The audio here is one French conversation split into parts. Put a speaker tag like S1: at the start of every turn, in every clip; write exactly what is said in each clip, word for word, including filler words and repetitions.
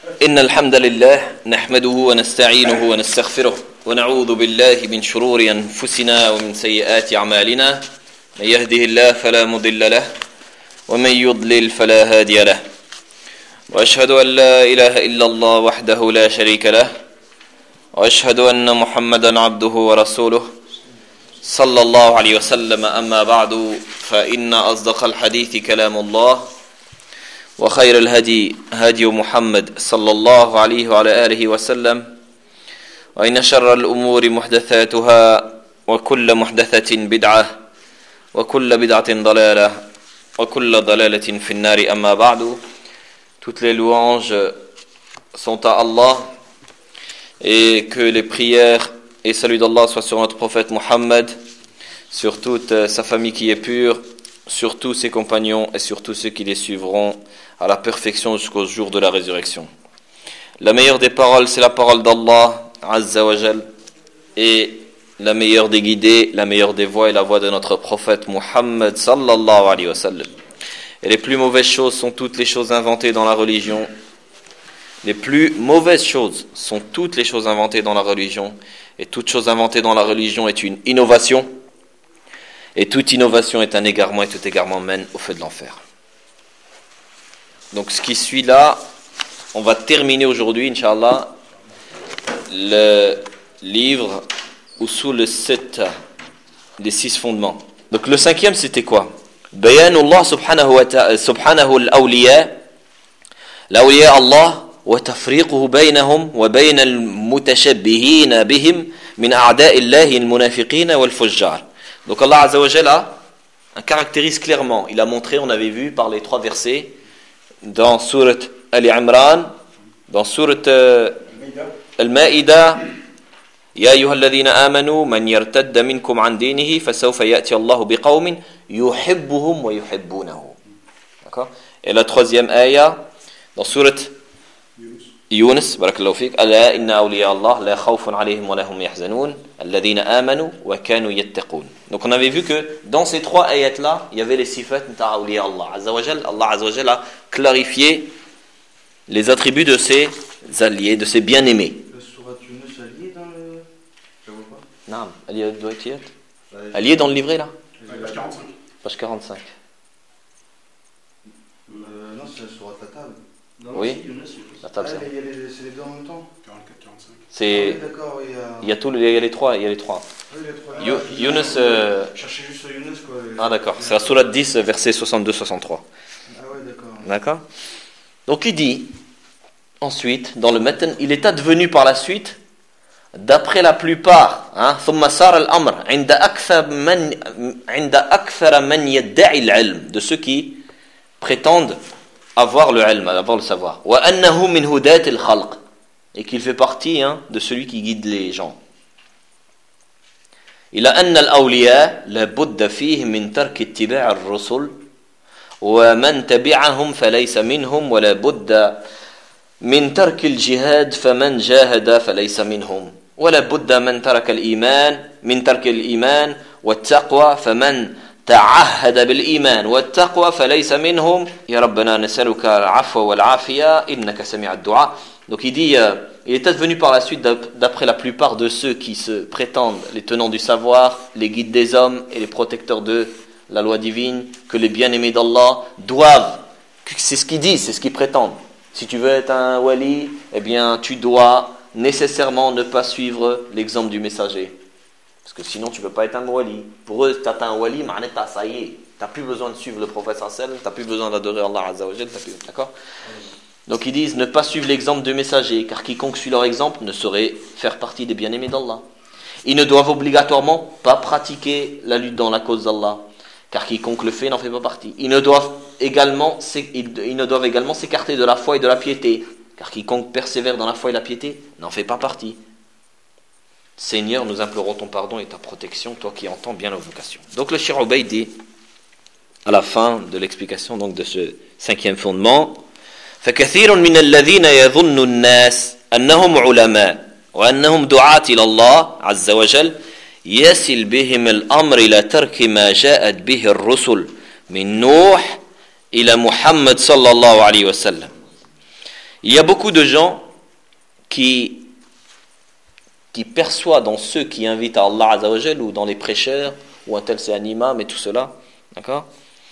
S1: إن الحمد لله نحمده ونستعينه ونستغفره ونعوذ بالله من شرور أنفسنا ومن سيئات أعمالنا من يهده الله فلا مضل له ومن يضلل فلا هادي له وأشهد أن لا إله إلا الله وحده لا شريك له وأشهد أن محمدا عبده ورسوله صلى الله عليه وسلم أما بعد فإن أصدق الحديث كلام الله وخير الهدي هدي محمد صلى الله عليه وعلى آله وسلم وإن شر الأمور محدثاتها وكل محدثة بدعة وكل بدعة ضلالة وكل ضلالة في النار أما بعد. Toutes les louanges sont à Allah et que les prières et salut d'Allah soient sur notre prophète Muhammad, sur toute sa famille qui est pure, sur tous ses compagnons et sur tous ceux qui les suivront à la perfection jusqu'au jour de la résurrection. La meilleure des paroles, c'est la parole d'Allah Azza wa Jal, et la meilleure des guidées, la meilleure des voies est la voie de notre prophète Muhammad sallallahu alayhi wa sallam. Et les plus mauvaises choses sont toutes les choses inventées dans la religion. Les plus mauvaises choses sont toutes les choses inventées dans la religion. Et toute chose inventée dans la religion est une innovation. Et toute innovation est un égarement, et tout égarement mène au feu de l'enfer. Donc ce qui suit là, on va terminer aujourd'hui, Inch'Allah, le livre Usul al-Sitta, les six fondements. Donc le cinquième, c'était quoi? Bayanullah subhanahu wa ta'ala, subhanahu al-awliya, l'awliya Allah, wa tafriquhu baynahum wa bayna al-mutashabbihina bihim min a'da'illahi al-munafiqina wal-fujjar. Donc Allah Azza wa Jalla caractérise clairement, il a montré, on avait vu par les trois versets, dans Surat Ali Imran, dans Surat euh, Al-Ma'ida, Ya ayyuhalladhina amanu man yartadda minkum an dinihi fasawfa ya'ti Allahu biqawmin yuhibbuhum wa yuhibbunahu. D'accord? Et la troisième ayah, dans Surat Yunus, barakallahu fik, Ala inna awliya Allah la khawfun alayhim wa lahum yahzanun alladhina amanu wa kanu yattaqun. Donc on avait vu que dans ces trois ayats là, il y avait les sifat de awliya Allah Azza wa Jal. Allah Azza wa Jal a clarifié les attributs de ses alliés, de ses bien-aimés.
S2: Le surat Yunus allié dans le... Je vois pas.
S1: Non, elle doit être elle est dans le livret là.
S3: Page quarante-cinq.
S1: Page quarante-cinq.
S2: Euh, non, c'est le surat la table. Non,
S1: Oui.
S2: si, Yunus,
S1: La table,
S2: ah,
S1: c'est-
S2: il y a les- c'est les deux en même temps.
S3: quarante-quatre quarante-cinq.
S1: C'est,
S2: Ah, oui, d'accord, il y a...
S1: il y a tous les, il y a les trois, il y a les trois.
S2: Oui, les trois.
S1: Yo-
S2: Ah,
S1: Yunus, euh,
S2: Cherchez juste sur Yunus, quoi.
S1: Ah d'accord, c'est la sourate dix, verset soixante-deux soixante-trois.
S2: Ah ouais, d'accord.
S1: D'accord? Donc il dit, ensuite, dans le Matan, il est advenu par la suite, d'après la plupart, hein, ثم صار الأمر عند أكثر من عند أكثر من يدعي العلم, de ceux qui prétendent avoir le ilm, avoir le savoir, وأنه من هداة الخلق, et qu'il fait partie, hein, de celui qui guide les gens. إلى أن الأولياء لابد فيه من ترك اتباع الرسل ومن تبعهم فليس منهم ولا بد من ترك الجهاد فمن جاهد فليس منهم ولا بد من ترك الإيمان من ترك الإيمان والتقوى فمن تعهد بالإيمان والتقوى فليس منهم يا ربنا نسألك العفو والعافية إنك سميع الدعاء. Donc il dit, euh, il est advenu par la suite, d'après la plupart de ceux qui se prétendent les tenants du savoir, les guides des hommes et les protecteurs de la loi divine, que les bien-aimés d'Allah doivent, c'est ce qu'ils disent, c'est ce qu'ils prétendent. Si tu veux être un wali, eh bien tu dois nécessairement ne pas suivre l'exemple du messager. Parce que sinon tu ne peux pas être un wali. Pour eux, tu as un wali, ma'aneta, ça y est. Tu n'as plus besoin de suivre le prophète sallallahu alayhi wa sallam, tu n'as plus besoin d'adorer Allah Azza wa Jal, t'as plus, d'accord? Donc ils disent ne pas suivre l'exemple du messager, car quiconque suit leur exemple ne saurait faire partie des bien-aimés d'Allah. Ils ne doivent obligatoirement pas pratiquer la lutte dans la cause d'Allah, car quiconque le fait n'en fait pas partie. Ils ne doivent également, ils ne doivent également s'écarter de la foi et de la piété, car quiconque persévère dans la foi et la piété n'en fait pas partie. Seigneur, nous implorons ton pardon et ta protection, toi qui entends bien nos vocations. Donc le Cheikh Ubayd dit, à la fin de l'explication donc de ce cinquième fondement, فكثير من الذين يظن الناس أنهم علماء وأنهم دعاة إلى الله عز وجل يصل بهم الأمر إلى ترك ما جاءت به الرسل من نوح إلى محمد صلى الله عليه وسلم. Il y a beaucoup de gens qui, qui perçoivent dans ceux qui invitent à Allah Azza wa Jal, ou dans les prêcheurs, ou un tel c'est un imam et tout cela, d'accord?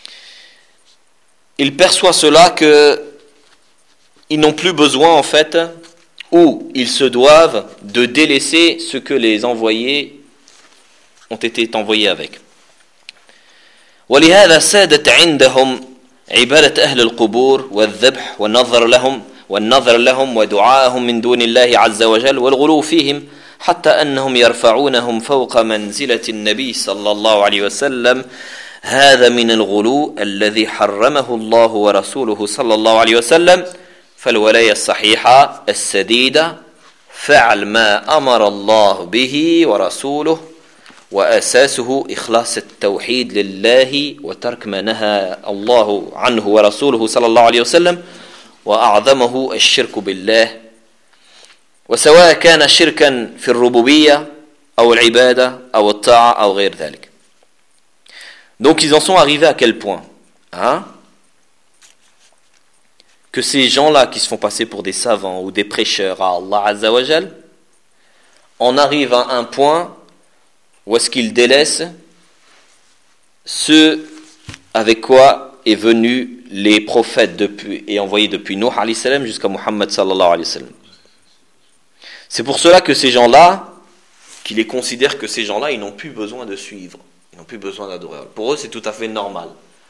S1: Ils perçoivent cela que ils n'ont plus besoin en fait, ou ils se doivent de délaisser ce que les envoyés ont été envoyés avec. ولهذا سادت عندهم عبادة أهل القبور والذبح والنظر لهم والنظر لهم ودعاءهم من دون الله عز وجل والغلو فيهم حتى أنهم يرفعونهم فوق منزلة النبي صلى الله عليه وسلم هذا من الغلو الذي حرمه الله ورسوله صلى الله عليه وسلم فالولاية الصحيحة السديدة فعل ما أمر الله به ورسوله وأساسه إخلاص التوحيد لله وترك ما نهى الله عنه ورسوله صلى الله عليه وسلم وأعظمه الشرك بالله وسواء كان شركا في الربوبية أو العبادة أو الطاعة أو غير ذلك. Donc ils en sont arrivés à quel point, hein, que ces gens-là qui se font passer pour des savants ou des prêcheurs à Allah Azza wa Jal en arrivent à un point où est-ce qu'ils délaissent ce avec quoi est venu les prophètes depuis, et envoyés depuis Nuh alayhi salam jusqu'à Muhammad sallallahu alayhi wa sallam. C'est pour cela que ces gens-là, qui les considèrent que ces gens-là, ils n'ont plus besoin de suivre, ils n'ont plus besoin d'adorer. Pour eux, c'est tout à fait normal.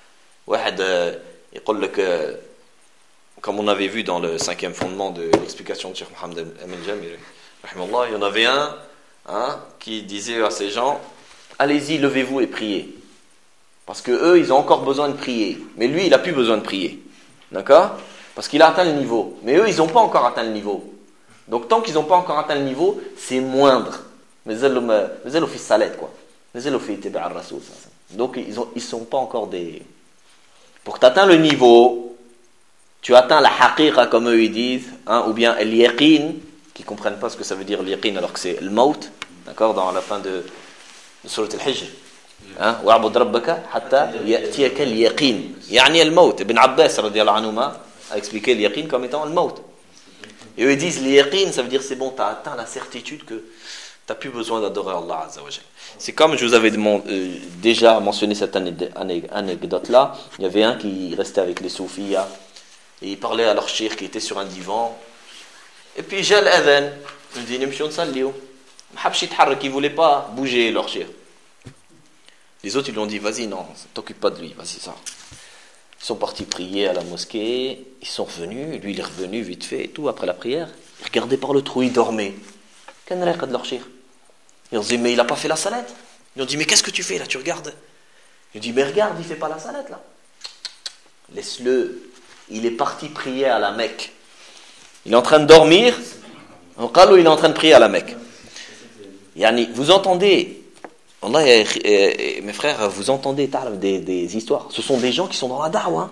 S1: Comme on avait vu dans le cinquième fondement de l'explication de Cheikh Mohammed Amin Jamil, il y en avait un hein, qui disait à ces gens, allez-y, levez-vous et priez. Parce que eux, ils ont encore besoin de prier. Mais lui, il n'a plus besoin de prier. D'accord? Parce qu'il a atteint le niveau. Mais eux, ils n'ont pas encore atteint le niveau. Donc, tant qu'ils n'ont pas encore atteint le niveau, c'est moindre. Mais ils ont fait salette, quoi. Mais ils ont fait tiba al-rasoul. Donc, ils ne ils sont pas encore des... Pour que tu atteins le niveau, tu atteins la haqiqa, comme eux, ils disent, hein, ou bien al-yaqin, qui ne comprennent pas ce que ça veut dire l'yaqin, alors que c'est le maut, d'accord, dans la fin de, de Surat al-Hijr. وَاعْبُدْ رَبَّكَ حَتَّى يَأْتِيَكَ الْيَقِينَ يعني الموت. Ibn Abbas radiallahu anhuma a expliqué l'yaqin comme étant le maut. Et eux ils disent l'yaqin, ça veut dire c'est bon, tu as atteint la certitude que tu n'as plus besoin d'adorer Allah Azza wa Jal. C'est comme je vous avais demandé, euh, déjà mentionné cette anecdote là, il y avait un qui restait avec les soufis et il parlait à leur cheikh qui était sur un divan. Et puis j'ai l'adhan, il dit nimshou nsalliou. M'habshi tharrak, il ne voulait pas bouger leur cheikh. Les autres, ils lui ont dit, vas-y, non, t'occupe pas de lui, vas-y, ça. Ils sont partis prier à la mosquée, ils sont revenus, lui, il est revenu vite fait et tout, après la prière. Il regardait par le trou, il dormait. Qu'est-ce que de leur chir? Ils ont dit, mais il n'a pas fait la salette. Ils ont dit, mais qu'est-ce que tu fais là, tu regardes? Il dit, mais regarde, il ne fait pas la salette là. Laisse-le, il est parti prier à la Mecque. Il est en train de dormir, en Qalou, il est en train de prier à la Mecque. Yani, vous entendez... Allah, mes frères, vous entendez des, des histoires. Ce sont des gens qui sont dans la da'wa. Hein.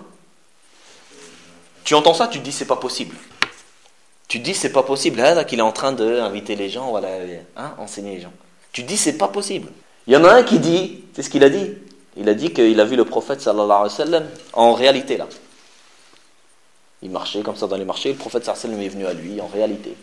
S1: Tu entends ça, tu te dis c'est pas possible. Tu te dis c'est pas possible. Là, qu'il est en train d'inviter les gens, voilà, hein, enseigner les gens. Tu te dis c'est pas possible. Il y en a un qui dit, c'est ce qu'il a dit. Il a dit qu'il a vu le prophète sallallahu alayhi wa sallam en réalité là. Il marchait comme ça dans les marchés. Le prophète sallallahu alayhi wa sallam est venu à lui en réalité.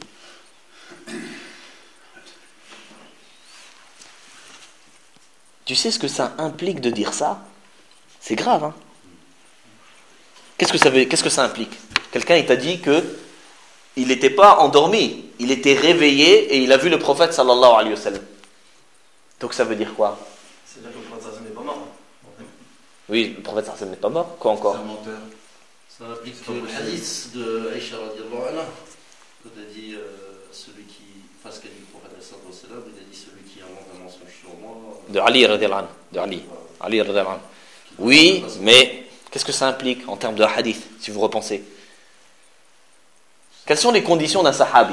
S1: Tu sais ce que ça implique de dire ça? C'est grave, hein? Qu'est-ce que ça veut, qu'est-ce que ça implique? Quelqu'un, il t'a dit que il n'était pas endormi, il était réveillé et il a vu le prophète sallallahu alayhi wa sallam. Donc ça veut dire quoi?
S3: C'est-à-dire que le prophète sallallahu alayhi wa sallam n'est pas mort.
S1: Oui, le prophète sallallahu alayhi wa sallam n'est pas mort. Quoi encore?
S2: C'est un menteur.
S3: Ça implique que le hadith de Aïcha radiallahu anha, quand il a dit euh, celui qui, enfin ce qu'a dit le prophète sallallahu alayhi wa sallam, il a dit celui qui invente un mensonge sur moi.
S1: De Ali radiallahu anhu. De Ali. Ali radiallahu anhu. Oui, mais qu'est-ce que ça implique en termes de hadith, si vous repensez? Quelles sont les conditions d'un sahabi?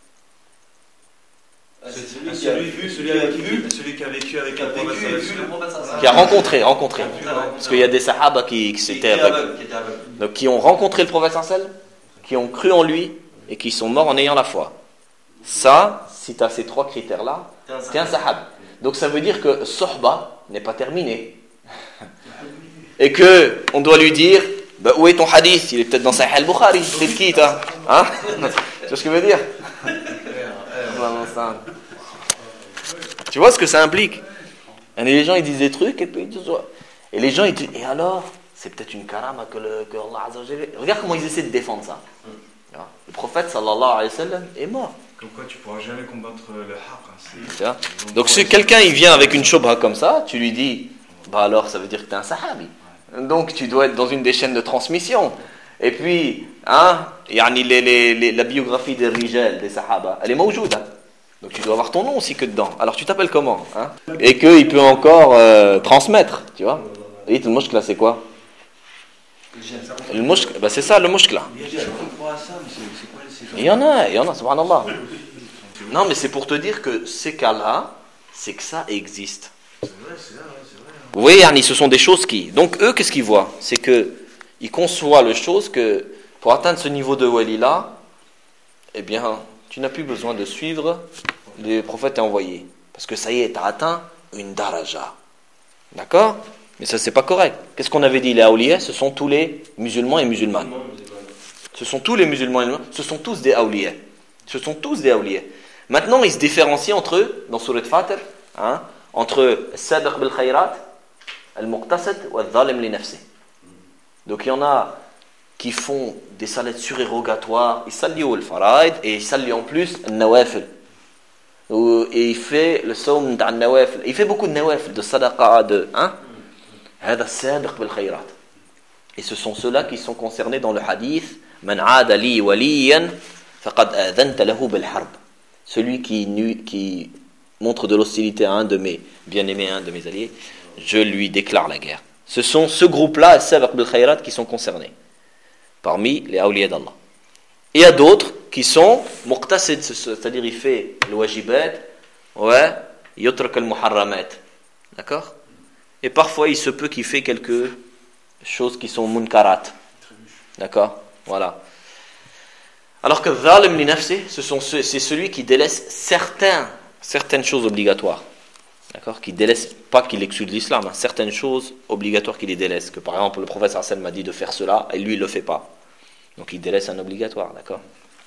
S2: Celui qui a vu, celui qui a vu, celui qui a vécu avec le prophète sallallahu alayhi wa sallam.
S1: Qui a rencontré, rencontré. Parce qu'il y a des sahabas qui, qui s'étaient aveugles. Donc qui ont rencontré le prophète sallallahu alayhi wa sallam, qui ont cru en lui et qui sont morts en ayant la foi. Ça, si tu as ces trois critères-là, tu es un sahab. Donc ça veut dire que sohba n'est pas terminé. Et que on doit lui dire bah, où est ton hadith? Il est peut-être dans Sahih al-Bukhari. T'es de qui, toi? Hein? Tu vois ce que je veux dire? Tu vois ce que ça implique? Et les gens ils disent des trucs et puis ils disent, et les gens ils disent, et alors c'est peut-être une karama que, le, que Allah Azza wa Jalla. Regarde comment ils essaient de défendre ça. Le prophète sallallahu alayhi wa sallam est mort.
S2: Comme quoi tu pourras jamais combattre le haqq.
S1: Hein, donc si quelqu'un il vient avec une shobha comme ça, tu lui dis, bah alors ça veut dire que tu es un sahabi. Donc tu dois être dans une des chaînes de transmission. Et puis, hein, yani les, les, les, la biographie des rijal, des sahaba, elle est mawjouda. Donc tu dois avoir ton nom aussi que dedans. Alors tu t'appelles comment, hein? Et qu'il peut encore euh, transmettre, tu vois. Et le mushkla c'est quoi? Le mushkla, bah c'est ça le mushkla. Il y en a, il y en a, subhanallah. Non mais c'est pour te dire que ces cas-là, c'est que ça existe. Vous voyez, yani, ce sont des choses qui... Donc eux, qu'est-ce qu'ils voient? C'est que ils conçoivent les choses que pour atteindre ce niveau de wali-là, eh bien, tu n'as plus besoin de suivre les prophètes envoyés. Parce que ça y est, tu as atteint une daraja. D'accord? Mais ça, c'est pas correct. Qu'est-ce qu'on avait dit? Les awliya, ce sont tous les musulmans et musulmanes. Ce sont tous les musulmans et musulmanes. Ce sont tous des awliya. Ce sont tous des awliya. Maintenant, ils se différencient entre eux, dans Surat Fatir, hein, entre Sadiq bil khayrat, al-muqtasid, ou al-zalim li nafsi. Donc il y en a qui font des salats surérogatoires, ils salient le faraid et ils salient en plus le nawafil. Et il fait le sawm d'un nawafil. Il fait beaucoup de nawafil, de sadaqa, de hein. هذا السابق بالخيرات. Et ce sont ceux-là qui sont concernés dans le hadith من عاد لي وليا فقد آذنت له بالحرب. Celui qui, qui montre de l'hostilité à un de mes bien-aimés, un de mes alliés, je lui déclare la guerre. Ce sont ce groupe-là, السابق بالخيرات, qui sont concernés parmi les awliya d'Allah. Et il y a d'autres qui sont muqtasid, c'est-à-dire il fait le wajibat, ouais, yutrak al-muharramat. D'accord? Et parfois il se peut qu'il fait quelques choses qui sont munkarat. D'accord? Voilà. Alors que zalim li nafsi, ce sont ceux, c'est celui qui délaisse certains, certaines choses obligatoires. D'accord? Qui délaisse, pas qu'il exclut de l'islam, hein, certaines choses obligatoires qu'il les délaisse. Que par exemple le prophète sallallahu alayhi wa sallam m'a dit de faire cela et lui il le fait pas. Donc il délaisse un obligatoire, d'accord?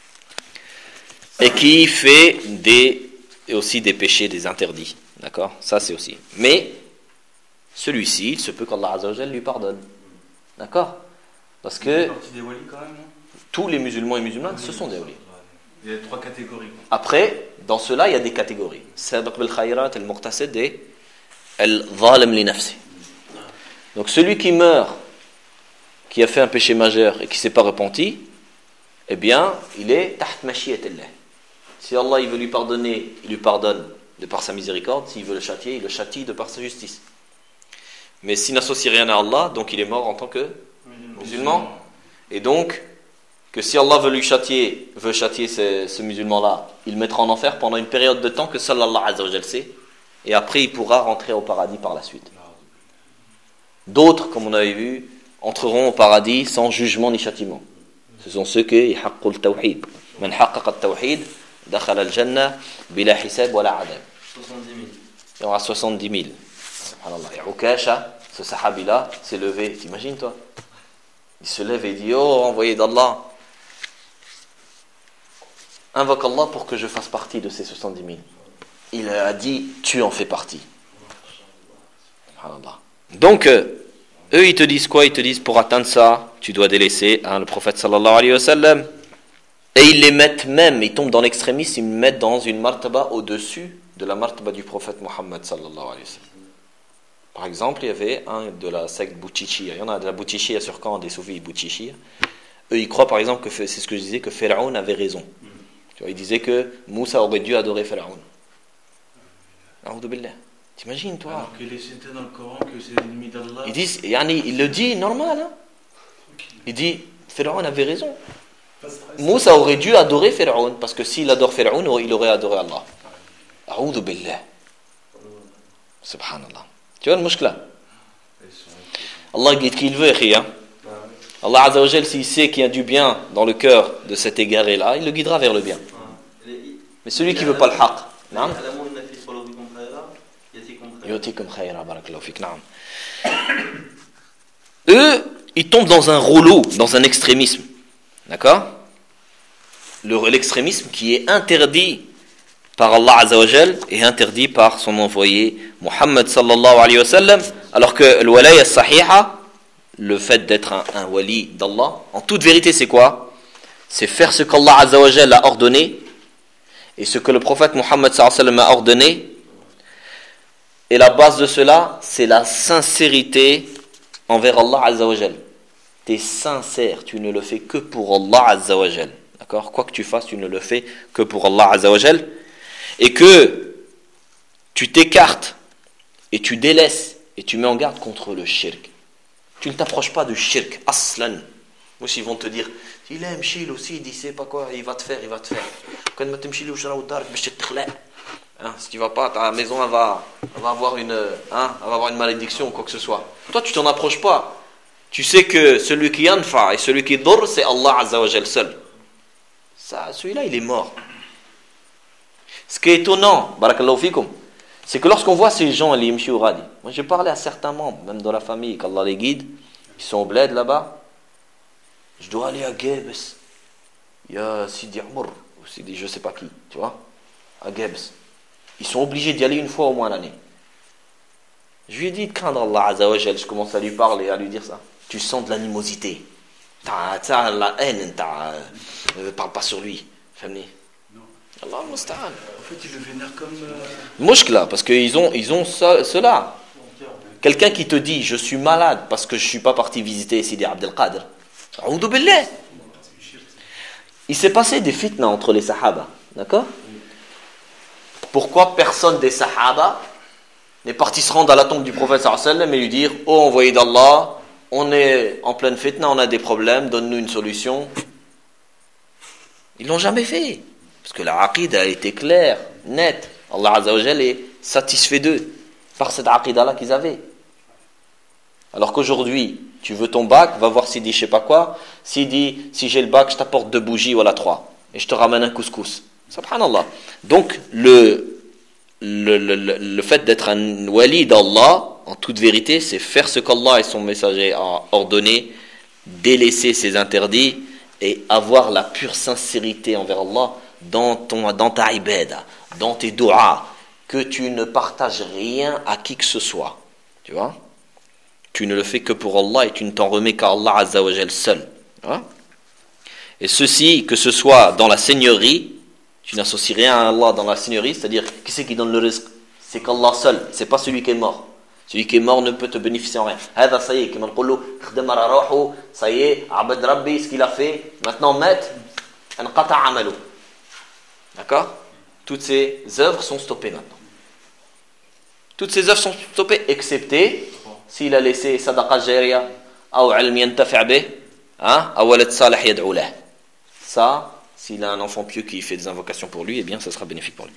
S1: Et qui fait des, et aussi des péchés, des interdits. D'accord? Ça c'est aussi. Mais celui-ci, il se peut qu'Allah Azza wa Jalla lui pardonne. D'accord? Parce que tous les musulmans et musulmanes, ce sont des awliya.
S2: Il y a trois catégories.
S1: Après, dans cela, il y a des catégories. Sabiq bil khayrat, al-muqtasid et al-zalim li nafsi. Donc celui qui meurt, qui a fait un péché majeur et qui ne s'est pas repenti, eh bien, il est taht mashiyatillah. Si Allah il veut lui pardonner, il lui pardonne de par sa miséricorde. S'il veut le châtier, il le châtie de par sa justice. Mais s'il n'associe rien à Allah, donc il est mort en tant que musulman. Et donc, que si Allah veut lui châtier, veut châtier ce, ce musulman-là, il le mettra en enfer pendant une période de temps que seul Allah Azza wa Jal sait. Et après, il pourra rentrer au paradis par la suite. D'autres, comme on avait vu, entreront au paradis sans jugement ni châtiment. Ce sont ceux qui haqqul tawhid. Man haqqa at-tawhid, dakhala al-jannah bila hisab wala adab.
S3: soixante-dix mille.
S1: Il y aura soixante-dix mille. Subhanallah. Et Ukasha, ce sahabi-là, s'est levé. T'imagines, toi? Il se lève et dit, oh, envoyé d'Allah, invoque Allah pour que je fasse partie de ces soixante-dix mille. Il a dit, tu en fais partie. Subhanallah. Donc, euh, eux, ils te disent quoi? Ils te disent, pour atteindre ça, tu dois délaisser hein, le prophète sallallahu alayhi wa sallam. Et ils les mettent même, ils tombent dans l'extrémisme, ils mettent dans une martaba au-dessus de la martaba du prophète Mohammed sallallahu alayhi wa sallam. Par exemple, il y avait un de la secte Boutichia. Il y en a de la Boutichia sur Caen, des soufis Boutichia. Eux, ils croient par exemple que, c'est ce que je disais, que Pharaon avait raison. Tu vois, ils disaient que Moussa aurait dû adorer Pharaon. A'udhu billah. T'imagines, toi?
S2: Alors qu'il est cité dans le Coran que c'est l'ennemi d'Allah.
S1: Ils disent, yani, il le dit normal. Hein? Il dit, Pharaon avait raison. Moussa aurait dû adorer Pharaon, parce que s'il adore Pharaon, il aurait adoré Allah. A'udhu billah. Subhanallah. Tu vois le mushkla? Allah guide qui il veut, hein? Allah Azza wa Jal, s'il sait qu'il y a du bien dans le cœur de cet égaré-là, il le guidera vers le bien. Mais celui qui ne veut pas le haqq, non? Eux, il tombe dans un rouleau, dans un extrémisme. D'accord ? Le, l'extrémisme qui est interdit par Allah Azza wa Jal et interdit par son envoyé Muhammad sallallahu alayhi wa sallam, alors que le walaya sahiha, le fait d'être un, un wali d'Allah, en toute vérité c'est quoi ? C'est faire ce qu'Allah Azza wa Jal a ordonné et ce que le prophète Muhammad sallallahu alayhi wa sallam a ordonné. Et la base de cela, c'est la sincérité envers Allah Azza wa Jal. Tu es sincère, tu ne le fais que pour Allah Azza wa Jal. D'accord ? Quoi que tu fasses, tu ne le fais que pour Allah Azza wa Jal. Et que tu t'écartes et tu délaisses et tu mets en garde contre le shirk. Tu ne t'approches pas du shirk, aslan. Moi, ils vont te dire, il aime Chil aussi, il dit, c'est pas quoi, il va te faire, il va te faire. Quand tu m'aimes Chil ou Chara ou Dar, je te chlais. Hein, si tu vas pas, ta maison elle va, elle va avoir une, hein, elle va avoir une malédiction ou quoi que ce soit. Toi, tu t'en approches pas. Tu sais que celui qui yanfa et celui qui dor, c'est Allah Azza wa Jal seul. Ça, celui-là, il est mort. Ce qui est étonnant, barakallahu fikum, c'est que lorsqu'on voit ces gens, les Yimshi Uradi, moi j'ai parlé à certains membres, même dans la famille, qu'Allah les guide, qui sont au bled là-bas. Je dois aller à Gebes. Il y a Sidi Amour, ou Sidi je sais pas qui, tu vois, à Gebes. Ils sont obligés d'y aller une fois au moins l'année. Je lui ai dit de craindre Allah Azza wa Jal, je commence à lui parler, à lui dire ça. Tu sens de l'animosité. T'as, t'as la haine, t'as, ne euh, parle pas sur lui. Famille. Allah musta'an.
S2: En fait, ils le vénèrent comme. Euh...
S1: Mouchkla, parce qu'ils ont, ils ont ça, cela. Quelqu'un qui te dit je suis malade parce que je ne suis pas parti visiter Sidi Abdel Qadir. A'oudou billah. Il s'est passé des fitna entre les Sahaba. D'accord ? Pourquoi personne des Sahaba n'est parti se rendre à la tombe du prophète sallallahu alayhi wa sallam et lui dire oh envoyé d'Allah, on est en pleine fitna, on a des problèmes, donne-nous une solution. Ils ne l'ont jamais fait. Parce que la aqida a été claire, nette. Allah Azza wa Jal est satisfait d'eux par cette aqida-là qu'ils avaient. Alors qu'aujourd'hui, tu veux ton bac, va voir s'il dit je sais pas quoi. S'il dit si j'ai le bac, je t'apporte deux bougies, voilà trois. Et je te ramène un couscous. Subhanallah. Donc, le, le, le, le fait d'être un wali d'Allah, en toute vérité, c'est faire ce qu'Allah et son messager a ordonné, délaisser ses interdits et avoir la pure sincérité envers Allah. Dans, ton, dans ta ibada, dans tes doigts, que tu ne partages rien à qui que ce soit. Tu vois ? Tu ne le fais que pour Allah et tu ne t'en remets qu'à Allah Azza wa Jal seul. Hein ? Et ceci, que ce soit dans la seigneurie, tu n'associes rien à Allah dans la seigneurie, c'est-à-dire, qui c'est qui donne le risque ? C'est qu'Allah seul, c'est pas celui qui est mort. Celui qui est mort ne peut te bénéficier en rien. Hada, ça y est, comme on dit, ça y est, Abad Rabbi, ce qu'il a fait, maintenant, met, anqata amalu. D'accord ? Toutes ces œuvres sont stoppées maintenant. Toutes ces œuvres sont stoppées, excepté s'il a laissé sadaqa jariya ou ilm yantafi' bih, hein, ou walad salih yad'u lah. Ça, s'il a un enfant pieux qui fait des invocations pour lui, eh bien, ça sera bénéfique pour lui.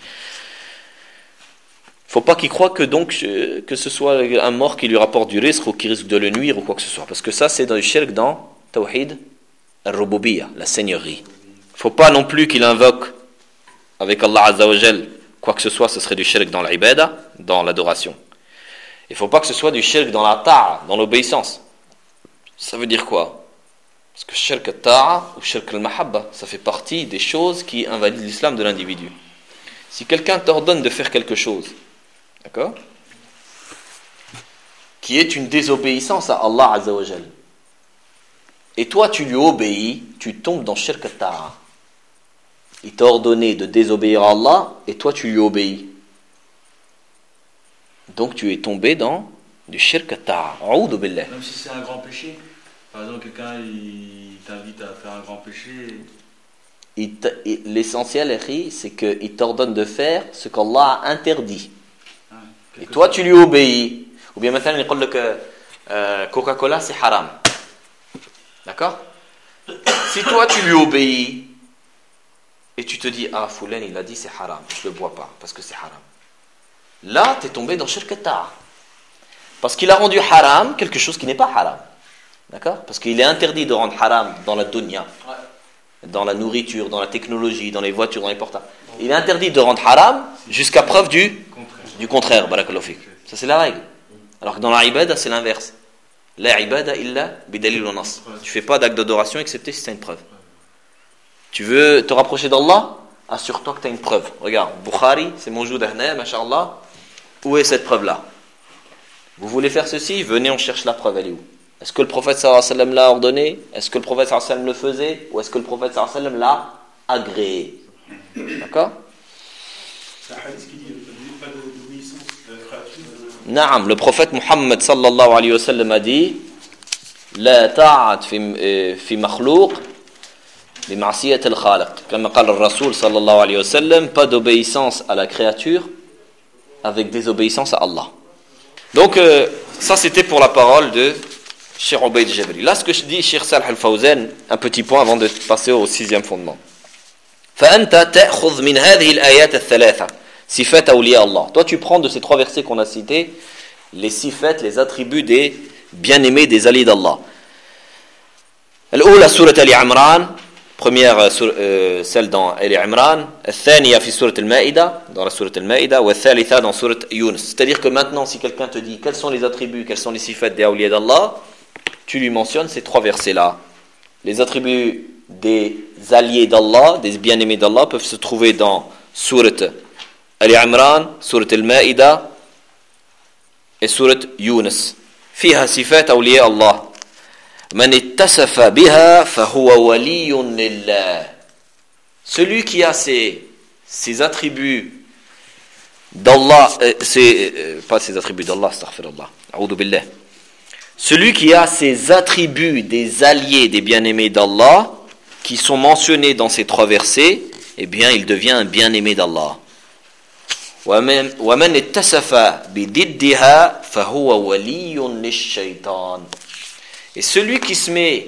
S1: Faut pas qu'il croie que donc que ce soit un mort qui lui rapporte du risque ou qui risque de le nuire ou quoi que ce soit, parce que ça, c'est dans le shirk, dans tawhid al-rububiyya, la seigneurie. Faut pas non plus qu'il invoque avec Allah Azza wa Jal, quoi que ce soit, ce serait du shirk dans l'ibada, dans l'adoration. Il ne faut pas que ce soit du shirk dans la ta'a, dans l'obéissance. Ça veut dire quoi ? Parce que shirk al-ta'a ou shirk al-mahabba, ça fait partie des choses qui invalident l'islam de l'individu. Si quelqu'un t'ordonne de faire quelque chose, d'accord ? Qui est une désobéissance à Allah Azza wa Jal, et toi tu lui obéis, tu tombes dans shirk al-ta'a. Il t'a ordonné de désobéir à Allah et toi tu lui obéis. Donc tu es tombé dans du shirk at-ta'a. A'oudhu billah.
S2: Même si c'est un grand péché. Par exemple, quelqu'un il t'invite à faire un grand péché.
S1: Il il, l'essentiel, c'est qu'il t'ordonne de faire ce qu'Allah a interdit. Ah, et toi tu lui obéis. Ou bien maintenant il dit que euh, Coca-Cola c'est haram. D'accord ? Si toi tu lui obéis, et tu te dis, ah, Foulen, il a dit c'est haram, je ne le bois pas, parce que c'est haram. Là, tu es tombé dans shirk at-ta'a. Parce qu'il a rendu haram quelque chose qui n'est pas haram. D'accord ? Parce qu'il est interdit de rendre haram dans la dunya, ouais. Dans la nourriture, dans la technologie, dans les voitures, dans les portables. Il est interdit de rendre haram jusqu'à preuve du contraire. Du contraire, barakallahu fik. Ça, c'est la règle. Alors que dans la ibada, c'est l'inverse. La ibada illa bidalil wa nas. Tu fais pas d'acte d'adoration excepté si tu as une preuve. Tu veux te rapprocher d'Allah, assure-toi que tu as une preuve. Regarde, Bukhari, c'est mon jour d'ahna, masha'Allah. Où est cette preuve-là? Vous voulez faire ceci? Venez, on cherche la preuve, elle est où? Est-ce que le prophète sallallahu alayhi wa sallam l'a ordonné? Est-ce que le prophète sallallahu alayhi wa sallam le faisait? Ou est-ce que le prophète sallallahu alayhi wa sallam l'a agréé? D'accord?
S2: C'est un hadith qui dit pas d'obéissance à la créature.
S1: Naam, le prophète Muhammad sallallahu alayhi wa sallam a dit La ta'at fi, fi makhlouq bi ma'siyat al-khaliq. Comme قال le Rasoul sallallahu alayhi wa sallam, pas d'obéissance à la créature avec désobéissance à Allah. Donc euh, ça c'était pour la parole de Cheikh Ubayd Jabri. Là ce que je dis Cheikh Salih Al-Fawzan, un petit point avant de passer au sixième fondement. فأنت تأخذ من هذه الآيات الثلاثة صفات أولياء الله. Toi tu prends de ces trois versets qu'on a cités les sifat, les attributs des bien-aimés des alliés d'Allah. الأولى سورة آل عمران, première euh, celle dans آل عمران, الثانية في سورة المائدة, dans la سورة المائدة, والثالثة dans سورة يونس. C'est-à-dire que maintenant si quelqu'un te dit quels sont les attributs, quels sont les sifat des awliya d'Allah, tu lui mentionnes ces trois versets-là. Les attributs des alliés d'Allah, des bien-aimés d'Allah peuvent se trouver dans Surat Al-Imran, Surat Al-Ma'ida et Surat Yunus. فيها صفات أولياء الله من اتصف بها فهو ولي لله. Celui qui a ces, ces attributs d'Allah, euh, c'est, euh, pas ces attributs d'Allah, astaghfirullah, a'udhu billah. Celui qui a ces attributs des alliés, des bien-aimés d'Allah, qui sont mentionnés dans ces trois versets, eh bien, il devient un bien-aimé d'Allah. وَمَنْ اِتَّسَفَ بِدِدِّهَا فَهُوَ وَلِيٌّ لِلشَّيْطَانِ. Et celui qui se met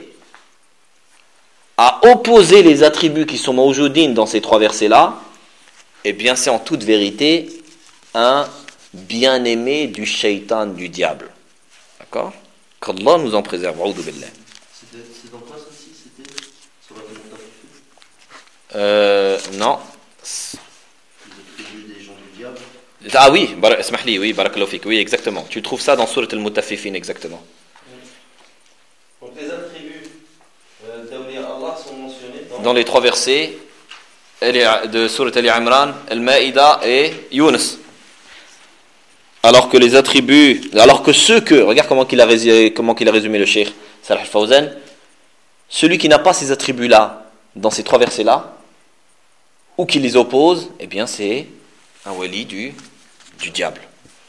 S1: à opposer les attributs qui sont mawjoudin dans ces trois versets-là, eh bien, c'est en toute vérité un bien-aimé du shaitan, du diable. D'accord? Qu'Allah nous en préserve. A'udhu billah.
S3: C'est dans quoi ça aussi? C'était sur la Mutaffifin?
S1: Euh, non.
S3: Les attributs des gens du diable.
S1: Ah oui, bar- esmahli, oui, barakallahu fik, oui, exactement. Tu trouves ça dans Surat al-Mutaffifin, exactement.
S3: Donc les attributs euh, d'Awliya Allah sont mentionnés dans...
S1: Dans les trois versets de Surat Al-Imran, Al-Ma'ida et Yunus. Alors que les attributs, alors que ceux que, regarde comment il a résumé, comment il a résumé le Cheikh Salih Al-Fawzan, celui qui n'a pas ces attributs-là, dans ces trois versets-là, ou qui les oppose, eh bien c'est un wali du, du diable.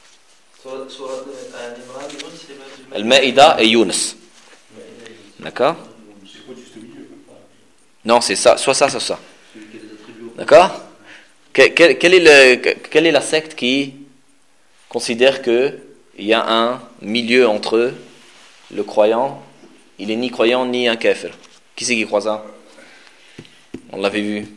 S1: Al-Ma'ida et Yunus. D'accord? Non, c'est ça, soit ça, soit ça. D'accord? Quelle, quelle, est le, quelle est la secte qui considère qu'il y a un milieu entre le croyant, il est ni croyant ni un kafir? Qui c'est qui croit ça? On l'avait vu.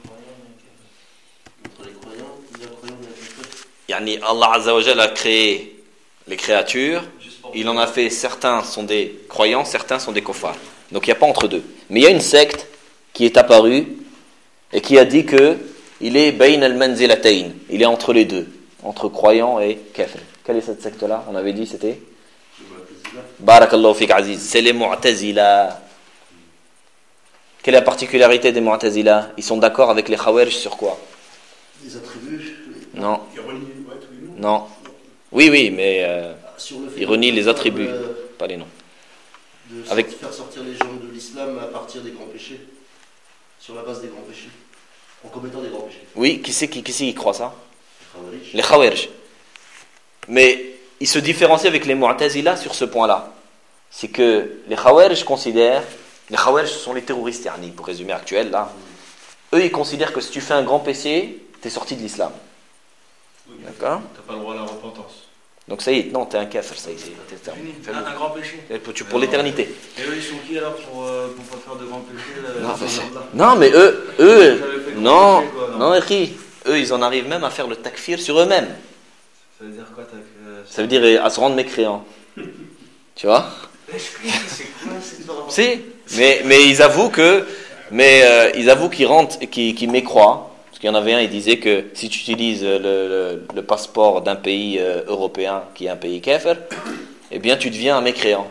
S1: Yani Allah Azza wa Jalla a créé les créatures, il en a fait, certains sont des croyants, certains sont des kuffars. Donc il n'y a pas entre deux. Mais il y a une secte qui est apparue et qui a dit que il est bayn al-manzilatayn, il est entre les deux, entre croyants et kafir. Quelle est cette secte-là? On avait dit c'était Barakallahu fik Aziz, c'est les Mu'tazila. Quelle est la particularité des Mu'tazila? Ils sont d'accord avec les Khawarij sur quoi?
S3: Les attributs.
S1: Non. Non. Oui, oui, mais euh, ils renient les attributs, euh, pas les noms.
S3: De
S1: avec...
S3: faire sortir les gens de l'islam à partir des grands péchés, sur la base des grands péchés, en commettant des grands péchés.
S1: Oui, qui c'est qui, qui, c'est qui croit ça?
S3: Les Khawarij.
S1: Les Khawarij. Mais ils se différencient avec les Mu'tazila sur ce point-là. C'est que les Khawarij considèrent, les Khawarij sont les terroristes, yani, pour résumer actuel, là. Eux, ils considèrent que si tu fais un grand péché, tu es sorti de l'islam.
S2: Oui,
S1: d'accord?
S2: Tu n'as pas le droit à la repentance.
S1: Donc ça y est, non, t'es un kafir, ça y est, t'es terminé.
S2: Un, un grand péché.
S1: Pour, pour l'éternité.
S2: Et eux, ils sont qui alors pour ne euh, pas faire de grands péchés là,
S1: non, mais non, mais eux, eux, non, péché, quoi, non, non, eux, ils en arrivent même à faire le takfir sur eux-mêmes.
S2: Ça veut dire quoi, takfir?
S1: Ça veut dire à se rendre mécréants. Tu vois?
S2: C'est quoi, c'est
S1: Si, mais, mais ils avouent que, mais euh, ils avouent qu'ils rentrent, qu'ils, qu'ils mécroient. Parce qu'il y en avait un, il disait que si tu utilises le, le, le passeport d'un pays euh, européen qui est un pays kafir, eh bien tu deviens un mécréant.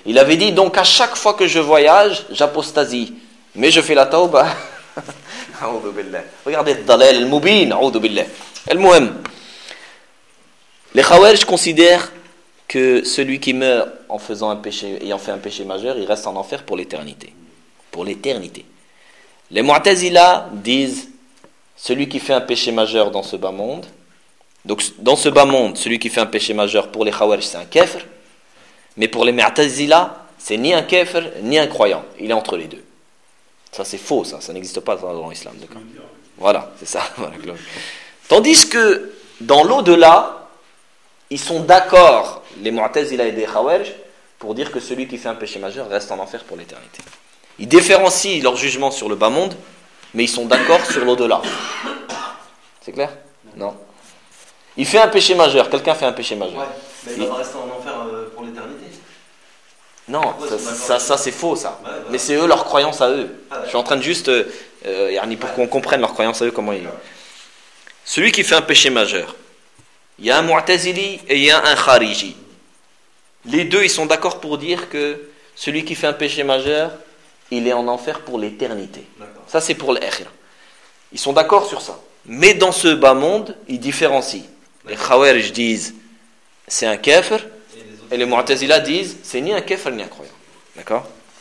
S1: Il avait dit, donc à chaque fois que je voyage, j'apostasie. Mais je fais la tawbah. Regardez, dalal al-mubin, a'udhu billah. Al-muhim. Les Khawarij considèrent que celui qui meurt en faisant un péché, ayant fait un péché majeur, il reste en enfer pour l'éternité. Pour l'éternité. Les Mu'tazila disent, celui qui fait un péché majeur dans ce bas monde, donc dans ce bas monde, celui qui fait un péché majeur pour les Khawarij, c'est un kafir, mais pour les Mu'tazila, c'est ni un kafir, ni un croyant. Il est entre les deux. Ça c'est faux, ça, ça n'existe pas dans l'islam. D'accord. Voilà, c'est ça. Tandis que dans l'au-delà, ils sont d'accord, les Mu'tazila et les Khawarij, pour dire que celui qui fait un péché majeur reste en enfer pour l'éternité. Ils différencient leur jugement sur le bas monde, mais ils sont d'accord sur l'au-delà. C'est clair ? Non. Il fait un péché majeur, quelqu'un fait un péché majeur.
S3: Ouais, mais il, il va rester en enfer euh, pour l'éternité.
S1: Non, ouais, ça, ça, ça c'est faux ça. Ouais, bah, mais c'est eux leur croyance à eux. Ah, je suis en train de juste, euh, euh, pour ouais. qu'on comprenne leur croyance à eux, comment ils... Celui qui fait un péché majeur, il y a un Mu'tazili et il y a un Khariji. Les deux, ils sont d'accord pour dire que celui qui fait un péché majeur, il est en enfer pour l'éternité. D'accord. Ça c'est pour l'akhirah. Ils sont d'accord sur ça. Mais dans ce bas monde, ils différencient. Les Khawarij disent c'est un kafir et, et les Mu'tazila disent c'est ni un kafir ni un croyant. D'accord ?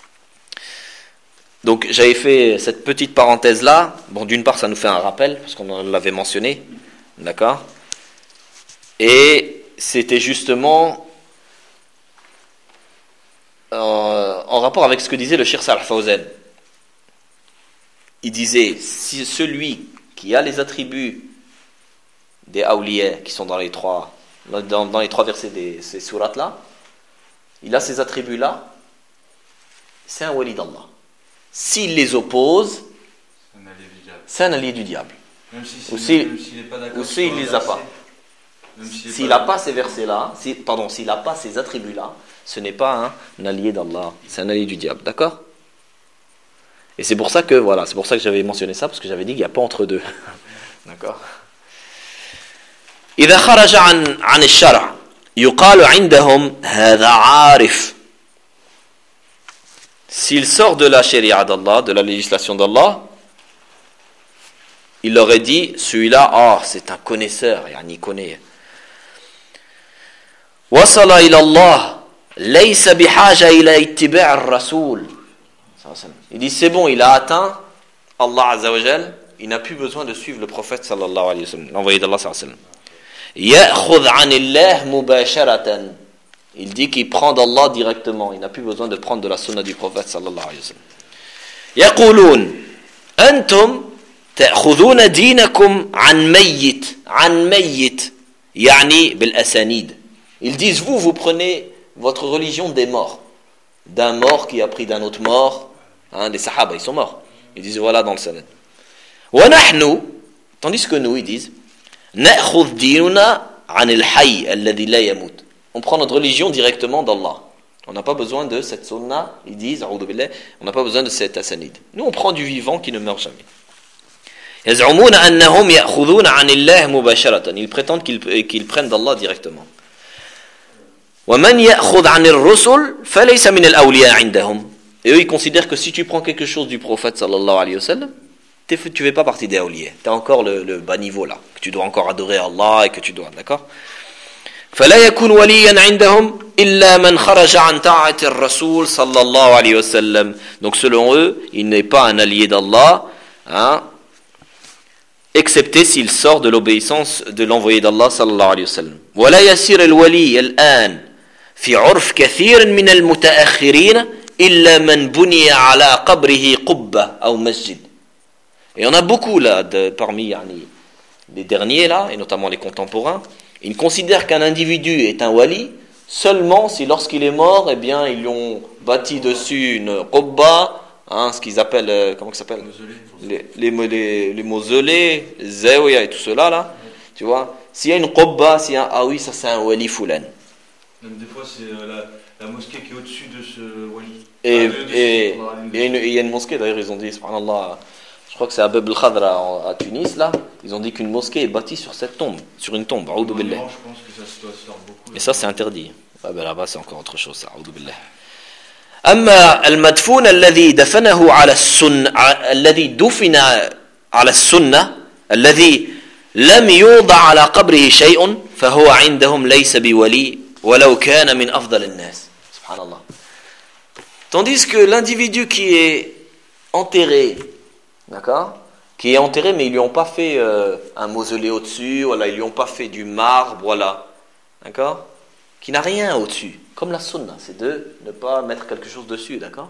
S1: Donc j'avais fait cette petite parenthèse là. Bon, d'une part ça nous fait un rappel parce qu'on l'avait mentionné. D'accord ? Et c'était justement Euh, en rapport avec ce que disait le Cheikh Salih Fawzan. Il disait, si celui qui a les attributs des awliya qui sont dans les trois, dans, dans les trois versets de ces sourates là, il a ces attributs là, c'est un wali d'Allah. S'il les oppose, c'est un allié du diable.
S2: Même si
S1: ou s'il
S2: si,
S1: si il les a pas. S'il n'a pas ces versets-là, si, pardon, s'il n'a pas ces attributs-là, ce n'est pas un, un allié d'Allah, c'est un allié du diable, d'accord ? Et c'est pour ça que, voilà, c'est pour ça que j'avais mentionné ça, parce que j'avais dit qu'il n'y a pas entre deux. D'accord ? إذا خرج عن عن الشرع يقال عندهم هذا عارف. S'il sort de la sharia d'Allah, de la législation d'Allah, il aurait dit, celui-là, ah, oh, c'est un connaisseur, il connaît. وصل إلى الله ليس بحاجة إلى اتباع الرسول. Il dit c'est bon, il a atteint Allah Azza wa Jal, il n'a plus besoin de suivre le prophète sallallahu alayhi wa sallam, l'envoyé d'Allah sallallahu alayhi wa sallam. يأخذ عن الله مباشرة. Il dit qu'il prend d'Allah directement, il n'a plus besoin de prendre de la sunna du prophète sallallahu alayhi wa sallam. يقولون أنتم تأخذون دينكم عن ميت عن ميت يعني بالأسانيد. Ils disent, vous, vous prenez votre religion des morts. D'un mort qui a pris d'un autre mort. Hein, les sahaba, ils sont morts. Ils disent, voilà, dans le sanad. وَنَحْنُ, tandis que nous, ils disent, نَأْخُذْ دِينُنَا عَنِ الْحَيِّ الَّذِي لَا يَمُوتُ. On prend notre religion directement d'Allah. On n'a pas besoin de cette sunna, ils disent, a'udhu billah, on n'a pas besoin de cette asanid. Nous, on prend du vivant qui ne meurt jamais. يَزْعُمُونَ أَنَّهُمْ يَأْخُذُونَ عَنِ اللَّهِ مُبَاشَرَةً. Ils prétendent qu'ils, qu'ils prennent d'Allah directement. وَمَنْ يَأْخُذْ عَنِ الرُّسُلِ فَلَيْسَ مِنَ الْأَوْلِيَاءِ عِنْدَهُمْ. Et eux, ils considèrent que si tu prends quelque chose du prophète sallallahu alayhi wa sallam, tu ne fais pas partie des awliya. Tu as encore le, le bas niveau là, que tu dois encore adorer Allah et que tu dois, d'accord ? فَلَا يَكُنْ وَلِيًّا عِنْدَهُمْ إِلَّا مَنْ خَرَجَ عَنْ طَاعَةِ الرَّسُولِ صلى الله عليه وسلم. Donc selon eux, il n'est pas un allié d'Allah, hein, excepté s'il sort de l'obéissance de l'envoyé d'Allah sallallahu alayhi wa sallam. وَلَا يَسِيرُ الْوَلِيُّ الْآنِ في عرف كثير من المتأخرين إلا من بني على قبره قبة أو مسجد. Et on a beaucoup là, de, parmi yani, les derniers là, et notamment les contemporains, ils considèrent qu'un individu est un wali seulement si lorsqu'il est mort, eh bien ils lui ont bâti dessus une qubba, hein, ce qu'ils appellent, euh, comment ça s'appelle, les, les, les, les mausolées, les zawiya et tout cela là, tu vois. S'il y a une qubba, s'il y a, ah oui, ça c'est un wali fulan.
S2: Même des fois, c'est euh, la, la mosquée qui est au-dessus de ce wali.
S1: Et il ah, et, et, y a une mosquée, d'ailleurs, ils ont dit, subhanallah, je crois que c'est à Bab al-Khadra à Tunis, là, ils ont dit qu'une mosquée est bâtie sur cette tombe, sur une tombe, a'udhu billah.
S2: Je pense que ça se doit se faire beaucoup.
S1: Et ça, c'est interdit. Ah ben là-bas, c'est encore autre chose, ça, a'udhu billah. أما المدفون الذي دفنه على السنة الذي دفن على السنة الذي لم يوضع على قبره شيء فهو عندهم ليس بولي ولو كان من أفضل الناس. Subhanallah. Tandis que l'individu qui est enterré, d'accord, qui est enterré mais ils lui ont pas fait euh, un mausolée au-dessus, voilà, ils lui ont pas fait du marbre, voilà, d'accord, qui n'a rien au-dessus, comme la sunna, c'est de ne pas mettre quelque chose dessus, d'accord.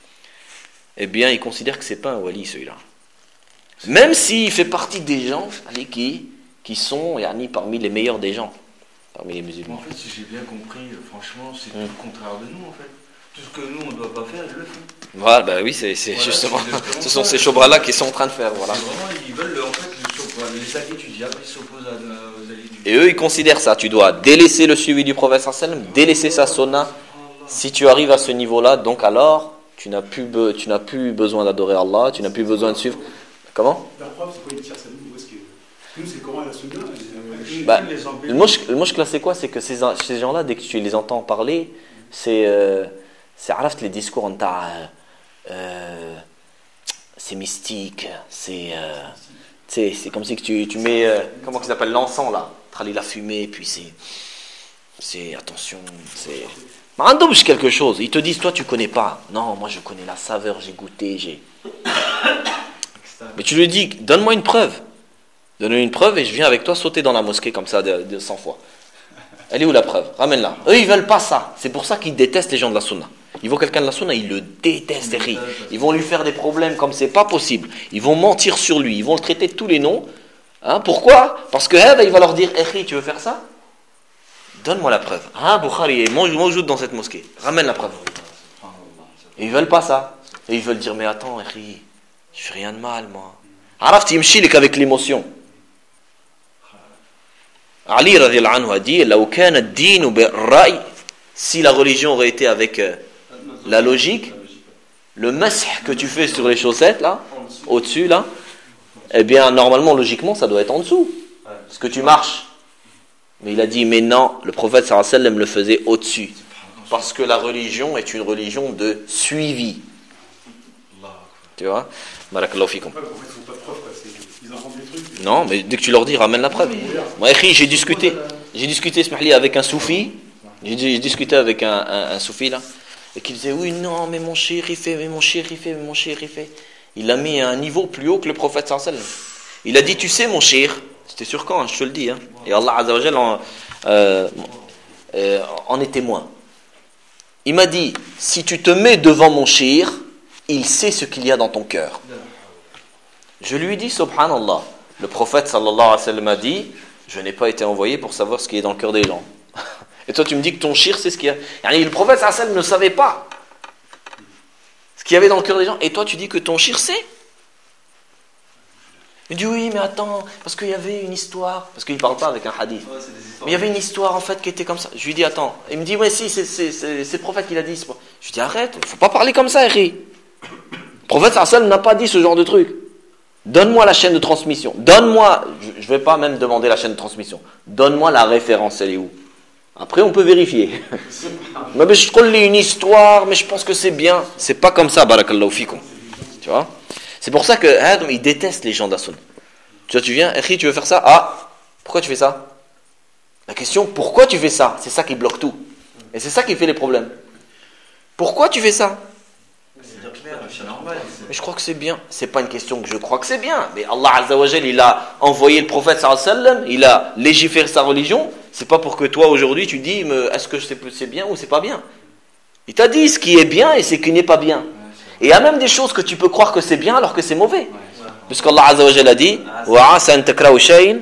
S1: Eh bien, il considère que c'est pas un wali celui-là, même s'il fait partie des gens, allez, qui qui sont, yani, parmi les meilleurs des gens, parmi les musulmans.
S2: En fait, si j'ai bien compris, franchement, c'est mm. tout le contraire de nous, en fait. Tout ce que nous, on ne doit pas faire, ils le font.
S1: Voilà, bah oui, c'est, c'est voilà, justement, c'est ce sont ces chobras-là qui sont en train de faire, voilà.
S2: Vraiment, ils veulent, en fait, le, les actes étudiables, ils s'opposent à, aux alliés du...
S1: Et eux, ils considèrent ça, tu dois délaisser le suivi du prophète sallallahu alayhi wa sallam, délaisser sa sunna. Si tu arrives à ce niveau-là, donc alors, tu n'as plus, be, tu n'as plus besoin d'adorer Allah, tu n'as plus besoin de suivre... Comment?
S4: La preuve, c'est quoi, ils tirent ça nous, où est-ce que... Nous, c'est comment la sunna?
S1: Bah, le mushkila, c'est quoi? C'est que ces, ces gens-là, dès que tu les entends parler, c'est... Euh, c'est araft les discours en ta... Euh, c'est mystique, c'est... Euh, c'est, c'est comme si que tu, tu mets... Euh, comment ça s'appelle? L'encens, là. Trali la fumée, puis c'est... C'est... Attention, c'est... Mandouche quelque chose. Ils te disent, toi, tu connais pas. Non, moi, je connais la saveur, j'ai goûté, j'ai... Mais tu lui dis, donne-moi une preuve. Donne-moi une preuve et je viens avec toi sauter dans la mosquée comme ça de, de cent fois. Elle est où la preuve? Ramène-la. Eux, ils veulent pas ça. C'est pour ça qu'ils détestent les gens de la sunna. Ils voient quelqu'un de la sunna, ils le détestent. Ils vont lui faire des problèmes comme c'est pas possible. Ils vont mentir sur lui. Ils vont le traiter de tous les noms. Hein, pourquoi? Parce que il va leur dire, Ekhi, tu veux faire ça? Donne-moi la preuve. Ah, Bukhari, moi je joue dans cette mosquée. Ramène la preuve. Et ils veulent pas ça. Et ils veulent dire, mais attends, Ekhi, je fais rien de mal, moi. Araf, tu me qu'avec l'émotion. Ali radiallahu anhu a dit, si la religion aurait été avec euh, la logique, le masih que tu fais sur les chaussettes, là, au-dessus, là, eh bien, normalement, logiquement, ça doit être en dessous. Parce que tu marches. Mais il a dit, mais non, le prophète sallallahu alayhi wa sallam le faisait au-dessus. Parce que la religion est une religion de suivi. Tu vois? Barakallahu fikum. Non, mais dès que tu leur dis, ramène la preuve. Moi, j'ai discuté, j'ai discuté, avec un soufi. J'ai, j'ai discuté avec un, un, un soufi là, et qui disait, oui, non, mais mon chéri il fait, mais mon chéri il fait, mais mon chéri il fait. Il a mis un niveau plus haut que le prophète sallallahu alayhi wa sallam. Il a dit, tu sais, mon chéri, c'était sur quand, je te le dis, hein, et Allah Azza wa Jalla en, euh, euh, en est témoin. Il m'a dit, si tu te mets devant mon chéri, il sait ce qu'il y a dans ton cœur. Je lui ai dit, subhanallah, le prophète sallallahu alayhi wa sallam a dit, je n'ai pas été envoyé pour savoir ce qui est dans le cœur des gens. Et toi tu me dis que ton shir c'est ce qu'il y a. Yani, le prophète sallallahu alayhi wa sallam ne savait pas ce qu'il y avait dans le cœur des gens. Et toi tu dis que ton shir c'est. Il dit oui mais attends, parce qu'il y avait une histoire. Parce qu'il ne parle pas avec un hadith. Ouais, mais il y avait une histoire en fait qui était comme ça. Je lui dis attends. Il me dit ouais si c'est, c'est, c'est, c'est le prophète qui l'a dit. Je lui dis arrête, il ne faut pas parler comme ça Eri. Le prophète sallallahu alayhi wa sallam n'a pas dit ce genre de truc. Donne-moi la chaîne de transmission. Donne-moi, je ne vais pas même demander la chaîne de transmission. Donne-moi la référence, elle est où? Après, on peut vérifier. Mais je trouve une histoire, mais je pense que c'est bien. C'est pas comme ça, barakallahu fikum. Tu vois? C'est pour ça que Adam, il déteste les gens d'Assun. Tu vois, tu viens, Ekhi, tu veux faire ça? Ah, pourquoi tu fais ça? La question, pourquoi tu fais ça? C'est ça qui bloque tout. Et c'est ça qui fait les problèmes. Pourquoi tu fais ça? C'est normal. Mais je crois que c'est bien. C'est pas une question que je crois que c'est bien. Mais Allah Azza wa Jal, il a envoyé le prophète sallallahu alayhi wa sallam, il a légiféré sa religion. C'est pas pour que toi aujourd'hui tu dis, mais est-ce que c'est, c'est bien ou c'est pas bien? Il t'a dit ce qui est bien et ce qui n'est pas bien. Et il y a même des choses que tu peux croire que c'est bien alors que c'est mauvais. Parce qu'Allah Azza wa Jal a dit, wa asa an takrahu shay'an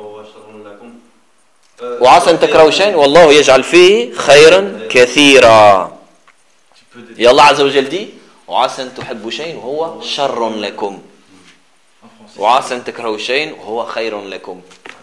S1: wa asa an takrahu shay'an wallahu yaj'al fihi khayran kathira. Et Allah Azza wa Jal dit, وعسى أن تحبوا شيء وهو شر لكم وعسى أن تكرهوا شيء وهو خير لكم.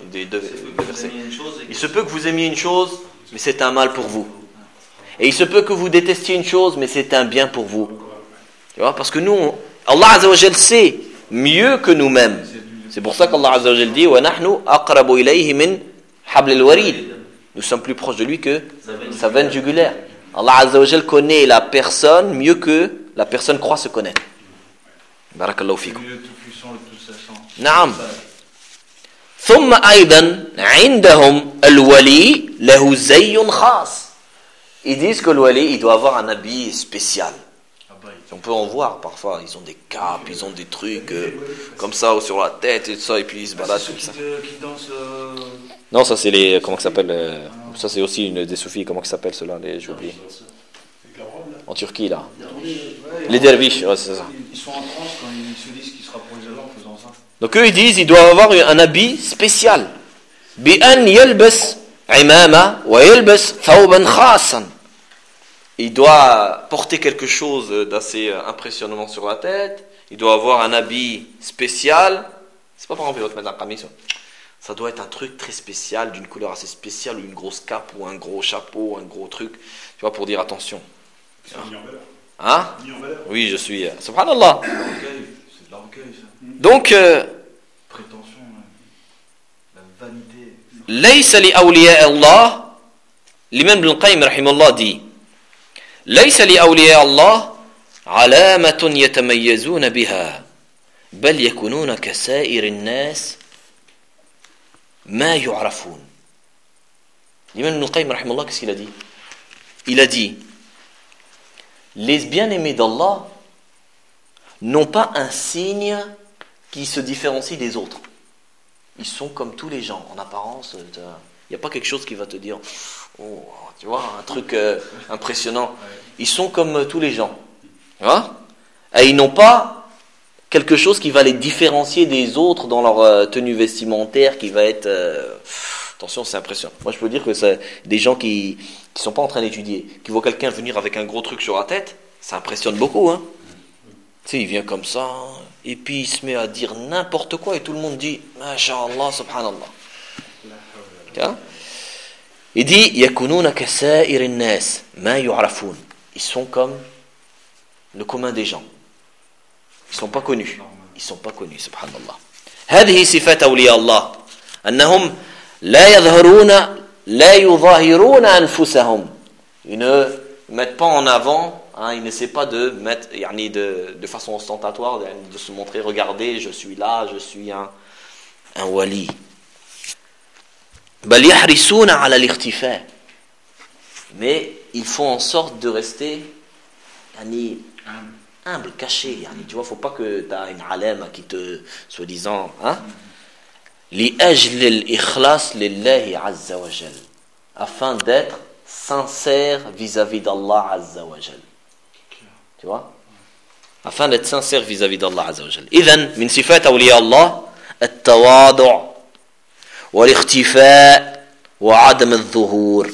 S1: Il se peut que vous aimiez une chose, mais c'est un mal pour vous. Et il se peut que vous détestiez une chose, mais c'est un bien pour vous. Tu vois, parce que nous, on, Allah Azza wa Jal sait mieux que nous-mêmes. C'est pour ça qu'Allah Azza wa Jal dit وَنَحْنُ أَقْرَبُ إِلَيْهِ مِنْ حَبْلِ الْوَرِيدِ. Nous sommes plus proches de lui que sa veine jugulaire. Allah Azza wa Jal connaît la personne mieux que la personne croit se connaître. Barakallahu
S2: C'est
S1: fikum.
S2: lui le tout-puissant, le tout-sachant.
S1: نعم. ثم أيضا عندهم الولي له زي خاص. Ils disent que le wali, il doit avoir un habit spécial.
S2: Ah bah,
S1: On peut en voir parfois, ils ont des capes, ils ont des trucs euh, comme ça sur la tête et tout ça, et puis ils se
S2: c'est
S1: baladent
S2: ceux
S1: comme
S2: qui,
S1: ça.
S2: te- qui dansent. euh,
S1: Non, ça c'est les, comment ça s'appelle euh, ça c'est aussi une des soufis, comment ça s'appelle ceux-là, les, j'ai oublié.
S4: Avec la robe, là.
S1: En Turquie là.
S2: ouais,
S1: Les derviches, ouais, c'est ça.
S2: Ils, ils sont en transe quand ils se disent qu'ils se rapprochent d'Allah en faisant ça.
S1: Donc eux ils disent, ils doivent avoir un habit spécial. بأن يلبس عمامة ويلبس ثوبا خاصا. Il doit porter quelque chose d'assez impressionnant sur la tête. Il doit avoir un habit spécial. C'est pas par exemple, il va te mettre un camis. Ça doit être un truc très spécial, d'une couleur assez spéciale, ou une grosse cape, ou un gros chapeau, un gros truc. Tu vois, pour dire attention.
S4: C'est mis en valeur.
S1: Hein?
S4: Mis en valeur.
S1: Oui, je suis. Subhanallah.
S2: L'orgueil, c'est de l'orgueil ça.
S1: Donc, euh,
S2: Prétention, ouais. La vanité.
S1: ليس لأولياء الله l'imam Ibn Qayyim rahimahullah dit ليس لأولياء الله علامة يتميزون بها بل يكونون كسائر الناس ما يعرفون. L'imam Ibn Qayyim rahimahullah, qu'est-ce qu'il a dit? Il a dit les bien-aimés d'Allah n'ont pas un signe qui se différencie des autres. Ils sont comme tous les gens, en apparence. Il n'y a pas quelque chose qui va te dire, oh, tu vois, un truc euh, impressionnant. Ils sont comme euh, tous les gens. Tu vois? Et ils n'ont pas quelque chose qui va les différencier des autres dans leur euh, tenue vestimentaire, qui va être... Euh, attention, c'est impressionnant. Moi, je peux dire que c'est des gens qui ne sont pas en train d'étudier, qui voient quelqu'un venir avec un gros truc sur la tête, ça impressionne beaucoup. Hein? Tu sais, il vient comme ça... Et puis il se met à dire n'importe quoi et tout le monde dit Masha'Allah, subhanallah. Il dit Yakununa kasa'ir an-nas ma yu'rafun. Ils sont comme le commun des gens. Ils sont pas connus. Ils sont pas connus, subhanallah. هذه صفات أولياء الله أنهم لا يظهرون لا يظاهرون أنفسهم. Ils ne mettent pas en avant. Hein, il n'essaie pas de mettre, yani de, de façon ostentatoire, de, de se montrer, regardez, je suis là, je suis un, un wali. بل يحرصون على الاختفاء. Mais ils font en sorte de rester yani, humble, caché. Yani, tu vois, il ne faut pas que tu aies une alama qui te, soi-disant, hein, لأجل الإخلاص لله عز وجل. Afin d'être sincère vis-à-vis d'Allah Azza wa Jal. Tu vois? Afin d'être sincère vis-à-vis d'Allah Azza wa Jal. إذن من صفات أولياء الله التواضع والاختفاء وعدم الظهور.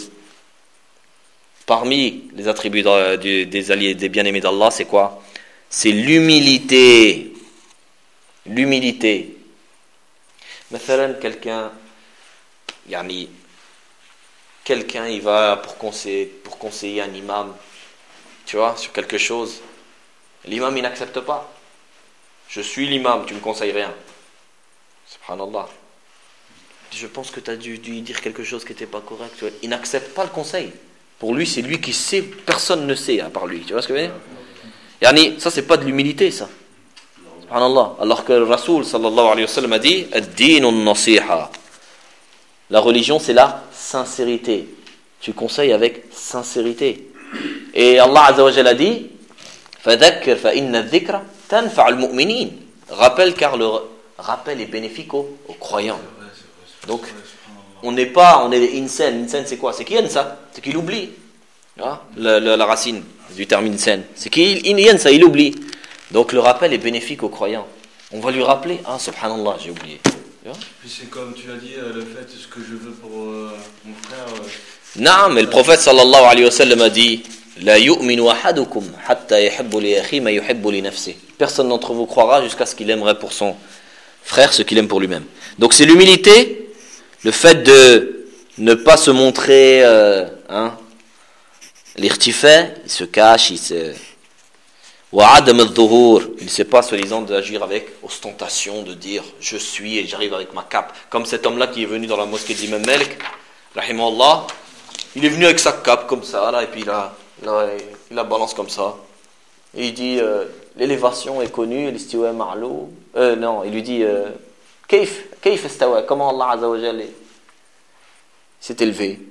S1: Parmi les attributs de, de, des alliés, des bien-aimés d'Allah, c'est quoi? C'est l'humilité. L'humilité. مثلا quelqu'un, yani, quelqu'un il va pour conseiller, pour conseiller un imam, tu vois, sur quelque chose. L'imam il n'accepte pas. Je suis l'imam, tu me conseilles rien. Subhanallah. Je pense que tu as dû, dû dire quelque chose qui n'était pas correct. Il n'accepte pas le conseil. Pour lui, c'est lui qui sait, personne ne sait à part lui. Tu vois ce que je veux dire? Yani, ça c'est pas de l'humilité, ça. Subhanallah. Alors que le Rasoul sallallahu alayhi wa sallam a dit ad-dinu nasiha. La religion c'est la sincérité. Tu conseilles avec sincérité. Et Allah Azza wa Jalla a dit fadhakkir fa inna adh-dhikra tanfa'u al-mu'minin. Rappelle car le rappel est bénéfique aux, aux croyants. Donc on n'est pas, on est insan. Insan c'est quoi? C'est qui yansa? C'est qu'il oublie. Ah, la, la, la racine du terme insan. C'est qu'il yansa, il oublie. Donc le rappel est bénéfique aux croyants. On va lui rappeler, ah subhanallah, j'ai oublié.
S2: Puis c'est comme tu as dit, euh, le fait, ce que je veux pour euh, mon frère. Euh,
S1: non, mais le prophète sallallahu alayhi wa sallam a dit la yu'minu ahadukum hatta yuhibbu li akhi ma yuhibbu li nafsihi. Personne d'entre vous croira jusqu'à ce qu'il aimerait pour son frère ce qu'il aime pour lui-même. Donc c'est l'humilité, le fait de ne pas se montrer, euh, hein, l'irtifa, il se cache, il se. وعدم الظهور, il ne sait pas soi-disant d'agir avec ostentation, de dire je suis et j'arrive avec ma cape, comme cet homme-là qui est venu dans la mosquée d'Imam Malik rahimahullah, il est venu avec sa cape comme ça là, et puis là Là, il la balance comme ça. Et il dit euh, l'élévation est connue, l'istiwa ma'lou. Euh, non, il lui dit euh, Kayf, kayf istawa, comment Allah Azza wa Jalla s'est élevé.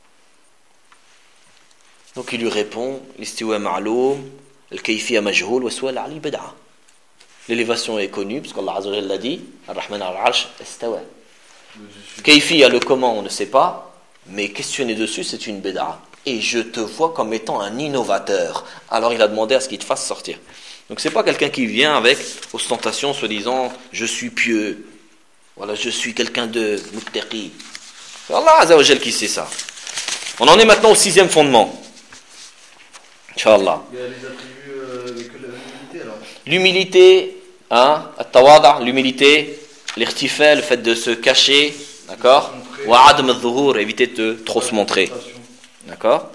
S1: Donc il lui répond l'istiwa ma'lou, al-kayfiya majhoul, wa su'al ali bid'a. L'élévation est connue, parce qu'Allah Azza wa Jalla l'a dit, Ar-Rahman al-Arsh istawa. Kayfiya, le comment, on ne sait pas, mais questionner dessus, c'est une bid'a. Et je te vois comme étant un innovateur. Alors il a demandé à ce qu'il te fasse sortir. Donc c'est pas quelqu'un qui vient avec ostentation, se disant je suis pieux, voilà, je suis quelqu'un de muttaqi. C'est Allah Azza wa Jal qui sait ça. On en est maintenant au sixième fondement. Inch'Allah.
S3: Il y a les attributs euh, de l'humilité alors.
S1: L'humilité, hein, at-tawada', l'humilité, l'irtifa, le fait de se cacher, d'accord, wa adam al-dhuhur, éviter de trop se montrer. D'accord.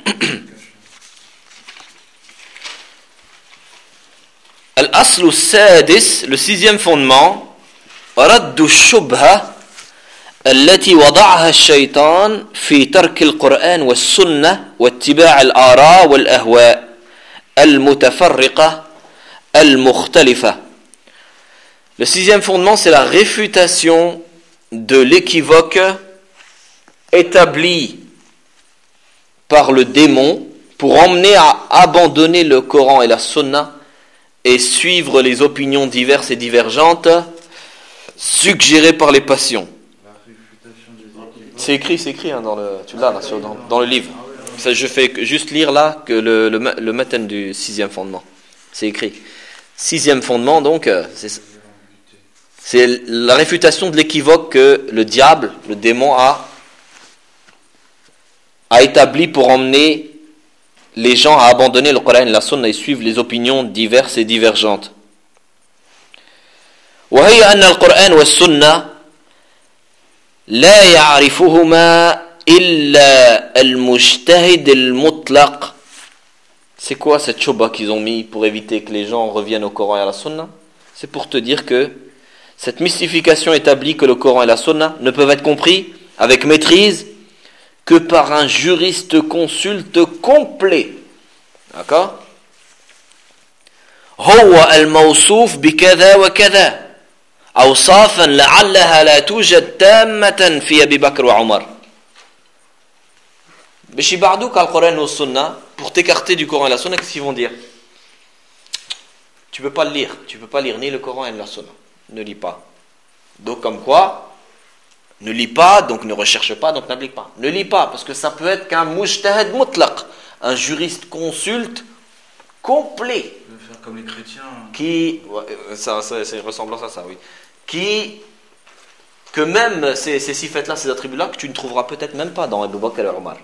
S1: Al-aslu sadis, le sixième fondement, رد الشبهة التي وضعها الشيطان في ترك القرآن والسنة واتباع الآراء والأهواء المتفرقة المختلفة. Le sixième fondement, c'est la réfutation de l'équivoque établi par le démon pour emmener à abandonner le Coran et la Sunna et suivre les opinions diverses et divergentes suggérées par les passions. C'est écrit, c'est écrit hein, dans le, tu l'as là, sur, dans, dans le livre. Ça, je fais juste lire là que le, le, le matin du sixième fondement. C'est écrit. Sixième fondement, donc, c'est, c'est la réfutation de l'équivoque que le diable, le démon a a établi pour emmener les gens à abandonner le Coran et la Sunna et suivre les opinions diverses et divergentes. وهي أن القرآن والسنة لا يعرفهما إلا المجتهد المطلق. C'est quoi cette choba qu'ils ont mis pour éviter que les gens reviennent au Coran et à la Sunna? C'est pour te dire que cette mystification établit que le Coran et la Sunna ne peuvent être compris avec maîtrise que par un juriste consulte complet. D'accord? هو الموصوف بكذا وكذا أوصافا لعلها لا توجد تامة في أبي بكر وعمر. باش يبعدوك على القرآن والسنة pour t'écarter du Coran et la Sunna, qu'est-ce qu'ils vont dire? Tu peux pas le lire, tu peux pas lire ni le Coran ni la Sunna. Ne lis pas. Donc comme quoi? Ne lis pas, donc ne recherche pas, donc n'applique pas. Ne lis pas, parce que ça peut être qu'un mujtahid mutlaq, un juriste consulte complet.
S2: Faire comme les chrétiens.
S1: Qui, ouais, ça, ça, c'est ressemblant à ça, oui. Qui, que même ces, ces sifat-là, ces attributs-là, que tu ne trouveras peut-être même pas dans Abu Bakr et Omar.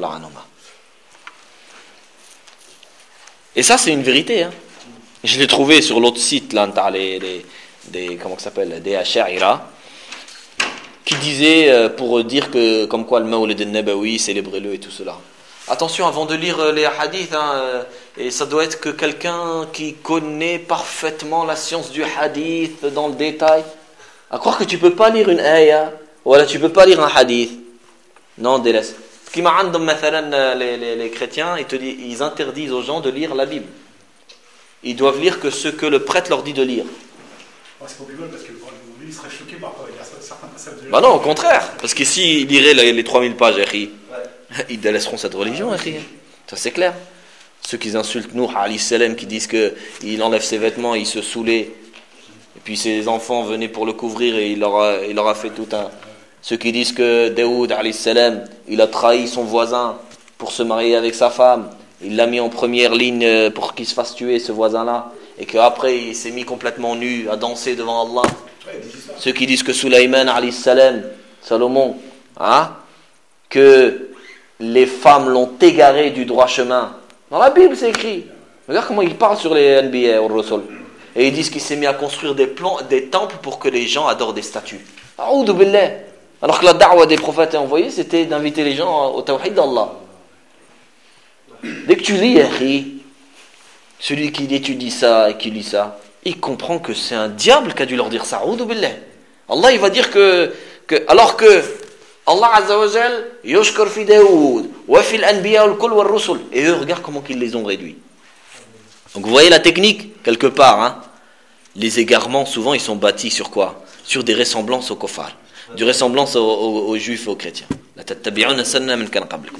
S1: Et ça, c'est une vérité. Hein. Je l'ai trouvé sur l'autre site, là, les, les, des, comment ça s'appelle, des Ash'ira, qui disait euh, pour dire que comme quoi le Mawlid al-Nabawi, célébrez-le et tout cela. Attention, avant de lire euh, les hadiths, hein, euh, et ça doit être que quelqu'un qui connaît parfaitement la science du hadith dans le détail. À croire que tu peux pas lire une ayah, voilà, tu peux pas lire un hadith. Non, délaisse. Ce qui m'a rendu les, les, les chrétiens, ils, te disent, ils interdisent aux gens de lire la Bible. Ils doivent lire que ce que le prêtre leur dit de lire.
S4: Ouais, c'est pas plus mal parce que lui, il serait choqué par quoi. Il y a certains passages de.
S1: Bah non, au contraire. Parce que s'ils liraient les, les trois mille pages, ouais. Ils délaisseront cette religion. Ça c'est clair. Ceux qui insultent Nuh alayhi salam, qui disent qu'il enlève ses vêtements, il se saoulait. Et puis ses enfants venaient pour le couvrir et il leur a, il leur a fait tout un. Ceux qui disent que Daoud alayhi salam, il a trahi son voisin pour se marier avec sa femme. Il l'a mis en première ligne pour qu'il se fasse tuer, ce voisin-là. Et qu'après, il s'est mis complètement nu à danser devant Allah. Ceux qui disent que Sulaiman alayhi salam, Salomon, hein, que les femmes l'ont égaré du droit chemin. Dans la Bible, c'est écrit. Regarde comment il parle sur les N B A ou Rasul. Et ils disent qu'il s'est mis à construire des, plans, des temples pour que les gens adorent des statues. A'oudou billah. Alors que la da'wa des prophètes envoyés, c'était d'inviter les gens au tawhid d'Allah. Dès que tu lis, Yahri, celui qui étudie ça et qui lit ça, il comprend que c'est un diable qui a dû leur dire ça. A'oudou billah. Allah, il va dire que, que alors que Allah Azza wa Jal yushkur fi Daoud wa fil anbiya wal kul wal rusul. Et eux, regarde comment ils les ont réduits. Donc vous voyez la technique, quelque part, hein. Les égarements, souvent, ils sont bâtis sur quoi? Sur des ressemblances aux kofars, des ressemblances aux, aux, aux juifs et aux chrétiens. La tattabi'una sanna man kana qablikum.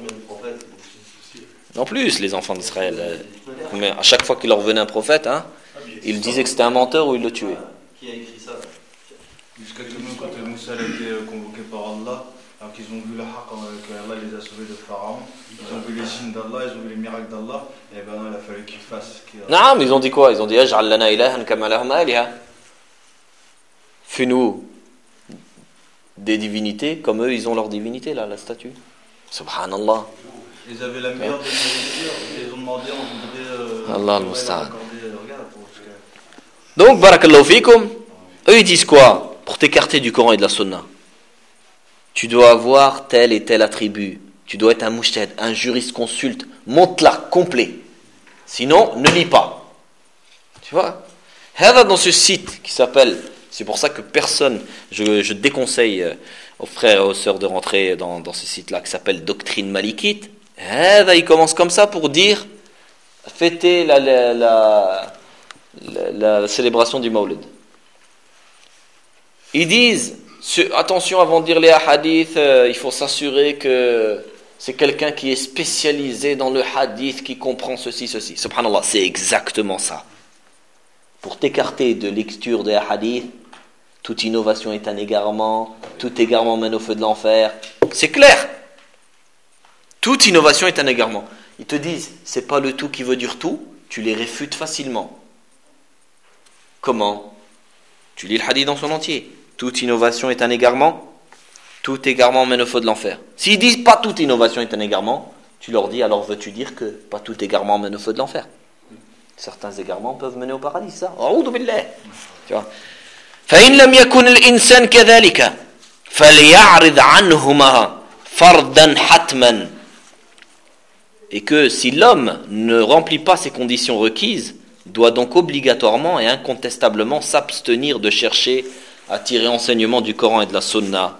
S1: En plus, les enfants d'Israël, mais à chaque fois qu'il leur venait un prophète, hein, ils disaient que c'était un menteur ou ils le tuaient.
S3: Qui a écrit ça?
S2: Jusqu'à que même quand Moussa a été convoqué par Allah, alors qu'ils ont vu le haqq, qu'Allah les a sauvés de Pharaon, ils ont vu les signes d'Allah, ils ont vu les miracles d'Allah, et ben non, il a fallu qu'ils fassent.
S1: Non, mais ils ont dit quoi? Ils ont dit Aj'al lana ilahan kama lahum aliha. Fais-nous des divinités comme eux, ils ont leur divinité, là, la statue. Subhanallah.
S2: Ils avaient la meilleure des nourritures, ils ont demandé, on voudrait. Euh,
S1: Allah al-Musta'an. Donc, barakallahu fikum, eux ils disent quoi? Pour t'écarter du Coran et de la Sunna, tu dois avoir tel et tel attribut. Tu dois être un mujtahid, un juriste consulte, monte-là, complet. Sinon, ne lis pas. Tu vois? Hada dans ce site qui s'appelle, c'est pour ça que personne, je, je déconseille aux frères et aux sœurs de rentrer dans, dans ce site-là qui s'appelle Doctrine Malikite. Hada, il commence comme ça pour dire, fêter la, la, la, la, la célébration du Mawlid. Ils disent, attention, avant de dire les hadiths, euh, il faut s'assurer que c'est quelqu'un qui est spécialisé dans le hadith, qui comprend ceci, ceci. Subhanallah, c'est exactement ça. Pour t'écarter de lecture des hadiths, toute innovation est un égarement, tout égarement mène au feu de l'enfer. C'est clair. Toute innovation est un égarement. Ils te disent, c'est pas le tout qui veut dire tout, tu les réfutes facilement. Comment? Tu lis le hadith dans son entier. Toute innovation est un égarement, tout égarement mène au feu de l'enfer. S'ils disent pas toute innovation est un égarement, tu leur dis, alors veux-tu dire que pas tout égarement mène au feu de l'enfer? Certains égarements peuvent mener au paradis, ça. A'udhu billah. Tu vois? فإن لم يكن الإنسان كذلك فليعرض عنهما فردا حتما. Et que si l'homme ne remplit pas ces conditions requises, doit donc obligatoirement et incontestablement s'abstenir de chercher à tirer enseignement du Coran et de la Sunna.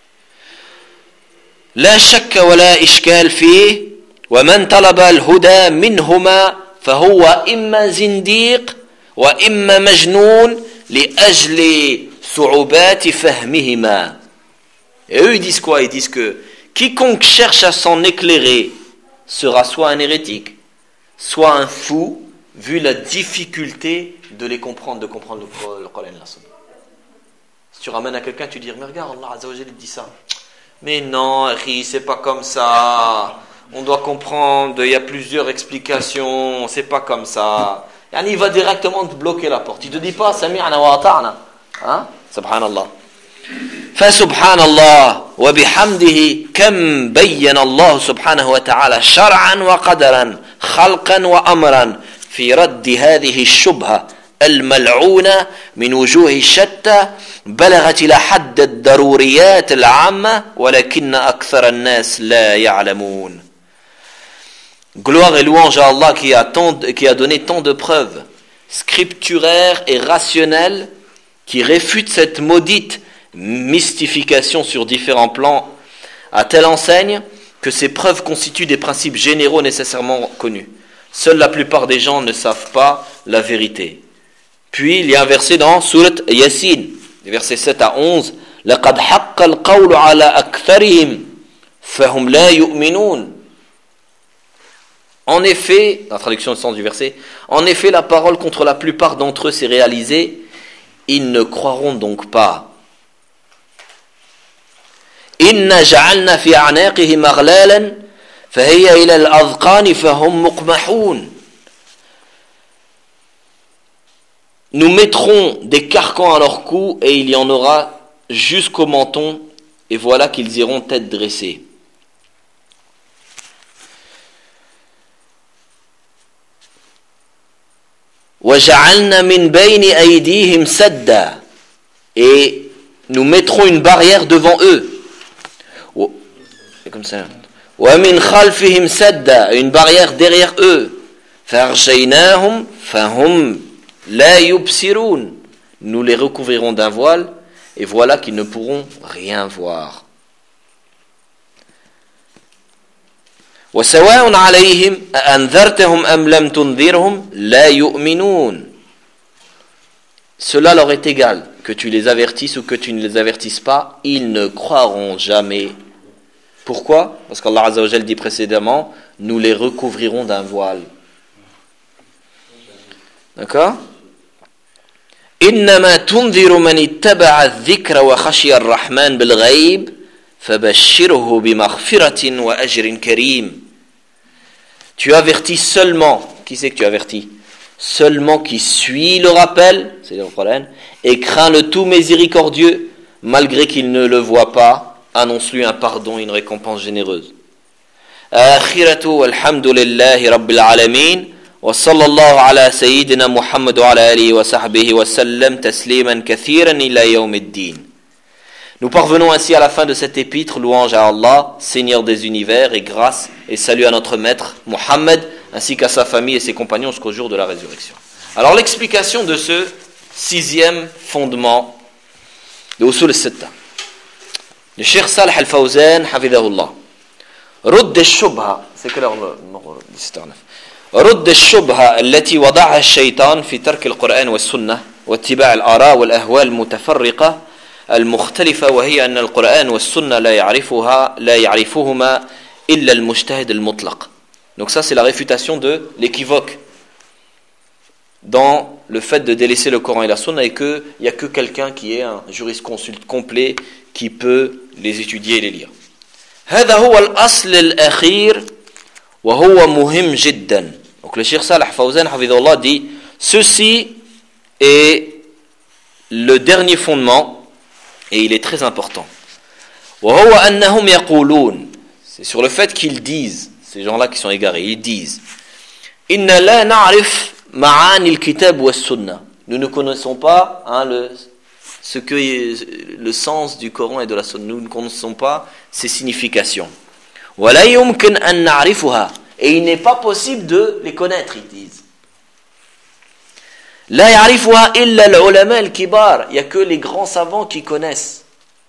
S1: لا شك ولا إشكال فيه ومن طلب الهدى منهما فهو إما زنديق وإما مجنون لأجل صعوبات فهمهما. Et eux ils disent quoi? Ils disent que quiconque cherche à s'en éclairer sera soit un hérétique, soit un fou, vu la difficulté de les comprendre, de comprendre le, le Coran et la Sunna. Si tu ramènes à quelqu'un, tu dis, mais regarde, Allah Azza wa Jalla dit ça. Mais non, c'est pas comme ça. On doit comprendre, il y a plusieurs explications, c'est pas comme ça. Yani, il va directement te bloquer la porte. Il te dit pas, sami'na wa ata'na. Hein? Subhanallah. فسبحان الله وبحمده كم بين الله سبحانه وتعالى شرعا وقدرا خلقا وأمرا في رد هذه الشبهة الملعونة من وجوه شتى بلغت إلى حد الضروريات العامة ولكن أكثر الناس لا يعلمون. Gloire et louange à Allah qui a, tant, qui a donné tant de preuves scripturaires et rationnelles qui réfutent cette maudite mystification sur différents plans à telle enseigne que ces preuves constituent des principes généraux nécessairement connus. Seule la plupart des gens ne savent pas la vérité. Puis il y a un verset dans Surat Yasin, les versets sept à onze. لَقَدْ حَقَّ الْقَوْلُ عَلَى أَكْثَرِهِمْ فَهُمْ لَا يُؤْمِنُونَ. En effet, la traduction du sens du verset, en effet la parole contre la plupart d'entre eux s'est réalisée, ils ne croiront donc pas. إِنَّا جَعَلْنَا فِي أَعْنَاقِهِمْ أَغْلَالًا فَهِيَ إِلَى الْأَذْقَانِ فَهُمْ مُقْمَحُونَ. Nous mettrons des carcans à leur cou et il y en aura jusqu'au menton et voilà qu'ils iront tête dressée. وَجَعَلْنَا مِنْ بَيْنِ أَيْدِيهِمْ سَدًّا. Et nous mettrons une barrière devant eux. C'est comme ça. وَمِنْ خَلْفِهِمْ سَدًّا. Une barrière derrière eux. فَأَغْشَيْنَاهُمْ فَهُمْ لَا يُبْصِرُونَ. Nous les recouvrirons d'un voile et voilà qu'ils ne pourront rien voir. وسواء عليهم أأنذرتهم أم لم تنذرهم لا يؤمنون. Cela leur est égal, que tu les avertisses ou que tu ne les avertisses pas, ils ne croiront jamais. Pourquoi? Parce qu'Allah Azza wa Jal dit précédemment, nous les recouvrirons d'un voile. D'accord? إنما تنذر من اتبع الذكر وخشي الرحمن بالغيب فبشره بمغفرة وأجر كريم. Tu avertis seulement, qui c'est que tu avertis? Seulement qui suit le rappel, c'est le Coran, et craint le tout miséricordieux, malgré qu'il ne le voit pas, annonce-lui un pardon et une récompense généreuse. آخرة والحمد لله رب العالمين وصلى الله على سيدنا محمد وعلى آله وصحبه وسلم تسليما كثيرا إلى يوم الدين. Nous parvenons ainsi à la fin de cet épître, louange à Allah, Seigneur des univers, et grâce et salut à notre maître Mohammed, ainsi qu'à sa famille et ses compagnons jusqu'au jour de la résurrection. Alors l'explication de ce sixième fondement de Usul al-Sitta. Le Cheikh Salih al-Fawzan, hafidahullah, رد الشبهة, c'est que l'heure dix-sept heures neuf. رد الشبهة التي وضعها الشيطان في ترك القرآن والسنة واتباع الآراء والأهواء المتفرقة المختلفة وهي أن القرآن والسنة لا يعرفها لا يعرفهما إلا المجتهد المطلق. Donc ça c'est la réfutation de l'équivoque dans le fait de délaisser le Coran et la Sunna et qu'il n'y a que quelqu'un qui est un jurisconsulte complet qui peut les étudier et les lire. هذا هو الأصل الأخير وهو مهم جدا. Donc le Cheikh Salih Fawzan hafidhahullah dit ceci est le dernier fondement et il est très important. وهو أنهم يقولون, c'est sur le fait qu'ils disent, ces gens-là qui sont égarés, ils disent إن لا نعرف معاني الكتاب والسنة. Nous ne connaissons pas hein, le, ce que le sens du Coran et de la Sunna. Nous ne connaissons pas ses significations. ولا يمكن أن نعرفها. Et il n'est pas possible de les connaître, ils disent. لا يعرفها إلا العلماء الكبار. Il n'y a que les grands savants qui connaissent.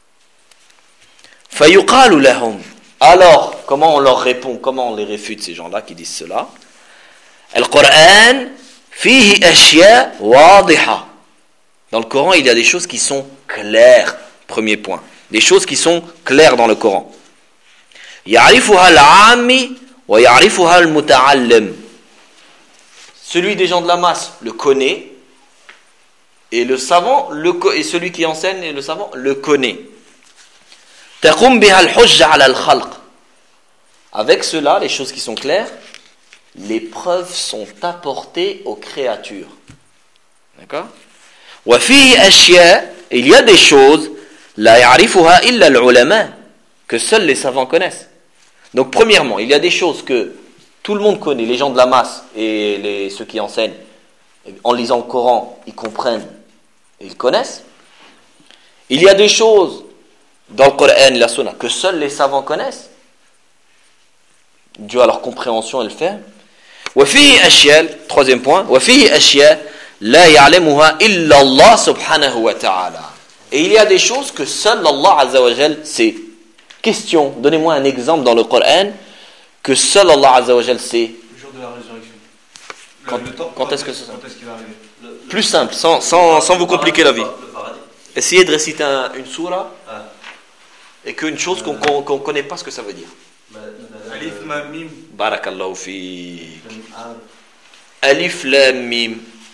S1: فيقال لهم. Alors, comment on leur répond? Comment on les réfute, ces gens-là qui disent cela? القرآن فيه أشياء واضحة. Dans le Coran, il y a des choses qui sont claires. Premier point. Des choses qui sont claires dans le Coran. يعرفها العامي ويعرفها المتعلم. Celui des gens de la masse le connaît et le savant le co- et celui qui enseigne et le savant le connaît. تقوم بها الحجة على الخلق. Avec cela, les choses qui sont claires, les preuves sont apportées aux créatures. D'accord? وفيه أشياء, il y a des choses لا يعرفها إلا العلماء, que seuls les savants connaissent. Donc premièrement, il y a des choses que tout le monde connaît, les gens de la masse et les, ceux qui enseignent, en lisant le Coran, ils comprennent et ils connaissent. Il y a des choses dans le Coran et la Sunna que seuls les savants connaissent, dû à leur compréhension et le faire. وفيه أشياء, troisième point, وفيه أشياء لا يعلمها إلا الله سبحانه وتعالى. Et il y a des choses que seul Allah Azza wa Jal sait. Question, donnez-moi un exemple dans le Coran que seul Allah Azza wa Jal sait.
S2: Le jour de la résurrection. Le,
S1: Quand,
S2: le temps,
S1: quand est-ce que c'est ça?
S2: Quand est-ce qu'il va arriver?
S3: Le, le,
S1: Plus simple, sans, sans, sans vous compliquer la vie.
S3: Le paradis.
S1: Essayez de réciter un, une sourate
S3: Ah.
S1: et qu'une chose qu'on qu'on, qu'on connaît pas ce que ça veut dire.
S2: Alif Lam Mim.
S1: Barakallahu fi.
S3: Ah.
S1: Alif Lam Mim.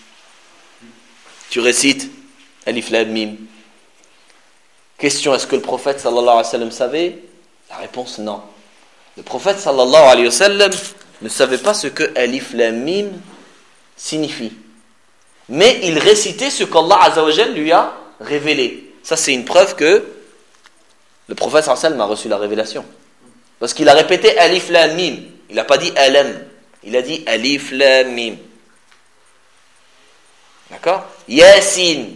S1: Tu récites Alif Lam Mim. Question, est-ce que le prophète sallallahu alayhi wa sallam savait? La réponse, non. Le prophète sallallahu alayhi wa sallam ne savait pas ce que Alif Lam Mim signifie. Mais il récitait ce qu'Allah Azza wa Jal lui a révélé. Ça, c'est une preuve que le prophète sallallahu alayhi wa sallam a reçu la révélation. Parce qu'il a répété Alif Lam Mim. Il n'a pas dit Alam. Il a dit Alif Lam Mim. D'accord? Yasin.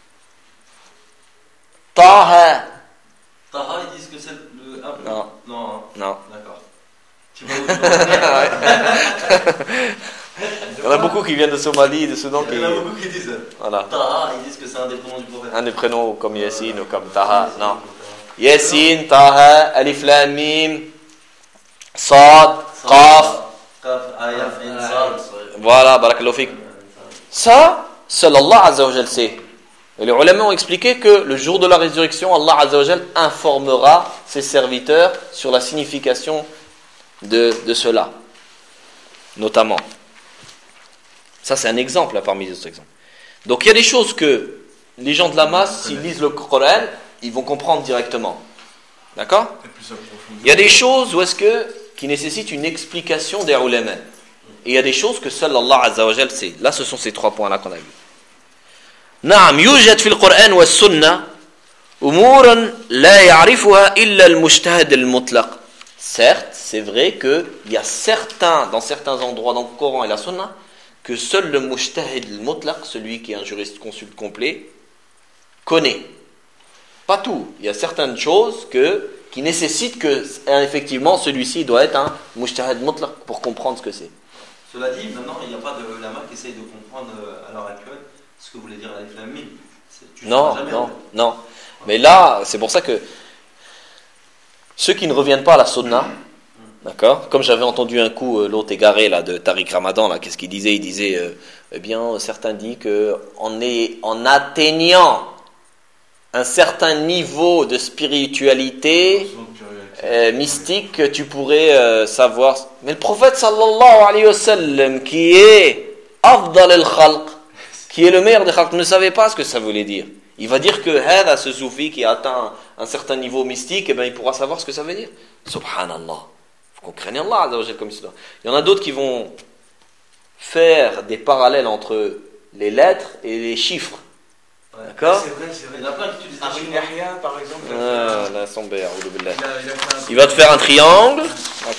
S1: Taha.
S3: Taha, ils disent que c'est le. Ah,
S1: Non.
S3: Non. hein.
S1: Non.
S3: D'accord. Tu vois où tu veux
S1: Il y en a beaucoup qui viennent de Somalie, de Soudan.
S3: Il y en a beaucoup qui disent.
S1: Voilà.
S3: Taha, ils disent que c'est un des prénoms du prophète.
S1: Un des prénoms comme Yasin ou comme Taha. Non. Yasin, Taha, Alif Lam Mim. Sad, Qaf.
S3: Qaf, Ayaf, Insad.
S1: Voilà, barakallahu fik. Ça, seul Allah Azza wa Jal sait. Et les ulama ont expliqué que le jour de la résurrection, Allah Azza wa Jal informera ses serviteurs sur la signification de, de cela, notamment. Ça, c'est un exemple là, parmi les autres exemples. Donc, il y a des choses que les gens de la masse, s'ils lisent le Coran, ils vont comprendre directement. D'accord ? Il y a des choses où est-ce que, qui nécessitent une explication des ulama. Et il y a des choses que seul Allah Azza wa Jal sait. Là, ce sont ces trois points-là qu'on a vus. نعم يوجد في القرآن والسنة أمورا لا يعرفها إلا المجتهد المطلق. Certes, c'est vrai qu'il y a certains, dans certains endroits dans le Coran et la Sunna, que seul le mujtahid al-mutlaq, celui qui est un juriste consulte complet, connaît. Pas tout. Il y a certaines choses que, qui nécessitent que, effectivement, celui-ci doit être un mujtahid mutlaq pour comprendre ce que c'est.
S3: Cela dit, maintenant, il n'y a pas de ulama qui essaye de comprendre à l'heure actuelle ce que voulait dire Alif Lam Mim.
S1: Non, non, non. Mais là, c'est pour ça que ceux qui ne reviennent pas à la Sunna, d'accord, comme j'avais entendu un coup euh, l'autre égaré là, de Tariq Ramadan, là, qu'est-ce qu'il disait ? Il disait, euh, eh bien, certains disent qu'en en atteignant un certain niveau de spiritualité euh, mystique, tu pourrais euh, savoir. Mais le prophète sallallahu alayhi wa sallam, qui est afdal al-khalq, qui est le meilleur des khalq, ne savait pas ce que ça voulait dire. Il va dire que à ce soufi qui a atteint un certain niveau mystique, eh bien, il pourra savoir ce que ça veut dire. Subhanallah. Il faut qu'on craigne Allah comme cela. Il y en a d'autres qui vont faire des parallèles entre les lettres et les chiffres.
S3: Ouais.
S1: D'accord ?
S3: C'est vrai, c'est vrai. Il y en a plein qui utilisent
S4: Abu
S3: des
S4: Yahya, par exemple.
S1: Ah, la sombre, a'oudou billah.
S4: Il a- il a fait un-
S1: Il va te faire un triangle, d'accord ?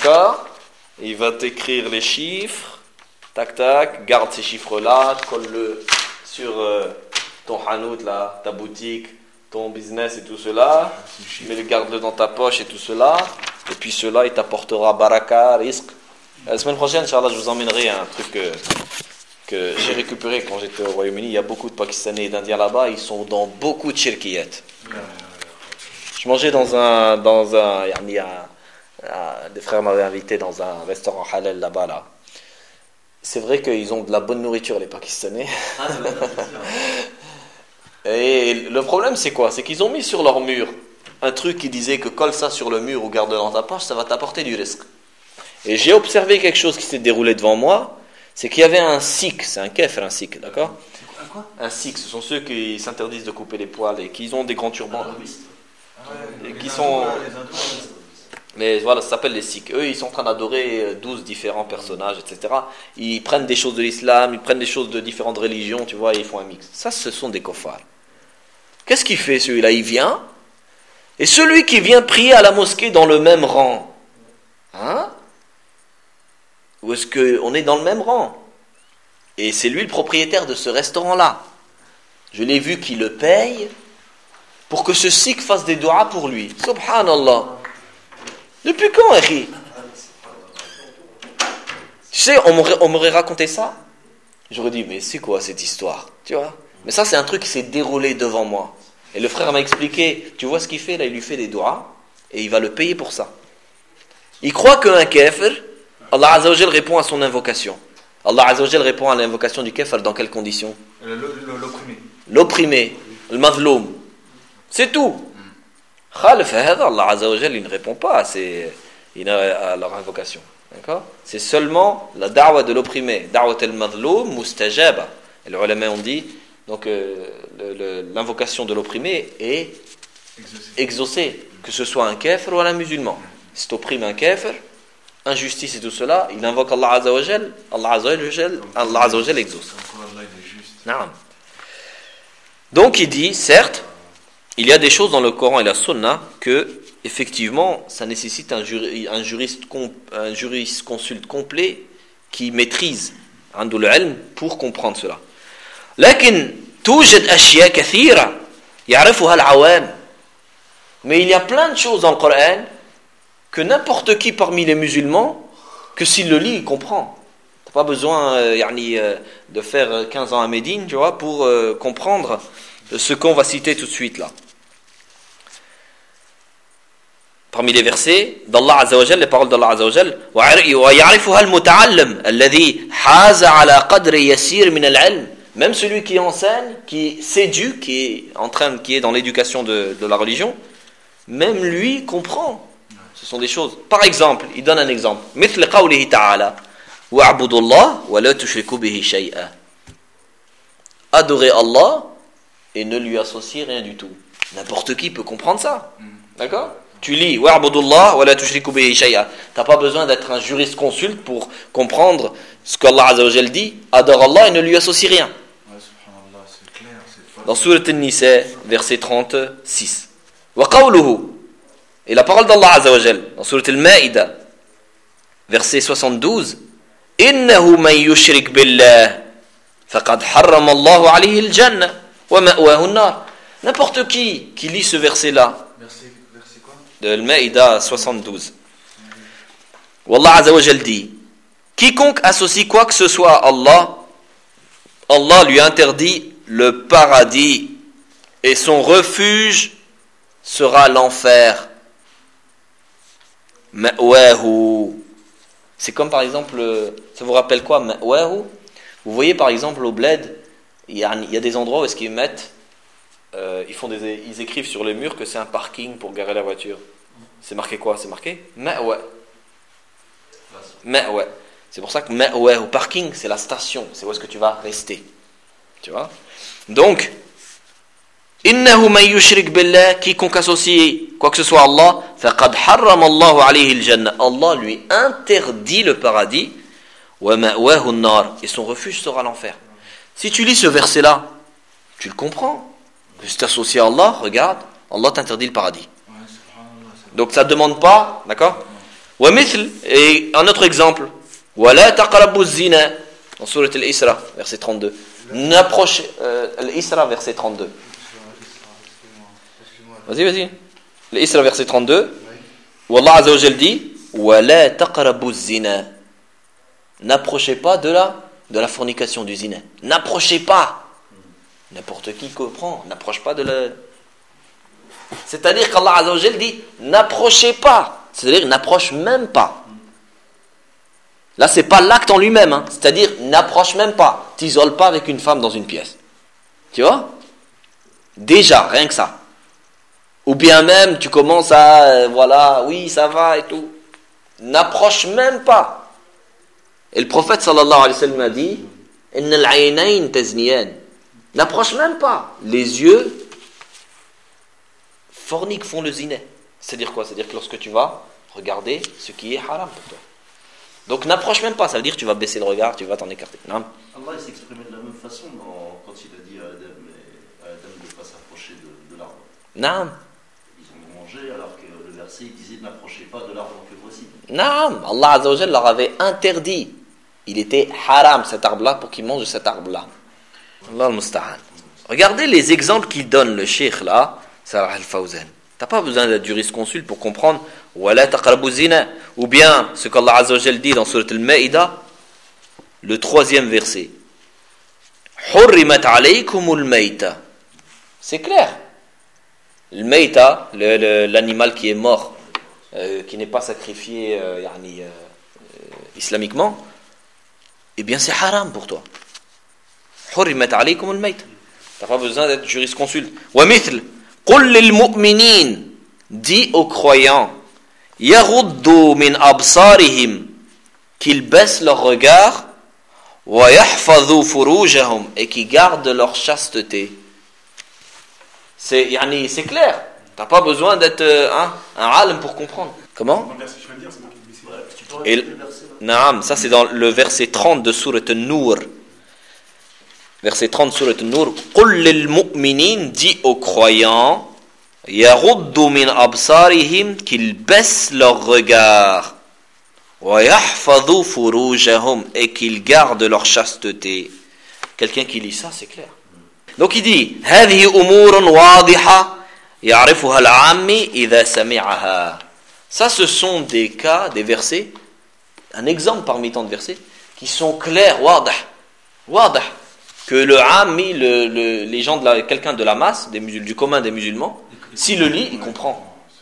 S1: Il va t'écrire les chiffres, tac tac, garde ces chiffres-là, colle-le sur euh, ton hanout, là, ta boutique, ton business et tout cela, mais garde-le dans ta poche et tout cela, et puis cela, il t'apportera baraka, risque. La semaine prochaine, Inch'Allah, je vous emmènerai un truc que, que j'ai récupéré quand j'étais au Royaume-Uni. Il y a beaucoup de Pakistanais et d'Indiens là-bas, ils sont dans beaucoup de shirkiyat. Je mangeais dans un, dans un, il y a un, des frères m'avaient invité dans un restaurant halal là-bas là. C'est vrai qu'ils ont de la bonne nourriture les Pakistanais.
S3: Ah, c'est vrai, c'est vrai.
S1: Et le problème c'est quoi ? C'est qu'ils ont mis sur leur mur un truc qui disait que colle ça sur le mur ou garde dans ta poche, ça va t'apporter du risque. Et j'ai observé quelque chose qui s'est déroulé devant moi, c'est qu'il y avait un sikh, c'est un kefir, un sikh, d'accord ?
S3: Un quoi ?
S1: Un sikh, ce sont ceux qui s'interdisent de couper les poils et qui ont des grands turbans. là. Et qui sont... Mais voilà, ça s'appelle les sikhs. Eux, ils sont en train d'adorer douze différents personnages, et cetera. Ils prennent des choses de l'islam, ils prennent des choses de différentes religions, tu vois, et ils font un mix. Ça, ce sont des kofars. Qu'est-ce qu'il fait, celui-là ? Il vient, et celui qui vient prier à la mosquée dans le même rang, hein ? Ou est-ce qu'on est dans le même rang ? Et c'est lui le propriétaire de ce restaurant-là. Je l'ai vu qu'il le paye pour que ce sikh fasse des doigts pour lui. Subhanallah. Depuis quand, Akhi ? Tu sais, on m'aurait, on m'aurait raconté ça. J'aurais dit, mais c'est quoi cette histoire ? Tu vois ? Mais ça, c'est un truc qui s'est déroulé devant moi. Et le frère m'a expliqué, tu vois ce qu'il fait là ? Il lui fait des doigts et il va le payer pour ça. Il croit qu'un kafir, Allah Azza wa Jal répond à son invocation. Allah Azza wa Jal répond à l'invocation du kafir dans quelles conditions ?
S2: L'opprimé.
S1: L'opprimé, le mazloum. C'est tout. Khalif hada, Allah Azza wa Jal, il ne répond pas à, ces, à leur invocation. D'accord ? C'est seulement la da'wa de l'opprimé. Da'wat al-mazloum mustajaba. Et les ulama ont dit, donc euh, le, le, l'invocation de l'opprimé est exaucée, que ce soit un kafir ou un musulman. Si tu opprimes un kafir, injustice et tout cela, il invoque Allah Azza wa Jal, Allah Azza wa Jal, Allah Azza wa Jal exauce. Non. Donc il dit, certes, il y a des choses dans le Coran et la Sunna que, effectivement, ça nécessite un, juri, un, juriste, un jurisconsulte complet qui maîtrise عندو العلم pour comprendre cela. لكن توجد أشياء كثيرة يعرفها العوام. Mais il y a plein de choses dans le Coran que n'importe qui parmi les musulmans, que s'il le lit, il comprend. Tu n'as pas besoin euh, yani, euh, de faire quinze ans à Médine, tu vois, pour euh, comprendre ce qu'on va citer tout de suite là. parmi les versets d'Allah Azza wa Jal, les paroles d'Allah Azza wa Jal, وَيَعْرِفُهَا الْمُتَعَلِّمُ الَّذِي حَازَ عَلَى قَدْرِ يَسِيرٍ مِنَ الْعِلْمِ. Même celui qui enseigne, qui s'éduque, qui est en train, qui est dans l'éducation de, de la religion, même lui comprend. Ce sont des choses. Par exemple, il donne un exemple. مثل قوله تعالى وَاعْبُدُوا اللَّهَ وَلَا تُشْرِكُوا بِهِ شَيْئًا. Adorez Allah et ne lui associez rien du tout. N'importe qui peut comprendre ça. D'accord? Tu lis وَاعْبُدُوا اللَّهَ وَلَا تُشْرِكُوا بِهِ شَيْئًا. Tu n'as pas besoin d'être un juriste-consulte pour comprendre ce qu'Allah Azza wa Jal dit. Adore Allah et ne lui associe rien. Dans Surat An-Nisa, verset trente-six. وَقَوْلُهُ. Et la parole d'Allah Azza wa Jal, dans Surat Al-Ma'idah, verset soixante-douze. إِنَّهُ مَنْ يُشْرِكْ بِاللَّهِ فَقَدْ حَرَّمَ اللَّهُ عَلَيْهِ الْجَنَّةَ وَمَأْوَاهُ النَّارُ. N'importe qui qui lit ce verset-là,
S2: Verset, verset quoi?
S1: de Al-Ma'idah soixante-douze. Wallah Azza wa Jal dit, quiconque associe quoi que ce soit à Allah, Allah lui interdit le paradis et son refuge sera l'enfer. Ma'wahu. C'est comme par exemple, ça vous rappelle quoi, Ma'wahu? Vous voyez par exemple au bled, il y a, il y a des endroits où est-ce qu'ils mettent, euh, ils, font des, ils écrivent sur les murs que c'est un parking pour garer la voiture. C'est marqué quoi? C'est marqué Ma'wa. Ma'wa. C'est pour ça que Ma'wa au parking, c'est la station, c'est où est-ce que tu vas rester. Tu vois? Donc, innahu man yushrik billah, quiconque associe quoi que ce soit à Allah, faqad harrama Allahu alayhi al-jannah. Allah lui interdit le paradis, wa ma'wahu an-nar, et son refuge sera l'enfer. Si tu lis ce verset-là, tu le comprends. Que si tu t'associes à Allah, regarde, Allah t'interdit le paradis. Donc ça ne demande pas, d'accord? Wa mithl, et un autre exemple, wa la taqrabu az-zina, dans Surat Al-Isra, verset trente-deux. N'approchez, euh, Al-Isra, verset trente-deux. Vas-y, vas-y. L'Isra, verset trente-deux. Où Allah Azza wa Jal dit وَلَا تَقْرَبُوا الزِّنَا. N'approchez pas de la, de la fornication, du zina. N'approchez pas. N'importe qui comprend. N'approche pas de la. C'est-à-dire qu'Allah Azza wa Jal dit n'approchez pas. C'est-à-dire n'approche même pas. Là, c'est pas l'acte en lui-même. Hein. C'est-à-dire n'approche même pas. T'isole pas avec une femme dans une pièce. Tu vois? Déjà, rien que ça. Ou bien même, tu commences à, euh, voilà, oui, ça va et tout. N'approche même pas. Et le prophète sallallahu alayhi wa sallam a dit, Inna al-aynayn tazniyan. N'approche même pas. Les yeux forniquent, font le zina. C'est-à-dire quoi? C'est-à-dire que lorsque tu vas regarder ce qui est haram pour toi. Donc n'approche même pas. Ça veut dire que tu vas baisser le regard, tu vas t'en écarter. Non?
S3: Allah s'exprimait de la même façon dans, quand il a dit à Adam, à Adam de ne pas s'approcher de, de l'arbre.
S1: Non.
S3: Alors que le verset il disait n'approchez pas de l'arbre que voici.
S1: Non, Allah Azza wa Jal leur avait interdit. Il était haram cet arbre-là pour qu'ils mangent de cet arbre-là. Allah al-Musta'an. Regardez les exemples qu'il donne le cheikh là, Salah al-Fawzan. T'as pas besoin d'être jurisconsulte pour comprendre wala taqrabu zina, ou bien ce qu'Allah Azza wa Jal dit dans Surat Al-Ma'idah, le troisième verset. Hurrimat alaykumul mayta. C'est clair. Le mayta, le, le, l'animal qui est mort, euh, qui n'est pas sacrifié euh, yani, euh, euh, islamiquement, eh bien c'est haram pour toi. Hurrimat alaykum al-mayta. T'as pas besoin d'être jurisconsulte. Wa mithl, qul lil mu'minin, dis aux croyants, yaghuddu min absarihim, qu'ils baissent leur regard, wa yahfadhu furujahum, et qu'ils gardent leur chasteté. C'est, yani, c'est clair. Tu n'as pas besoin d'être euh, hein, un alim pour comprendre. Comment? Et, naam, ça c'est dans le verset trente de Surat An-Nur. Verset trente de Surat An-Nur. Qul lil mu'minin, dis aux croyants, yaghuddu min absarihim, qu'ils baissent leur regard, wa yahfadhu furujahum, et qu'ils gardent leur chasteté. Quelqu'un qui lit ça, c'est clair. Donc il dit هذه أمور واضحة يعرفها العامي إذا سمعها. Ça ce sont des cas, des versets, un exemple parmi tant de versets qui sont clairs, واضح, واضح, que le ammi, le, le, les gens de la, quelqu'un de la masse, des musulmans, du commun des musulmans, s'il le lit, il comprend.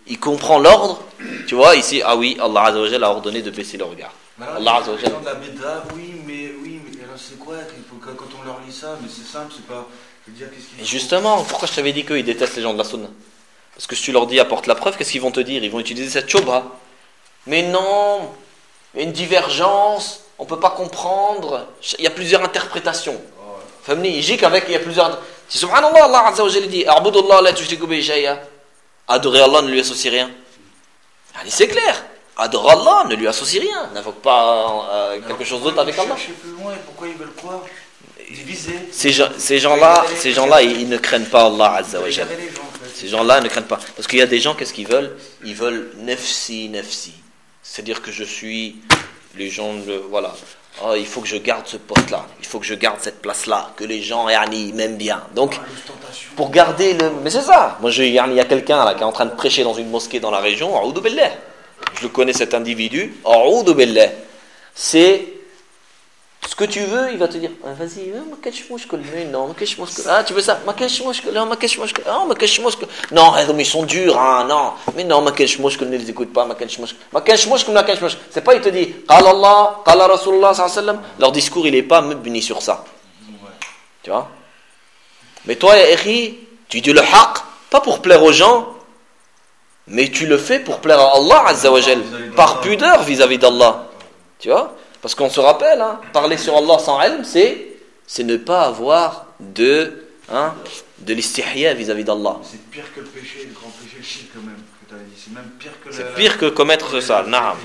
S1: il comprend l'ordre. Tu vois, ici, ah oui, Allah Azza wa Jal a ordonné de baisser le regard.
S2: Alors,
S1: Allah Azza wa Jal.
S2: les gens de la Bida, oui, mais, oui, mais alors c'est quoi qu'il faut que, quand on leur lit ça, mais c'est simple, c'est pas. Je veux dire, qu'est-ce qu'il
S1: Et
S2: faut
S1: justement, pourquoi je t'avais dit qu'ils détestent les gens de la sunna? Parce que si tu leur dis apporte la preuve, qu'est-ce qu'ils vont te dire? Ils vont utiliser cette shubha. Mais non, il y a une divergence, on ne peut pas comprendre. Il y a plusieurs interprétations. Famille, il dit qu'avec, il y a plusieurs. Si subhanallah, Allah Azza wa Jalla dit A'budullah la tushriku bihi shay'a. Adorer Allah, ne lui associe rien. Allez, c'est clair. Adorer Allah, ne lui associe rien. N'invoque pas euh, quelque chose d'autre avec Allah.
S2: Chercher plus loin, pourquoi ils veulent quoi? Diviser.
S1: Ces, gens, ces gens-là, ces gens-là, ils, ils ne craignent pas Allah Azza wa Jalla. Ces gens-là ne craignent pas. Parce qu'il y a des gens, qu'est-ce qu'ils veulent? Ils veulent nefsi, nefsi. C'est-à-dire que je suis. Les gens, le, voilà. Oh, il faut que je garde ce poste-là. Il faut que je garde cette place-là. Que les gens, yani, m'aiment bien. Donc, pour garder le. Mais c'est ça. Moi, je, yani, il y a quelqu'un là qui est en train de prêcher dans une mosquée dans la région. A'oudou billah. Je le connais, cet individu. A'oudou billah. C'est. Ce que tu veux, il va te dire ah, vas-y, ma cache mouchkol. Mais non, ma cache mouchkol. Ah, tu veux ça? Ma cache mouchkol. Non, ma cache mouchkol. Ah, ma cache mouchkol. Non, ils sont durs, hein, non. Mais non, ma cache mouchkol, ne les écoute pas, ma cache mouchkol. Ma cache mouchkol, ma cache mouchkol. C'est pas, il te dit Qala Allah, Qala Rasulullah, sallallahu alayhi wa sallam. Leur discours, il n'est pas mubni sur ça. Tu vois? Mais toi, Eri, tu dis le haqq, pas pour plaire aux gens, mais tu le fais pour plaire à Allah, Azza wa Jal, par pudeur vis-à-vis d'Allah. Tu vois? Parce qu'on se rappelle, hein, parler sur Allah sans ilm, c'est, c'est ne pas avoir de, hein, de l'istihya vis-à-vis d'Allah.
S2: C'est pire que le péché, le grand péché, le shirk quand même, que tu as dit. C'est même pire que
S1: C'est
S2: la,
S1: pire que commettre ça, naam.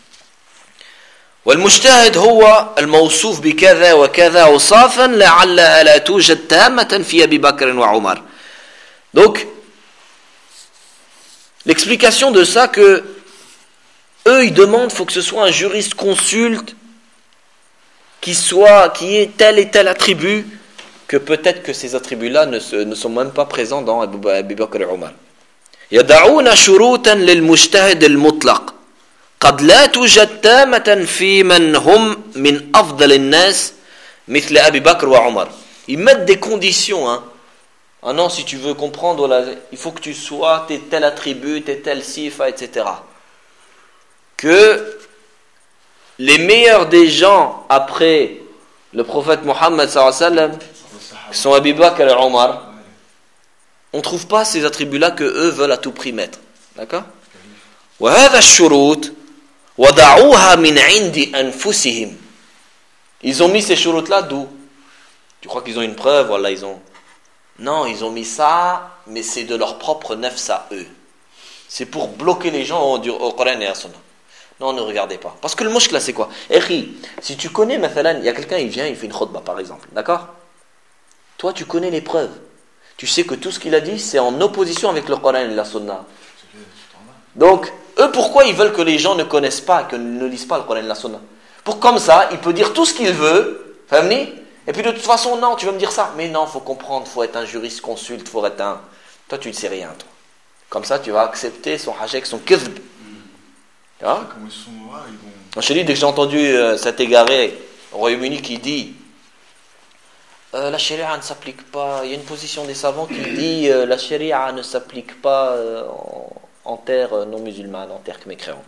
S5: والمجتهد هو الموصوف بكذا وكذا أوصافا لعلها لا توجد تامة في أبي بكر وعمر.
S1: Donc, l'explication de ça que eux ils demandent, faut que ce soit un juriste consulte qui soit, qui ait tel et tel attribut, que peut-être que ces attributs-là ne, se, ne sont même pas présents dans Abu Bakr et Omar.
S5: يدعون شروطا للمجتهد المطلق قد لا توجد تامة في من هم من أفضل الناس
S1: مثل أبي بكر وعمر. Ils mettent des conditions, hein. Ah non, si tu veux comprendre, il faut que tu sois, t'es tel attribut, t'es tel sifa, et cetera. Que les meilleurs des gens après le prophète Mohammed sallallahu alayhi wa sallam, qui sont Abu Bakr et Omar, on ne trouve pas ces attributs-là que eux veulent à tout prix mettre. D'accord?
S5: وهذا الشروط وضعوها من عند أنفسهم.
S1: Ils ont mis ces shurut-là d'où? Tu crois qu'ils ont une preuve? Voilà, ils ont. Non, ils ont mis ça, mais c'est de leur propre nefs à eux. C'est pour bloquer les gens au, au Coran et à Sunna. Non, ne regardez pas. Parce que le mouchk là, c'est quoi? Eri, si tu connais, mathalan, il y a quelqu'un, il vient, il fait une khutbah, par exemple. D'accord? Toi, tu connais les preuves. Tu sais que tout ce qu'il a dit, c'est en opposition avec le Coran et la Sunna. Donc, eux, pourquoi ils veulent que les gens ne connaissent pas, que ne lisent pas le Coran et la Sunna? Pour comme ça, il peut dire tout ce qu'il veut, famille. Et puis de toute façon, non, tu veux me dire ça. Mais non, il faut comprendre, il faut être un juriste consulte, il faut être un... Toi, tu ne sais rien, toi. Comme ça, tu vas accepter son hajek, son kizb. Tu vois?
S2: Comment ils sont là, ils vont...
S1: Je te dis, dès que j'ai entendu euh, cet égaré au Royaume-Uni qui dit euh, la sharia ne s'applique pas, il y a une position des savants qui dit euh, la sharia ne s'applique pas euh, en, en terre euh, non musulmane, en terre mécréante.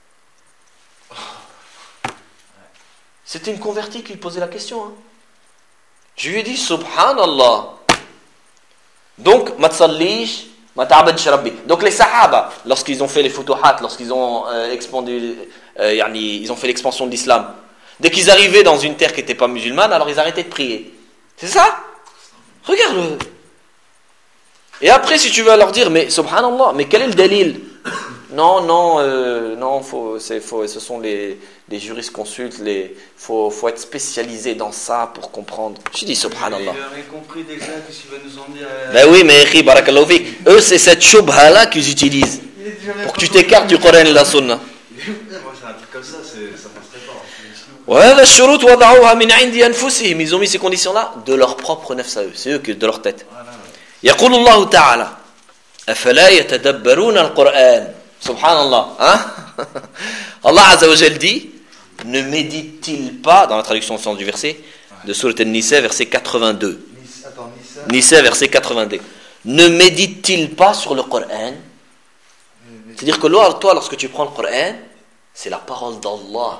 S1: C'était une convertie qui posait la question. Hein. Je lui ai dit subhanallah. Donc, matsallish. Donc les Sahaba, lorsqu'ils ont fait les futuhat, lorsqu'ils ont euh, expandé, euh, yani, ils ont fait l'expansion de l'islam, dès qu'ils arrivaient dans une terre qui n'était pas musulmane, alors ils arrêtaient de prier. C'est ça? Regarde-le. Et après, si tu veux leur dire, mais subhanallah, mais quel est le dalil? Non, non, euh, non, faut, c'est, faut, ce sont les, les juristes consultes, il faut, faut être spécialisé dans ça pour comprendre. Je dis subhanallah.
S2: Il aurait compris déjà qu'est-ce qu'il va nous en dire. Euh...
S1: Ben oui, mais barakallahu fik, eux c'est cette shubha-là qu'ils utilisent pour que tu t'écartes du Coran et de la Sunna.
S2: Moi, c'est un truc comme ça, c'est, ça passerait pas.
S1: وهذا الشروط وضعوها من عند أنفسهم. Ils ont mis ces conditions-là de leur propre nefs à eux, c'est eux qui de leur tête.
S5: يقول الله تعالى أفلا يتدبرون القرآن.
S1: Subhanallah, hein? Allah Azza wa Jal dit, ne médite-t-il pas, dans la traduction au sens du verset, de Surat An-Nisa, verset quatre-vingt-deux.
S2: Attends, Nisa.
S1: Nisa, verset quatre-vingt-deux. Ne médite-t-il pas sur le Coran?
S5: C'est-à-dire que là, toi, lorsque tu prends le Coran, c'est la parole d'Allah.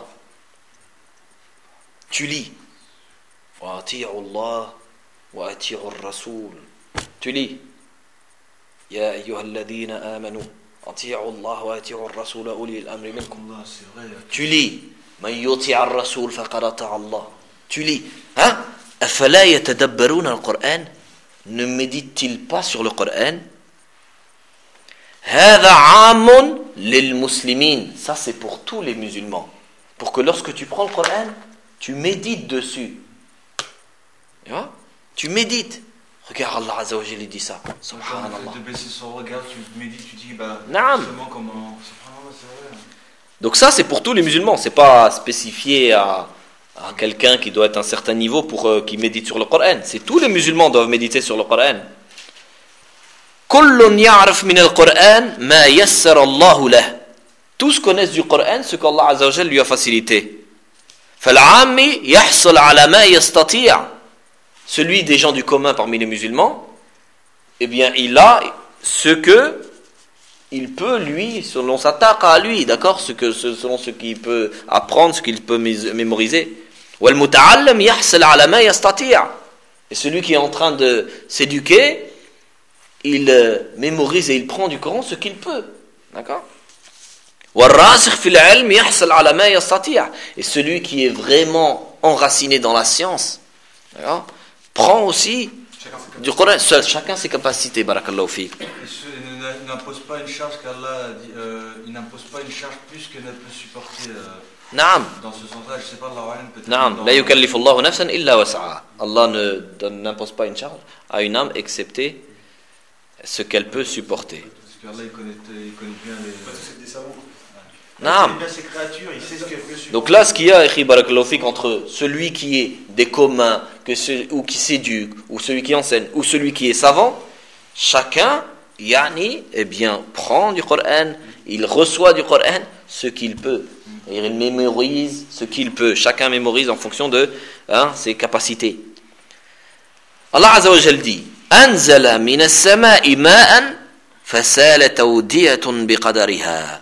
S5: Tu lis. Wa ati'u Allah wa ati'u ar-rasul. Tu lis. Ya ayyuhalladhina amanu ati'u Allah wa ati'u ar-rasul uli al-amri minkum.
S2: Allah, c'est vrai.
S5: Tu lis. Man yuti' ar-rasul faqad ata'a Allah. Tu lis. Hein? Afala yatadabbaruna al-Qur'an? Ne médite-t-il pas sur le Coran? هذا عام للمسلمين. Ça c'est pour tous les musulmans. Pour que lorsque tu prends le Coran, tu médites dessus. Tu vois? Tu médites. Regarde, Allah Azza wa Jalla dit ça. Subhanallah.
S2: Tu te baisses son regard, tu médites, tu dis bah
S5: Naam.
S2: justement comment. Subhanallah, c'est vrai.
S5: Donc ça c'est pour tous les musulmans. C'est pas spécifié à, à quelqu'un qui doit être à un certain niveau pour euh, qui médite sur le Coran. C'est tous les musulmans doivent méditer sur le Coran. كل يعرف من القرآن ما يسر الله له. Tous connaissent du Coran ce qu'Allah Azza wa Jalla lui a facilité. فالعامي يحصل على ما يستطيع. Celui des gens du commun parmi les musulmans, eh bien il a ce que il peut lui, selon sa taqa à lui, d'accord, ce que selon ce qu'il peut apprendre, ce qu'il peut mémoriser. والمتعلم يحصل على ما يستطيع. Et celui qui est en train de s'éduquer, il euh, mémorise et il prend du Coran ce qu'il peut. D'accord? والراسخ في العلم يحصل على ما يستطيع. Et celui qui est vraiment enraciné dans la science, d'accord, prend aussi du Coran. Seul, chacun ses capacités. Barakallahu fiik.
S2: Et ce, il n'impose pas une charge qu'Allah dit, euh, il n'impose pas une charge plus que ne peut supporter. Euh,
S5: Naam.
S2: Dans ce sens-là, je sais pas, Allah peut-être.
S5: Naam. La yukallifu Allahu nafsan illa was'aha. Allah ne donne, n'impose pas une charge à une âme excepté ce qu'elle peut supporter.
S2: Parce qu'Allah il connaît, il connaît bien les.
S4: Parce que c'est des savants.
S5: Naam.
S2: Il connaît bien ses créatures, il sait ce qu'elle peut supporter.
S5: Donc là, ce qu'il y a, Ekhi Barakallahu Fik, entre celui qui est des communs, que ce, ou qui s'éduque, ou celui qui enseigne, ou celui qui est savant, chacun, yani, eh bien, prend du Coran, il reçoit du Coran ce qu'il peut. Et il mémorise ce qu'il peut. Chacun mémorise en fonction de hein, ses capacités. Allah Azza wa Jal dit أنزل من السماء ماء فسالت أودية بقدرها.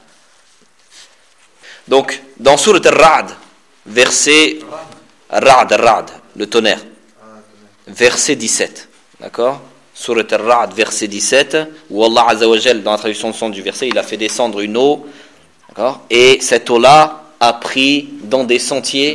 S5: Donc, dans Sourate Al-Ra'd, verset Al-Ra'd, Al-Ra'd, le tonnerre, verset dix-sept, d'accord? Sourate Al-Ra'd, verset dix-sept, où Allah Azza wa Jal, dans la traduction de son du verset, il a fait descendre une eau, d'accord? Et cette eau-là a pris dans des sentiers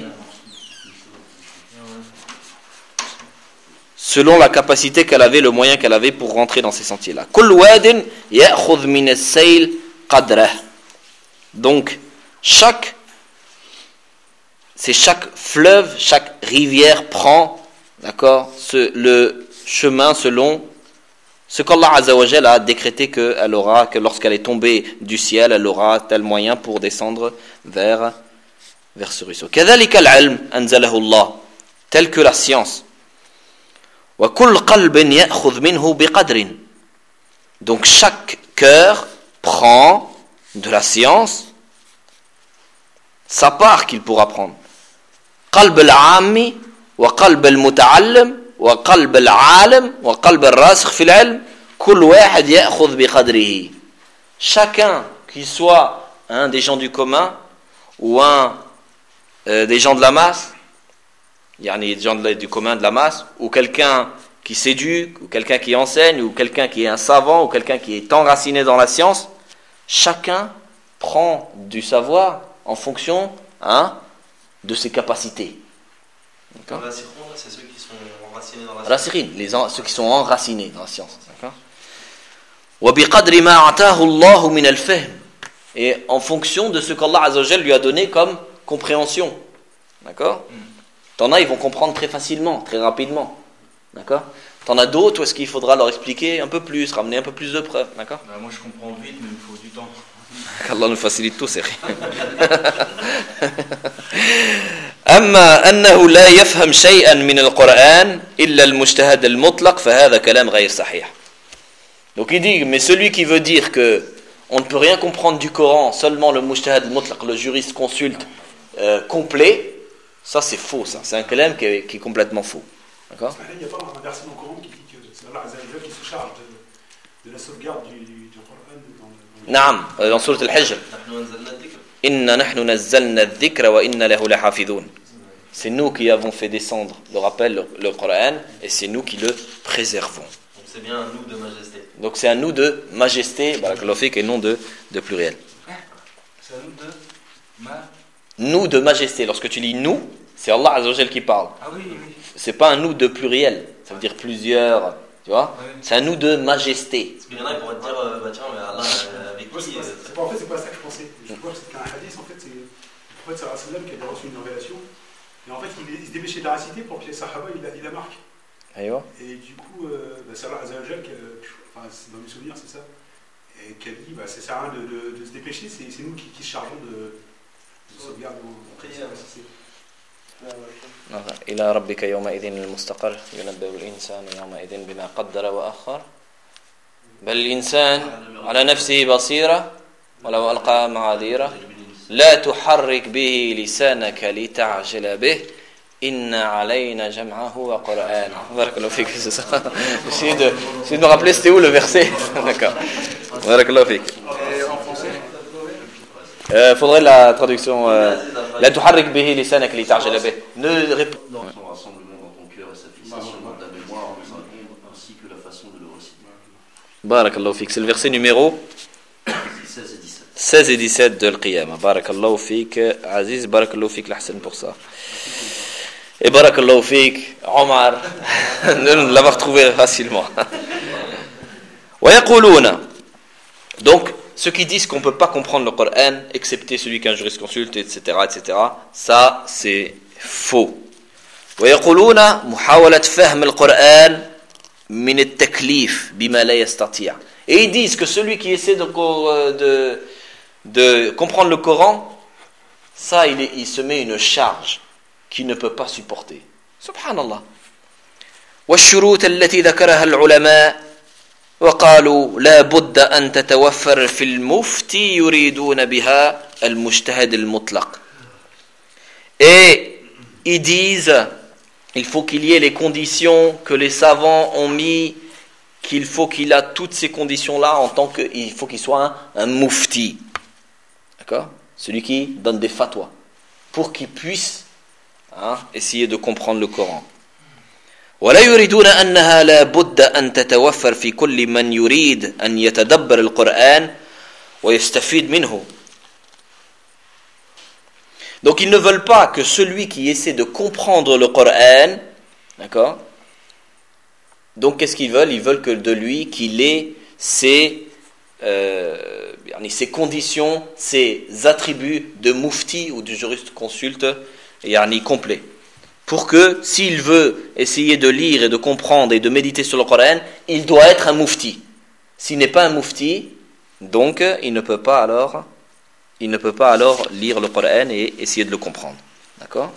S5: selon la capacité qu'elle avait, le moyen qu'elle avait pour rentrer dans ces sentiers-là. كل واد يأخذ من السيل قدره. Donc, chaque, c'est chaque fleuve, chaque rivière prend, d'accord, ce, le chemin selon ce qu'Allah Azza wa Jalla a décrété qu'elle aura, que lorsqu'elle est tombée du ciel, elle aura tel moyen pour descendre vers, vers ce ruisseau. كذلك العلم أنزله الله, tel que la science. وكل قلب يأخذ منه بقدر. Donc chaque cœur prend de la science sa part qu'il pourra prendre. قلب العامي وقلب المتعلم وقلب العالم وقلب الراسخ في العلم كل واحد يأخذ بقدره. Chacun, qu'il soit un des gens du commun ou un euh, des gens de la masse, il y a des gens de, du commun de la masse, ou quelqu'un qui s'éduque, ou quelqu'un qui enseigne, ou quelqu'un qui est un savant, ou quelqu'un qui est enraciné dans la science, chacun prend du savoir en fonction hein, de ses capacités. D'accord?
S3: C'est ceux qui sont enracinés dans la science.
S5: Rasirin, les en, ceux qui sont enracinés dans la science. D'accord? وَبِقَدْرِ مَا عَتَاهُ اللَّهُ مِنَ الْفَهْمِ. Et en fonction de ce qu'Allah Azza wa Jal lui a donné comme compréhension. D'accord? T'en as, ils vont comprendre très facilement, très rapidement. D'accord? T'en as d'autres où est-ce qu'il faudra leur expliquer un peu plus, ramener un peu plus de preuves. D'accord?
S2: Bah, moi je comprends vite, mais il me faut du temps.
S5: qu'Allah nous facilite tout, c'est rien. أما أنه لا يفهم شيئا من القرآن إلا المجتهد المطلق فهذا كلام غير صحيح. Donc il dit, mais celui qui veut dire que on ne peut rien comprendre du Coran, seulement le mujtahid al-mutlaq, le juriste consulte euh, complet, ça c'est faux, ça. C'est un kalam qui est, qui est complètement faux. D'accord?
S4: Il n'y a pas un verset dans le Coran qui dit que c'est Allah Azza wa Jalla qui se charge de, de la sauvegarde du, du, du Coran dans le, dans le
S5: Naam, dans Sourate Al-Hijr. Inna nahnu nazzalna adh-dhikra wa inna lahu lahafidhun. C'est nous qui avons fait descendre le rappel, le, le Coran, et c'est nous qui le préservons.
S3: Donc c'est bien un nous de majesté.
S5: Donc c'est un nous de majesté, barakallahu fik, et non de, de pluriel.
S2: C'est un nous de ma...
S5: Nous de majesté, lorsque tu lis nous, c'est Allah Azza wa Jal qui parle.
S2: Ah oui, oui.
S5: C'est pas un nous de pluriel, ça veut dire plusieurs, tu vois.
S2: Ouais.
S5: C'est un nous de majesté.
S3: Parce qu'il y en a qui pourraient te dire, euh, bah tiens, mais Allah, euh, avec
S4: Moi, c'est
S3: qui
S4: pas,
S3: euh,
S4: c'est pas- en fait, c'est pas ça que je pensais. Je crois que c'était un hadith, en fait, c'est le prophète sallallahu alayhi wa sallam qui avait reçu une révélation. Et en fait, il, il se dépêchait de la réciter pour que les sahaba, il la, il la marquent.
S5: Aïwa.
S4: Et du coup, euh, bah, c'est Allah Azza wa Jal, qui, euh, enfin, c'est dans mes souvenirs, c'est ça. Et qui a dit, bah, ça sert à rien de, de, de se dépêcher, c'est, c'est nous qui, qui se chargeons de, de sauvegarder nos
S3: Prière.
S5: إلى ربك يومئذ المستقر ينبأ الإنسان يومئذ بما قدر وأخر بل الإنسان على نفسه بصيرة ولو ألقى معاذيره لا تحرك به لسانك لتعجل به إن علينا جمعه وقرآنه. بارك الله فيك. J'essaie de, j'essaie de me rappeler c'était où le verset. D'accord. بارك الله فيك.
S2: Et en français
S5: Euh, faudrait la traduction. Euh, La tuharrik bihi lisanak li ta'jala bih. Ne rép-
S3: dans son rassemblement dans ton cœur et sa fixation dans ta mémoire dans un nombre ainsi que la façon de le réciter.
S5: Barakallahu fik. C'est le verset numéro
S3: seize et dix-sept.
S5: seize et dix-sept de l'Qiyamah. Barakallahu fik. Aziz, barakallahu fik l'ahsan pour ça. Et barakallahu fik, Omar, de l'avoir trouvé facilement. Wa yaquluna. Donc, ceux qui disent qu'on ne peut pas comprendre le Coran, excepté celui qu'un jurisconsulte, et cetera, et cetera, ça, c'est faux. ويقولون محاولة فهم القرآن من التكليف بما لا يستطيع. Et ils disent que celui qui essaie de, de, de comprendre le Coran, ça, il, est, il se met une charge qu'il ne peut pas supporter. Subhanallah. والشروط التي ذكرها العلماء وقالوا لا بد أن تتوفر في المفتي يريدون بها المجتهد المطلق. Et ils disent il faut qu'il y ait les conditions que les savants ont mis, qu'il faut qu'il a toutes ces conditions-là en tant que il faut qu'il soit un, un mufti. D'accord? Celui qui donne des fatwas pour qu'il puisse hein, essayer de comprendre le Coran. ولا يريدون أنها لا بد أن تتوفر في كل من يريد أن يتدبر القرآن ويستفيد منه. Donc ils ne veulent pas que celui qui essaie de comprendre le Coran, d'accord? Donc qu'est-ce qu'ils veulent? Ils veulent que de lui qu'il ait ses, euh, ses conditions, ses attributs de mufti ou de juriste consulte yani complet. Pour que, s'il veut essayer de lire et de comprendre et de méditer sur le Coran, il doit être un mufti. S'il n'est pas un mufti, donc il ne peut pas alors, il ne peut pas alors lire le Coran et essayer de le comprendre. D'accord?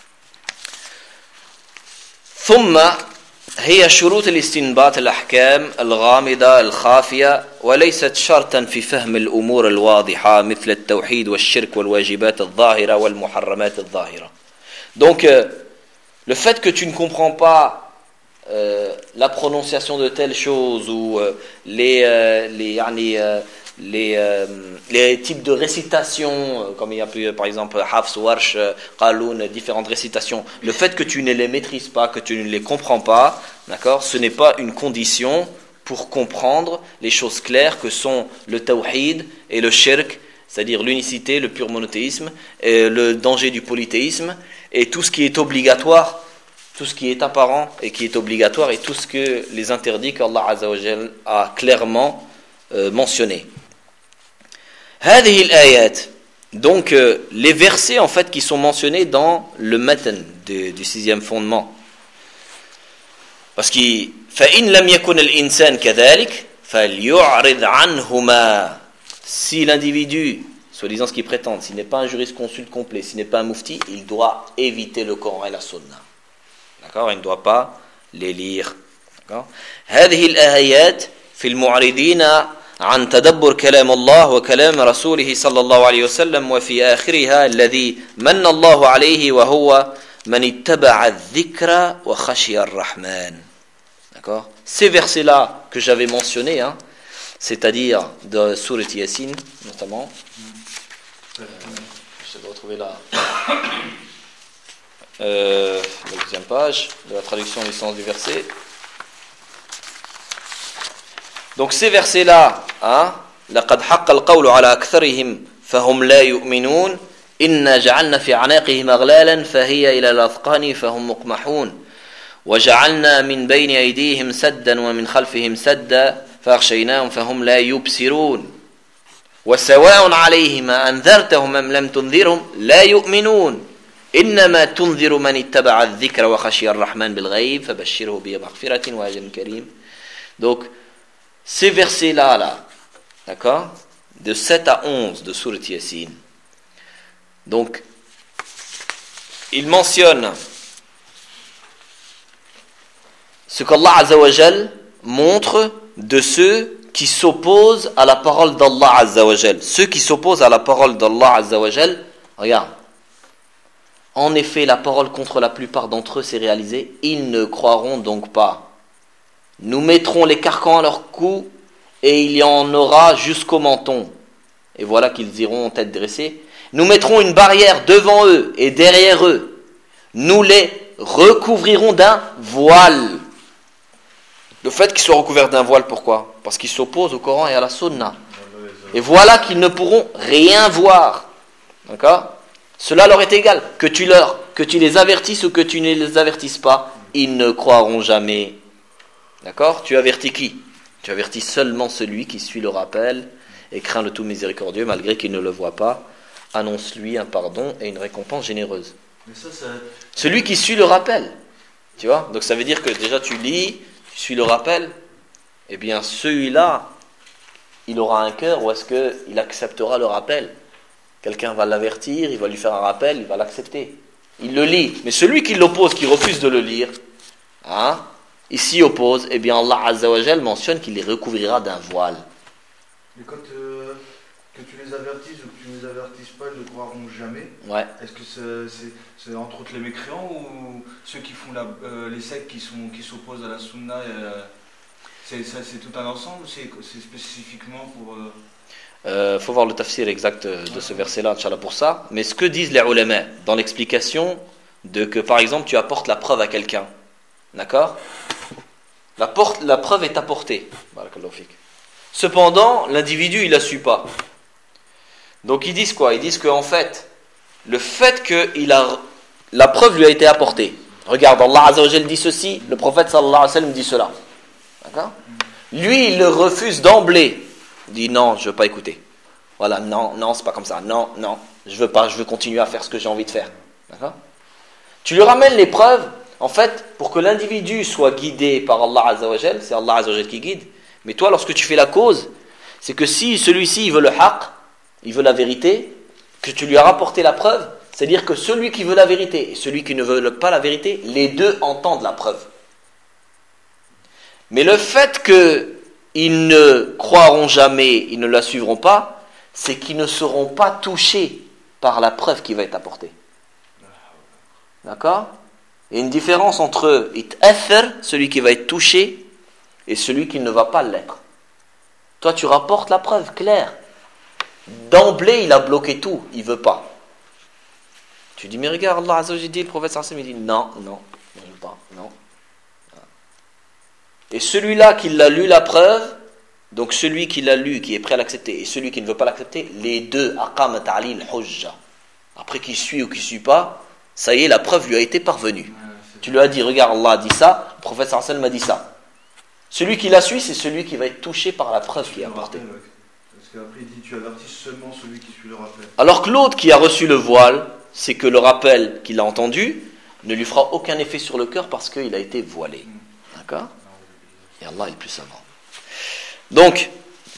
S5: ثم هي شروط الاستنباط الأحكام الغامضة الخافية وليست شرطا في فهم الأمور الواضحة مثل التوحيد والشرك والواجبات الظاهرة والمحرمات الظاهرة. Donc le fait que tu ne comprends pas euh, la prononciation de telle chose ou euh, les, euh, les, yani, euh, les, euh, les types de récitation, euh, comme il y a plus, par exemple Hafs, Warsh, Qaloun, différentes récitations, le fait que tu ne les maîtrises pas, que tu ne les comprends pas, d'accord, ce n'est pas une condition pour comprendre les choses claires que sont le tawhid et le shirk, c'est-à-dire l'unicité, le pur monothéisme, et le danger du polythéisme, et tout ce qui est obligatoire, tout ce qui est apparent et qui est obligatoire, et tout ce que les interdits qu'Allah Azza wa Jal a clairement euh, mentionnés. هذه الآيات, donc euh, les versets en fait qui sont mentionnés dans le matan du, du sixième fondement, parce que فإن لم يكن الإنسان كذلك فليعرض عنهما. Si l'individu, soi-disant ce qu'il prétend, s'il n'est pas un jurisconsulte complet, s'il n'est pas un mufti, il doit éviter le Coran et la Sunna. D'accord? Il ne doit pas les lire. D'accord? هذه الآيات في المعرضين عن تدبر كلام الله وكلام رسوله صلى الله عليه وسلم وفي آخرها الذي من الله عليه وهو من اتبع الذكر وخشي الرحمن. D'accord? Ces versets-là que j'avais mentionnés, hein, c'est-à-dire de Surat Yasin, notamment. Euh, J'essaie de retrouver la, euh, la deuxième page de la traduction du sens du verset. Donc ces versets-là, hein, لقد حق القول على أكثرهم فهم لا يؤمنون إنا جعلنا في أعناقهم أغلالا فهي إلى الأذقان فهم مقمحون وجعلنا من بين أيديهم سدا ومن خلفهم سدا فأغشيناهم فهم لا يبصرون وسواء عليهم أنذرتهم أم لم تنذرهم لا يؤمنون إنما تنذر من اتبع الذكر وخشي الرحمن بالغيب فبشره بمغفرة وأجر كريم. Donc ces versets-là, là, d'accord, de sept à onze de Surat Yasin, donc il mentionne ce qu'Allah Azza wa Jal montre de ceux qui s'opposent à la parole d'Allah Azza wa Jal. Ceux qui s'opposent à la parole d'Allah Azza wa Jal, regarde, en effet la parole contre la plupart d'entre eux s'est réalisée, ils ne croiront donc pas. Nous mettrons les carcans à leur cou et il y en aura jusqu'au menton. Et voilà qu'ils iront tête dressée. Nous mettrons une barrière devant eux et derrière eux. Nous les recouvrirons d'un voile. Le fait qu'ils soient recouverts d'un voile, pourquoi ? Parce qu'ils s'opposent au Coran et à la Sunna. Et voilà qu'ils ne pourront rien voir. D'accord ? Cela leur est égal. Que tu leur, que tu les avertisses ou que tu ne les avertisses pas, ils ne croiront jamais. D'accord ? Tu avertis qui ? Tu avertis seulement celui qui suit le rappel et craint le tout miséricordieux malgré qu'il ne le voit pas. Annonce-lui un pardon et une récompense généreuse.
S2: Mais ça, ça...
S5: Celui qui suit le rappel. Tu vois ? Donc ça veut dire que déjà tu lis, tu suis le rappel. Eh bien celui-là, il aura un cœur ou est-ce qu'il acceptera le rappel ? Quelqu'un va l'avertir, il va lui faire un rappel, il va l'accepter. Il le lit. Mais celui qui l'oppose, qui refuse de le lire, hein, il s'y oppose, eh bien Allah Azza wa Jal mentionne qu'il les recouvrira d'un voile.
S2: Mais quand euh, que tu les avertisses ou que tu ne les avertisses pas, ils ne croiront jamais.
S5: Ouais.
S2: Est-ce que c'est, c'est, c'est entre autres les mécréants ou ceux qui font la, euh, les sectes qui, sont, qui s'opposent à la sunna euh, c'est, ça, c'est tout un ensemble ou c'est, c'est spécifiquement pour... Il
S5: euh... euh, faut voir le tafsir exact de ce verset-là, Inch'Allah, pour ça. Mais ce que disent les ulama dans l'explication de que, par exemple, tu apportes la preuve à quelqu'un. D'accord ? La, porte, la preuve est apportée. Cependant, l'individu, il ne la suit pas. Donc ils disent quoi ? Ils disent qu'en fait, le fait que il a, la preuve lui a été apportée. Regarde, Allah Azza wa Jal dit ceci, le prophète sallallahu alayhi wa sallam dit cela. D'accord ? Lui, il le refuse d'emblée. Il dit non, je ne veux pas écouter. Voilà, non, non, c'est pas comme ça. Non, non, je veux pas, je veux continuer à faire ce que j'ai envie de faire. D'accord ? Tu lui ramènes les preuves. En fait, pour que l'individu soit guidé par Allah Azza wa Jal, c'est Allah Azza wa Jal qui guide. Mais toi, lorsque tu fais la cause, c'est que si celui-ci il veut le haqq, il veut la vérité, que tu lui as rapporté la preuve, c'est-à-dire que celui qui veut la vérité et celui qui ne veut pas la vérité, les deux entendent la preuve. Mais le fait qu'ils ne croiront jamais, ils ne la suivront pas, c'est qu'ils ne seront pas touchés par la preuve qui va être apportée. D'accord ? Il y a une différence entre it'athar, celui qui va être touché, et celui qui ne va pas l'être. Toi, tu rapportes la preuve claire. D'emblée, il a bloqué tout, il ne veut pas. Tu dis, mais regarde, Allah Azza wa Jalla dit, le prophète sallallahu alayhi wa sallam, il dit, non, non, non, pas, non. Et celui-là qui l'a lu la preuve, donc celui qui l'a lu, qui est prêt à l'accepter, et celui qui ne veut pas l'accepter, les deux, aqam ta'lil hujja. Après qu'il suit ou qu'il ne suit pas, ça y est, la preuve lui a été parvenue. Ouais, tu lui as dit, regarde, Allah a dit ça, le prophète sallallahu alayhi wa sallam m'a dit ça. Celui qui la suit, c'est celui qui va être touché par la preuve qui est apportée.
S2: Rappel, ouais. Parce qu'après, il dit, tu avertis seulement celui qui suit le rappel.
S5: Alors que l'autre qui a reçu le voile, c'est que le rappel qu'il a entendu ne lui fera aucun effet sur le cœur parce qu'il a été voilé. Mm. D'accord ? Et Allah est le plus savant. Donc,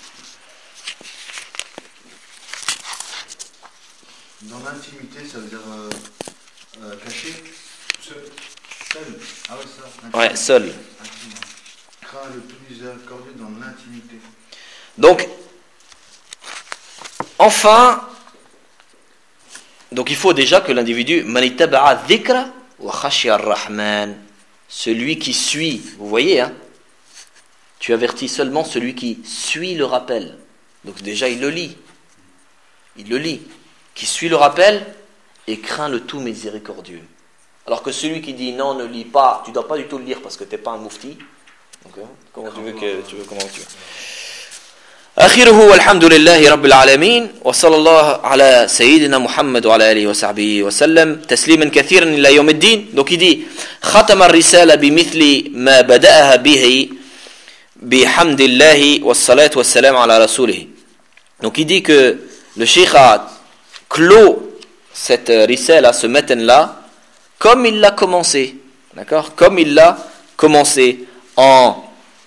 S2: dans l'intimité, ça veut dire euh, euh, caché, seul, seul. Ah ouais, ça. Intimité.
S5: Ouais, seul.
S2: Crains le plus miséricordieux dans l'intimité.
S5: Donc, enfin, donc il faut déjà que l'individu manittaba'a dhikra wa khashiya ar-rahman, celui qui suit, vous voyez, hein, tu avertis seulement celui qui suit le rappel. Donc déjà il le lit. Il le lit. Qui suit le rappel et craint le tout miséricordieux. Alors que celui qui dit non, ne lis pas, tu ne dois pas du tout le lire parce que tu n'es pas un moufti. Donc, hein, comment tu veux que tu veux comment tu veux. آخره والحمد لله رب العالمين وصلى الله على سيدنا محمد وعلى آله وصحبه وسلم تسليما كثيرا إلى يوم الدين. Donc il dit ختم الرسالة بمثل ما بدأها به بحمد الله والصلاة والسلام على رسوله. Donc il dit que le cheikh a clos cette risala, ce matin là, comme il l'a commencé, d'accord, comme il l'a commencé en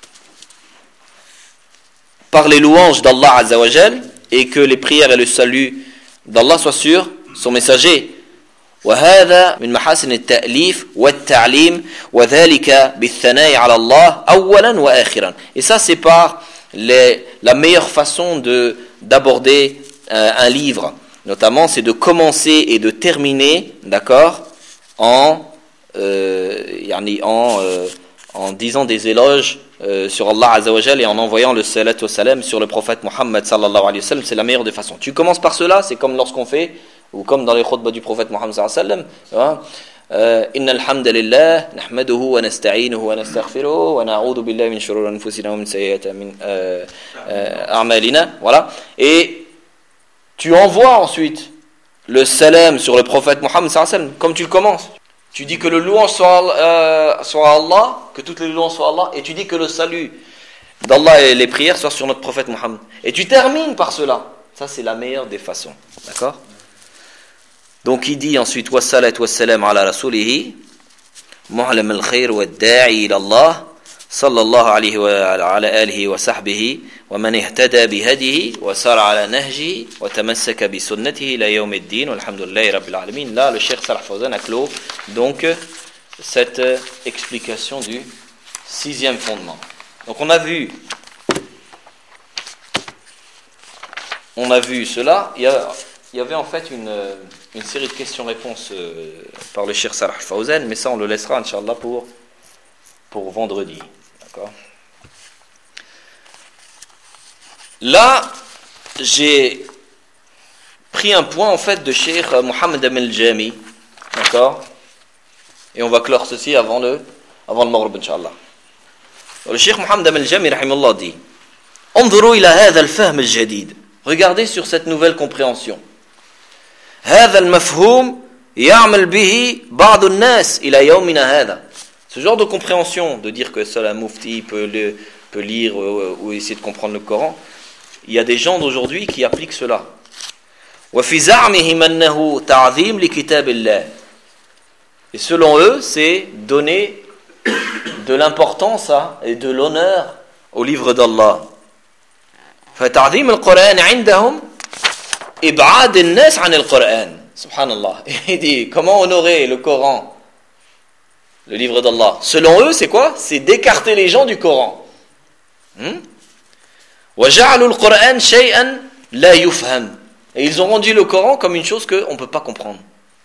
S5: par les louanges d'Allah Azza wa Jal et que les prières et le salut d'Allah soient sur son messager. وهذا من محاسن التأليف والتعليم وذلك بالثناء على الله أولا وآخرا. Et ça c'est par les, la meilleure façon de d'aborder euh, un livre, notamment c'est de commencer et de terminer, d'accord, en euh, yani en euh, en disant des éloges euh, sur Allah Azza wa Jal et en envoyant le salat wa salam sur le prophète Muhammad sallallahu alayhi wa sallam. C'est la meilleure des façons. Tu commences par cela, c'est comme lorsqu'on fait, ou comme dans les khutbahs du prophète Muhammad sallallahu alayhi wa sallam, Inna alhamdulillah, nahmaduhu wa nasta'inuhu wa nastaghfiruhu wa na'udhu billahi min shururi anfusina wa min sayyiati a'malina. Voilà. Et tu envoies ensuite le salam sur le prophète Muhammad sallallahu alayhi wa sallam, comme tu le commences. Tu dis que le louange soit, euh, soit Allah, que toutes les louanges soient Allah, et tu dis que le salut d'Allah et les prières soient sur notre prophète Muhammad. Et tu termines par cela. Ça, c'est la meilleure des façons. D'accord? Donc, il dit ensuite, wa salat wa salam ala rasulihi, mu'lam al-khayr wa da'i ila Allah, sallallahu alayhi wa ala alihi wa sahbihi, wa man ihtada bihadihi, wa sara ala nahjihi, wa tamassaka bi sunnatihi ila yawm ad-din, walhamdulillahi rabbil alamin. Là, le Cheikh Salah Fawzan a clos donc cette explication du sixième fondement. Donc, on a vu, on a vu cela. Il y, a, il y avait en fait une, une série de questions-réponses euh, par le Cheikh Salah Fawzan, mais ça, on le laissera, Inch'Allah, pour, pour vendredi. D'accord? Là, j'ai pris un point en fait de Cheikh Mohammed Al-Jami, d'accord, et on va clore ceci avant le avant le Maghrib, Inch'Allah. Le Cheikh Mohammed Al-Jami rahimahullah dit: انظروا إلى هذا الفهم الجديد. Regardez sur cette nouvelle compréhension. هذا المفهوم يعمل به بعض الناس إلى يومنا هذا. Ce genre de compréhension, de dire que seul un mufti peut, le, peut lire ou, ou essayer de comprendre le Coran, il y a des gens d'aujourd'hui qui appliquent cela. وفي زعمهم أنه تعظيم لكتاب الله. Et selon eux, c'est donner de l'importance hein, et de l'honneur au livre d'Allah. فتعظيم القرآن عندهم إبعاد الناس عن القرآن. Subhanallah. Il dit comment honorer le Coran, le livre d'Allah. Selon eux, c'est quoi? C'est d'écarter les gens du Coran. Hmm? وجعلوا القرآن شيئا لا يفهم. Et ils ont rendu le Coran comme une chose qu'on ne peut pas comprendre.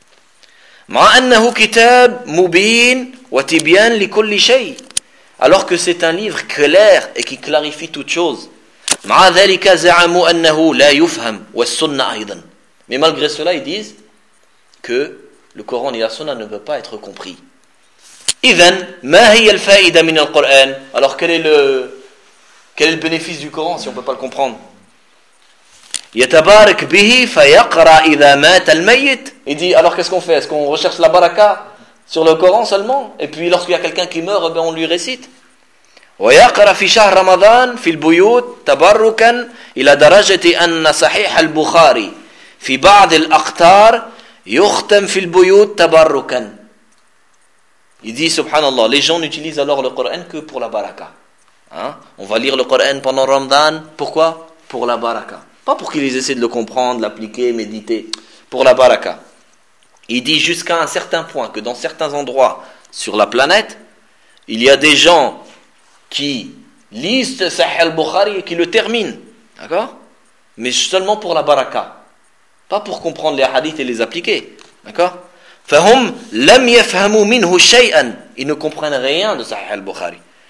S5: مع أنه كتاب مبين وتبيان لكل شيء. Alors que c'est un livre clair et qui clarifie toute chose. مع ذلك زعموا أنه لا يفهم والسنة أيضا. Mais malgré cela, ils disent que le Coran et la Sunna ne peuvent pas être compris. إذن ما هي الفائدة من القرآن? Alors quel est le quel est le bénéfice du Coran si on ne peut pas le comprendre? يتبارك به فيقرأ إذا مات الميت. Il dit alors qu'est-ce qu'on fait? Est-ce qu'on recherche la baraka sur le Coran seulement? Et puis lorsqu'il y a quelqu'un qui meurt, ben on lui récite. ويقرأ في شهر رمضان في البيوت تبركا إلى درجة أن صحيح البخاري في بعض الأقطار يختم في البيوت تبركا. Il dit subhanallah, les gens n'utilisent alors le Coran que pour la baraka. Hein? On va lire le Coran pendant Ramadan, pourquoi? Pour la baraka. Pas pour qu'ils essaient de le comprendre, l'appliquer, méditer. Pour la baraka. Il dit jusqu'à un certain point que dans certains endroits sur la planète, il y a des gens qui lisent Sahih al-Bukhari et qui le terminent. D'accord? Mais seulement pour la baraka. Pas pour comprendre les hadiths et les appliquer. D'accord? فهم لم يفهموا منه شيئا. Ils ne comprennent rien de Sahih al-Bukhari.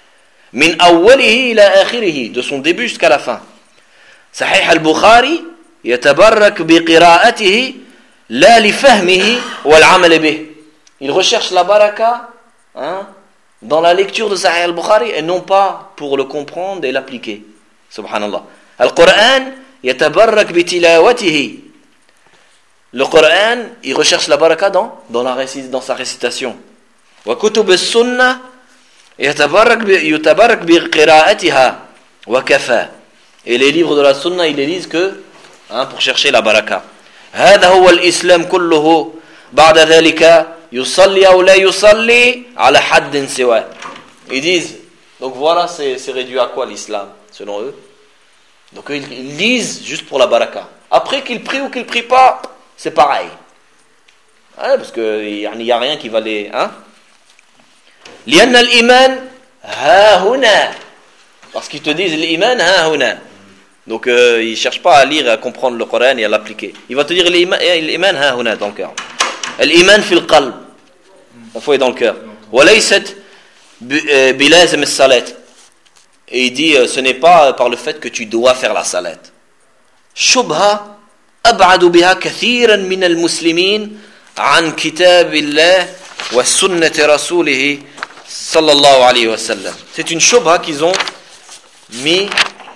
S5: min awwalihi ila akhirihi, de son début jusqu'à la fin. Sahih al-Bukhari yatabarrak bi qira'atihi la li fahmihi wal 'amal bih. Il recherche la baraka, hein, dans la lecture de Sahih al-Bukhari et non pas pour le comprendre et l'appliquer. Subhanallah. Al-Qur'an yatabarrak bi tilawatihi. Le Coran, il recherche la baraka dans, dans, la, dans sa récitation. Wa kutub as-sunnah yatabarrak bi qira'atiha wa kafa. Et les livres de la sunna, ils les lisent que, hein, pour chercher la baraka. هذا هو الإسلام كله بعد ذلك يصلي أو لا يصلي على حد سواء. Ils disent, donc voilà, c'est, c'est réduit à quoi l'islam, selon eux? Donc ils, ils lisent juste pour la baraka. Après qu'ils prient ou qu'ils prient pas, c'est pareil. Ouais, parce qu'il n'y a rien qui va les... Hein? لأن الإيمان ها هنا. Parce qu'ils te disent l'iman ha huna. Donc euh, ils ne cherchent pas à lire, à comprendre le Coran et à l'appliquer. Il va te dire l'iman ha huna dans le cœur. L'iman fil qalb. La foi est dans le cœur. وليست بلازم الصلاة. Et il dit ce n'est pas par le fait que tu dois faire la salat. شبهة أبعد بها كثيرا من المسلمين عن كتاب الله وسنة رسوله صلى الله عليه وسلم. C'est une shubha qu'ils ont mis.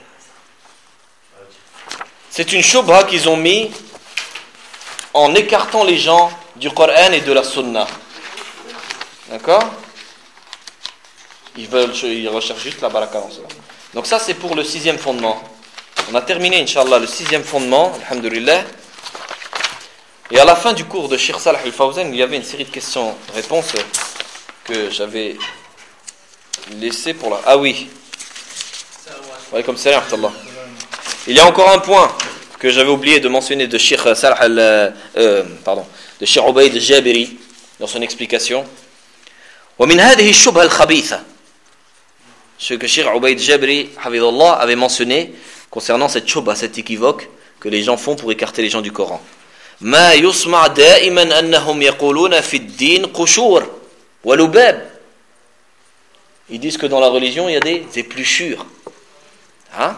S5: C'est une shubha qu'ils ont mis en écartant les gens du Coran et de la Sunna. D'accord? Ils veulent, ils recherchent juste la baraka dans cela. Donc ça c'est pour le sixième fondement. On a terminé, Inch'Allah, le sixième fondement, alhamdulillah. Et à la fin du cours de Cheikh Salih al-Fawzan, il y avait une série de questions-réponses que j'avais laissées pour la... Ah oui. Ouais, comme ça, Allah. Il y a encore un point que j'avais oublié de mentionner de Cheikh Salih al... Euh, pardon, de Cheikh Ubayd al-Jabiri, dans son explication. وَمِنْ هَذِهِ الشُّبْهَ الْخَبِيثَةِ. Ce que Cheikh Ubayd al-Jabiri, hafidhullah, avait mentionné concernant cette shubha, cet équivoque que les gens font pour écarter les gens du Coran. ما يسمع دائما أنهم يقولون في الدين قشور ولباب. Ils disent que dans la religion il y a des épluchures. Hein?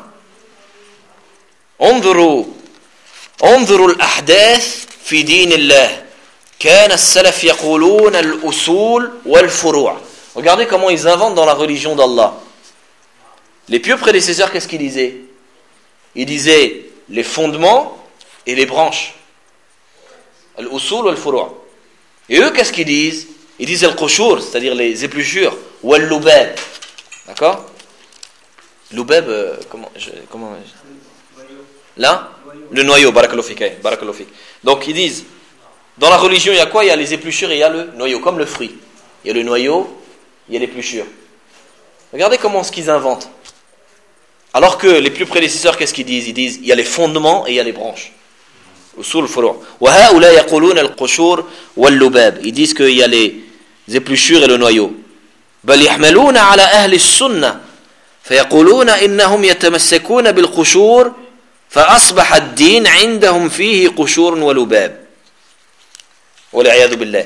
S5: انظروا انظروا الأحداث في دين الله. كان السلف يقولون الأصول والفروع. Regardez comment ils inventent dans la religion d'Allah. Les pieux prédécesseurs, qu'est-ce qu'ils disaient? Ils disaient les fondements et les branches. Al-usul wal-furu'. Et eux, qu'est-ce qu'ils disent? Ils disent al-qushur, c'est-à-dire les épluchures, ou al-lubab. D'accord? Lubab, euh, comment, je, comment là? Le noyau, barakallahu fik, barakallahu fik. Donc ils disent, dans la religion, il y a quoi? Il y a les épluchures et il y a le noyau, comme le fruit. Il y a le noyau, il y a l'épluchure. Regardez comment ce qu'ils inventent. Alors que les plus prédécesseurs, qu'est-ce qu'ils disent? Ils disent, il y a les fondements et il y a les branches. Usul furu'. Wa haula yaquluna al-qushur wal-lubab. Ils disent qu'il y a les épluchures et le noyau. Bal yahmaluna ala ahli as-sunnah fayaquluna innahum yatamassakuna bil-qushur fa asbaha ad-din 'indahum fihi qushur wa lubab. Wa l'a'yadu billah.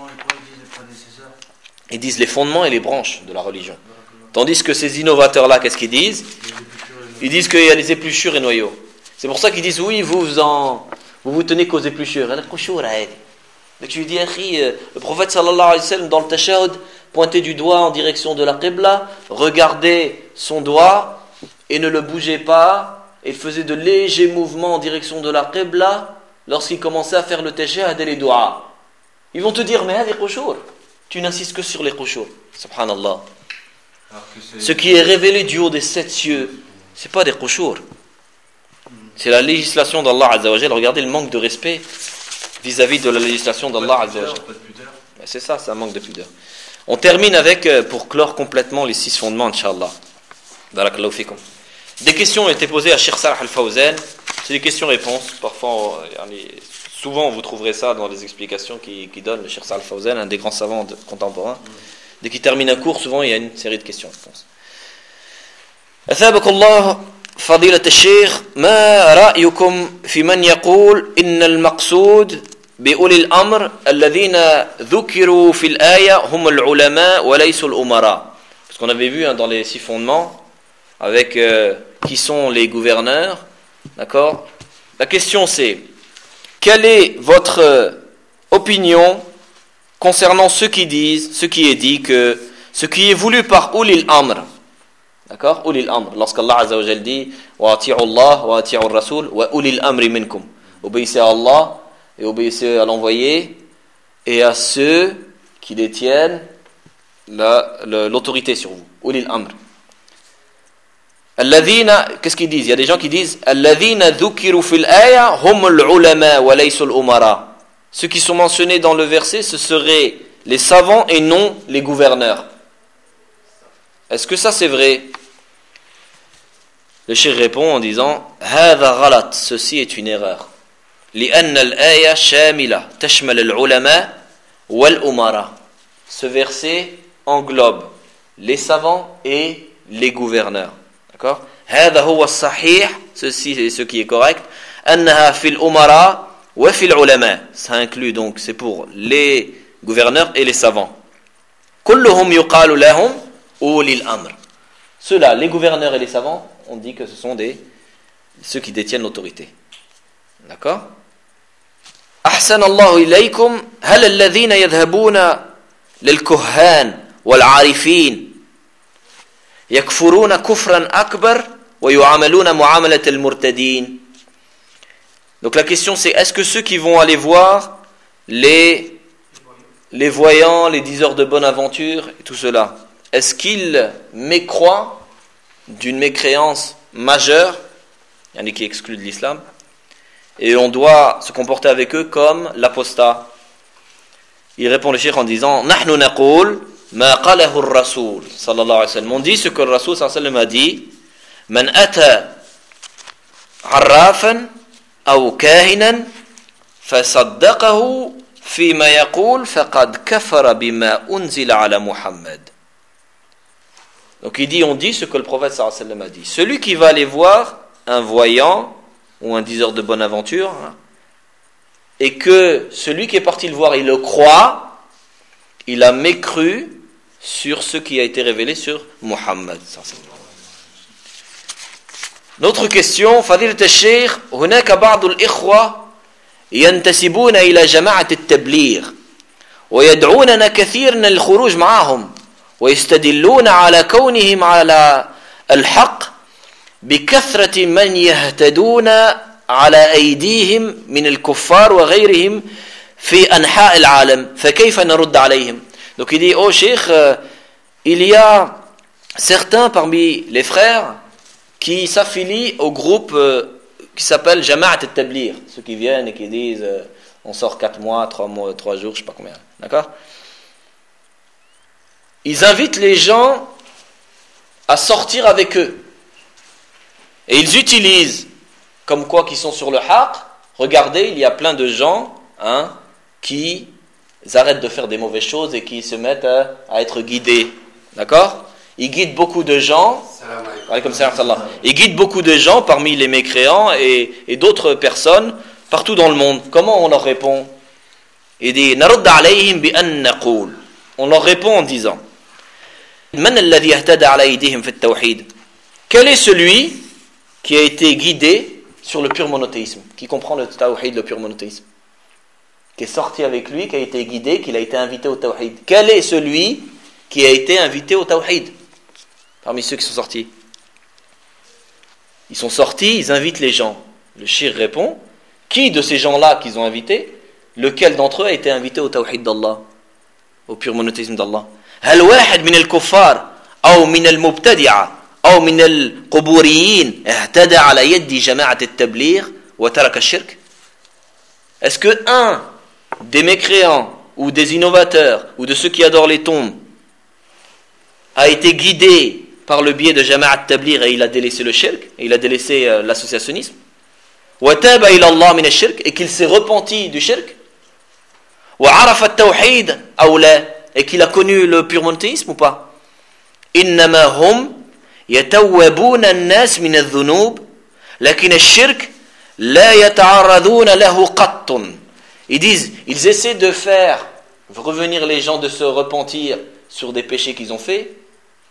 S5: Ils disent les fondements et les branches de la religion. Tandis que ces innovateurs-là, qu'est-ce qu'ils disent? Ils disent qu'il y a les épluchures et noyaux. C'est pour ça qu'ils disent, oui, vous vous, en, vous, vous tenez qu'aux épluchures. Mais tu lui dis, le prophète sallallahu alayhi wa sallam, dans le tashahhud, pointait du doigt en direction de la qibla, regardait son doigt et ne le bougeait pas, et faisait de légers mouvements en direction de la qibla lorsqu'il commençait à faire le tashahhud et les doigts. Ils vont te dire, mais les qushur, tu n'insistes que sur les qushur. Subhanallah. Ce qui est révélé du haut des sept cieux, c'est pas des qushur. C'est la législation d'Allah Azza wa Jal. Regardez le manque de respect vis-à-vis de la législation d'Allah Azza wa Jal. C'est ça, c'est un manque de pudeur. On termine avec, pour clore complètement les six fondements, Inch'Allah. Barakallahu fikum. Des questions ont été posées à Cheikh Salih al-Fawzan. C'est des questions-réponses. Parfois, souvent, vous trouverez ça dans les explications qui, qui donne le Cheikh Salih al-Fawzan, un des grands savants de, contemporains. Dès qu'il termine un cours, souvent, il y a une série de questions-réponses. أثابك الله فضيلة الشيخ ما رأيكم في من يقول إن المقصود بأولي الأمر الذين ذكروا في الآية هم العلماء وليسوا الأمراء. Parce ce qu'on avait vu hein, dans les six fondements, avec euh, qui sont les gouverneurs, d'accord? La question c'est, quelle est votre euh, opinion concernant ceux qui disent, ce qui est dit que ce qui est voulu par Ulil Amr, d'accord? Ulil Amr, lorsqu'Allah Azza wa Jal dit wa ati'u Allah wa ati'u Rasul wa Ulil Amri minkum, obéissez à Allah et obéissez à l'envoyé et à ceux qui détiennent la, la, l'autorité sur vous. Ulil Amr. Alladhina, qu'est-ce qu'ils disent? Il y a des gens qui disent Alladhina dhukiru fil aya humul ulama wa laysul umara. Ceux qui sont mentionnés dans le verset, ce seraient les savants et non les gouverneurs. Est-ce que ça c'est vrai? Le cheikh répond en disant Hadha ghalat, ceci est une erreur. Li'anna al-aya shamila tashmal al-ulama wal-umara. Ce verset englobe les savants et les gouverneurs. D'accord? Hadha huwa as-sahih, ceci est ce qui est correct. Annaha fil umara wa fil ulama. Ça inclut donc, c'est pour les gouverneurs et les savants. Kulluhum yuqalu lahum ulil amr. Ceux-là, les gouverneurs et les savants, on dit que ce sont des ceux qui détiennent l'autorité. D'accord? أحسن الله إليكم هل الذين يذهبون للكهان والعارفين يكفرون كفرا أكبر ويعاملون معاملة المرتدين. Donc la question c'est, est-ce que ceux qui vont aller voir les, les voyants, les diseurs de bonne aventure et tout cela, est-ce qu'ils mécroient d'une mécréance majeure, il y en a qui excluent de l'islam, et on doit se comporter avec eux comme l'apostat? Il répond le cheikh en disant Nahnu naqul ma qalahu ar-rasul sallallahu alayhi wa sallam. On dit ce que le Rasul sallallahu alayhi wa sallam a dit Man ata arrafan aw kahinan fasaddaqahu fima yaqul faqad kafara bima unzila ala Muhammad. Donc il dit, on dit ce que le prophète sallallahu alayhi wa sallam a dit. Celui qui va aller voir un voyant ou un diseur de bonne aventure, hein, et que celui qui est parti le voir, il le croit, il a mécru sur ce qui a été révélé sur Muhammad. Notre question, Fadilat al-Sheikh, هناك بعض الإخوة ينتسبون إلى جماعة التبليغ ويدعوننا كثيرا للخروج معهم ويستدلون على كونهم على الحق بكثرة من يهتدون على أيديهم من الكفار وغيرهم في أنحاء العالم فكيف نرد عليهم. Donc il dit, oh Cheikh, euh, il y a certains parmi les frères qui s'affilient au groupe euh, qui s'appelle Jama'at al-Tabligh, ceux qui viennent et qui disent euh, on sort quatre mois, trois mois, trois jours, je sais pas combien, d'accord? Ils invitent les gens à sortir avec eux. Et ils utilisent, comme quoi qu'ils sont sur le haqq, regardez, il y a plein de gens hein, qui arrêtent de faire des mauvaises choses et qui se mettent à, à être guidés. D'accord? Ils guident beaucoup de gens. Ils guident beaucoup de gens parmi les mécréants et, et d'autres personnes partout dans le monde. Comment on leur répond? Il dit, Narud alayhim bi an naqul. On leur répond en disant, Man alladhi ihtada ala aydihim fi at-tawhid. Quel est celui qui a été guidé sur le pur monothéisme, qui comprend le tawhid, le pur monothéisme, qui est sorti avec lui, qui a été guidé, qui a été invité au tawhid? Quel est celui qui a été invité au tawhid parmi ceux qui sont sortis? Ils sont sortis, ils invitent les gens. Le shir répond, qui de ces gens-là qu'ils ont invités, lequel d'entre eux a été invité au tawhid d'Allah, au pur monothéisme d'Allah? هل واحد من الكفار أو من المبتدعة أو من القبوريين اهتدى على يد جماعة التبليغ وترك الشرك? Est-ce que un des mécréants ou des innovateurs ou de ceux qui adorent les tombes a été guidé par le biais de Jama'at Tabligh et il a délaissé le shirk, et il a délaissé euh, l'associationnisme, وتاب إلى الله من الشرك, et qu'il s'est repenti du shirk, وعرف التوحيد أو لا, et qu'il a connu le pur monothéisme ou pas? إنما هم يتوبون الناس من الذنوب لكن الشرك لا يتعرضون له قط. Ils disent, ils essaient de faire revenir les gens de se repentir sur des péchés qu'ils ont faits,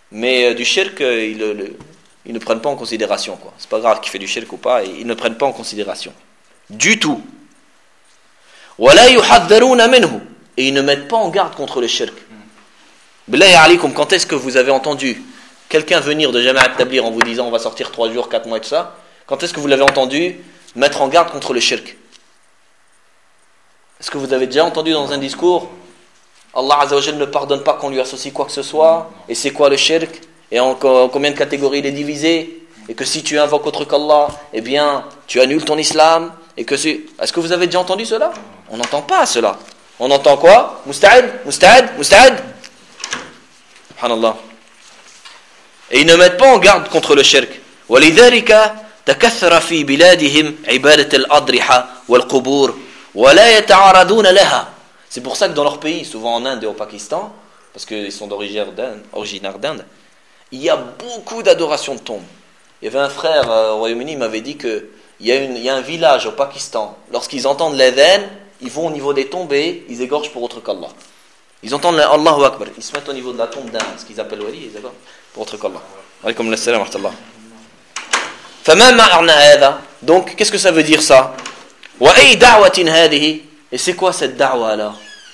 S5: mais du shirk, ils, le, ils ne prennent pas en considération, quoi. C'est pas grave qu'il fait du shirk ou pas, ils ne prennent pas en considération. Du tout. وَلَا يُحَذَّرُونَ مِنْهُ. Et ils ne mettent pas en garde contre le shirk. Billahi alaykum, quand est-ce que vous avez entendu quelqu'un venir de Jamaat Tabligh en vous disant on va sortir trois jours, quatre mois et tout ça? Quand est-ce que vous l'avez entendu mettre en garde contre le shirk? Est-ce que vous avez déjà entendu dans un discours Allah Azza wa Jalla ne pardonne pas qu'on lui associe quoi que ce soit? Et c'est quoi le shirk? Et en, en combien de catégories il est divisé? Et que si tu invoques autre qu'Allah, eh bien tu annules ton islam. Et que c'est... Est-ce que vous avez déjà entendu cela? On n'entend pas cela. On entend quoi? Musta'ad, musta'ad, musta'ad. Subhanallah. Et ils ne mettent pas en garde contre le shirk. وَلِذَلِكَ تَكَثَّرَ فِي بِلَادِهِمْ عِبَادَةَ الْأَضْرِحَةِ وَالْقُبُورِ وَلَا يَتَعَارَضُونَ لَهَا. C'est pour ça que dans leur pays, souvent en Inde et au Pakistan, parce qu'ils sont d'origine d'Inde, originaires d'Inde, il y a beaucoup d'adoration de tombes. Il y avait un frère euh, au Royaume-Uni, il m'avait dit que il y a, une, il y a un village au Pakistan, lorsqu'ils entendent l'adhan, ils vont au niveau des tombes et ils égorgent pour autre qu'Allah. Ils entendent Allahu Akbar, ils se mettent au niveau de la tombe d'un, ce qu'ils appellent wali, ils égorgent pour autre qu'Allah. Alaykoum assalam wa rahmatullah. فما معنى هذا? Donc, qu'est-ce que ça veut dire ça? وأي دعوة هذه? Et c'est quoi cette da'wa là?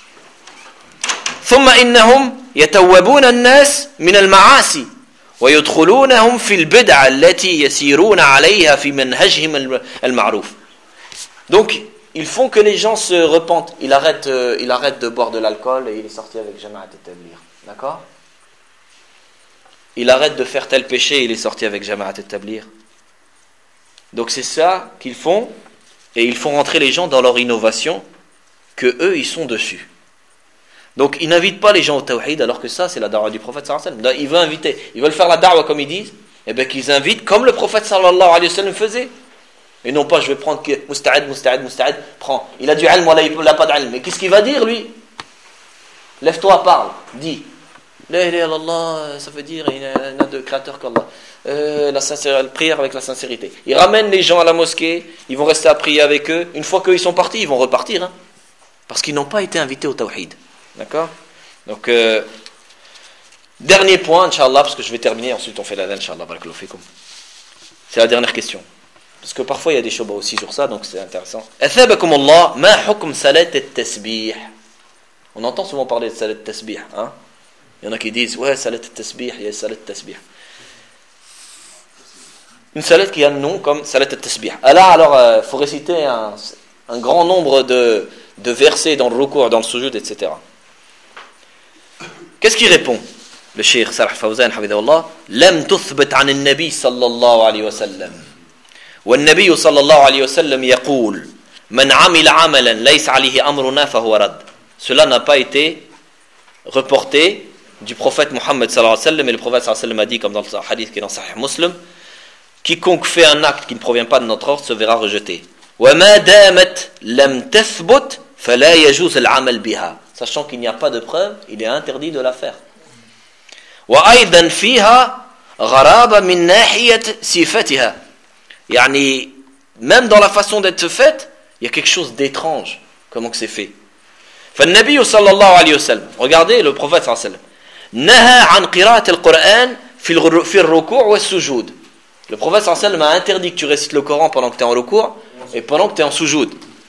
S5: ثم إنهم يتوبون الناس من المعاصي ويدخلونهم في البدع التي يسيرون عليها في منهجهم المعروف. Donc, ils font que les gens se repentent. Il arrête, euh, il arrête de boire de l'alcool et il est sorti avec Jamaat al-Tabligh. D'accord? Il arrête de faire tel péché et il est sorti avec Jamaat al-Tabligh. Donc c'est ça qu'ils font, et ils font rentrer les gens dans leur innovation, que eux ils sont dessus. Donc ils n'invitent pas les gens au tawhid, alors que ça c'est la da'wa du prophète sallallahu alayhi wa sallam. Ils veulent inviter, ils veulent faire la da'wa comme ils disent, et bien qu'ils invitent comme le prophète sallallahu alayhi wa sallam faisait. Et non pas je vais prendre que musta'ad, musta'ad, musta'ad, prends. Il a du ilm, voilà, il n'a pas d'ilm. Mais qu'est-ce qu'il va dire lui? Lève-toi, parle, dis. La ilaha illallah, ça veut dire il n'y a de créateur qu'Allah. Euh, la, sincère, la prière avec la sincérité. Ils ramènent les gens à la mosquée, ils vont rester à prier avec eux. Une fois qu'ils sont partis, ils vont repartir. Hein, parce qu'ils n'ont pas été invités au tawhid. D'accord? Donc, euh, dernier point, Inch'Allah, parce que je vais terminer, ensuite on fait la Inch'Allah, barakallahu fikum. C'est la dernière question. Parce que parfois il y a des shobas aussi sur ça, donc c'est intéressant. Athabakum Allah, ma hukm salat at-tasbih. On entend souvent parler de salat at-tasbih. Hein? Il y en a qui disent, ouais, salat at-tasbih, il y a salat at-tasbih. Une salat qui a un nom comme salat al-tasbih. Là, alors, il euh, faut réciter un, un grand nombre de, de versets dans le ruku', dans le sujud, et cetera. Qu'est-ce qu'il répond? Le cheikh Salih Fawzan, hafidahullah, Lam tuthbat an al-nabi sallallahu alayhi wa sallam. Wa al-nabi sallallahu alayhi wa sallam yaqul, Man amila amalan laysa alayhi amruna fahuwa rad. Cela n'a pas été reporté du prophète Muhammad sallallahu alayhi wa sallam, et le prophète sallallahu alayhi wa sallam a dit, comme dans le hadith qui est dans Sahih Muslim, quiconque fait un acte qui ne provient pas de notre ordre se verra rejeté. Sachant qu'il n'y a pas de preuve, il est interdit de la faire. Même dans la façon d'être faite, il y a quelque chose d'étrange. Comment que c'est fait? Regardez le prophète sallallahu alayhi wa sallam. Naha an qira'at al-Qur'an fi al-ruku' wa al-sujud. Le prophète sallallahu alayhi wa sallam a interdit que tu récites le Coran pendant que tu es en recours et pendant que tu es en sujoud.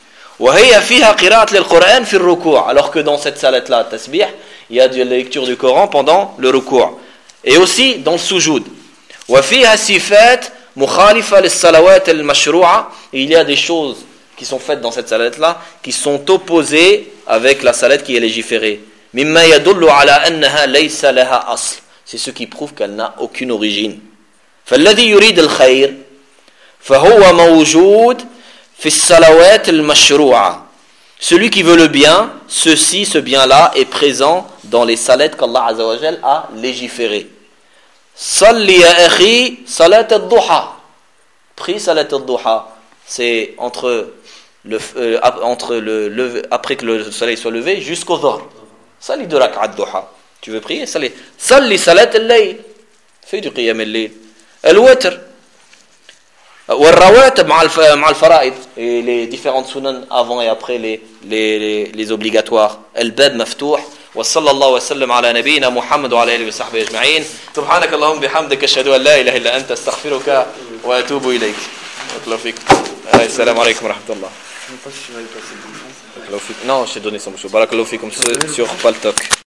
S5: Alors que dans cette salat-là, tasbih, il y a de la lecture du Coran pendant le recours. Et aussi dans le sujoud. Et il y a des choses qui sont faites dans cette salat-là qui sont opposées avec la salat qui est légiférée. C'est ce qui prouve qu'elle n'a aucune origine. فالذي يريد الخير فهو موجود في الصلوات المشروعة. Celui qui veut le bien, ceci, ce bien-là est présent dans les salats qu'Allah Azza wa Jal a légiférées. Salli ya akhi salat al-duha. Prie salat al-duha. C'est entre le euh, entre le lever, après que le soleil soit levé jusqu'au dhuhr. Salli de rak'at duha. Tu veux prier? Salli. Salli salat al-layl. Fais du qiyam al-layl. الوتر والرواتب مع مع الفرائض et les différentes sunan avant et après les les les, les obligatoires الباب مفتوح وصلى الله وسلم على نبينا محمد وعلى آله وصحبه أجمعين. سبحانك اللهم بحمدك أشهد أن لا إله إلا أنت أستغفرك وأتوب إليك. السلام عليكم ورحمة الله. Non, je t'ai donné son bouchon. Barakallahu fikum sur Paltok.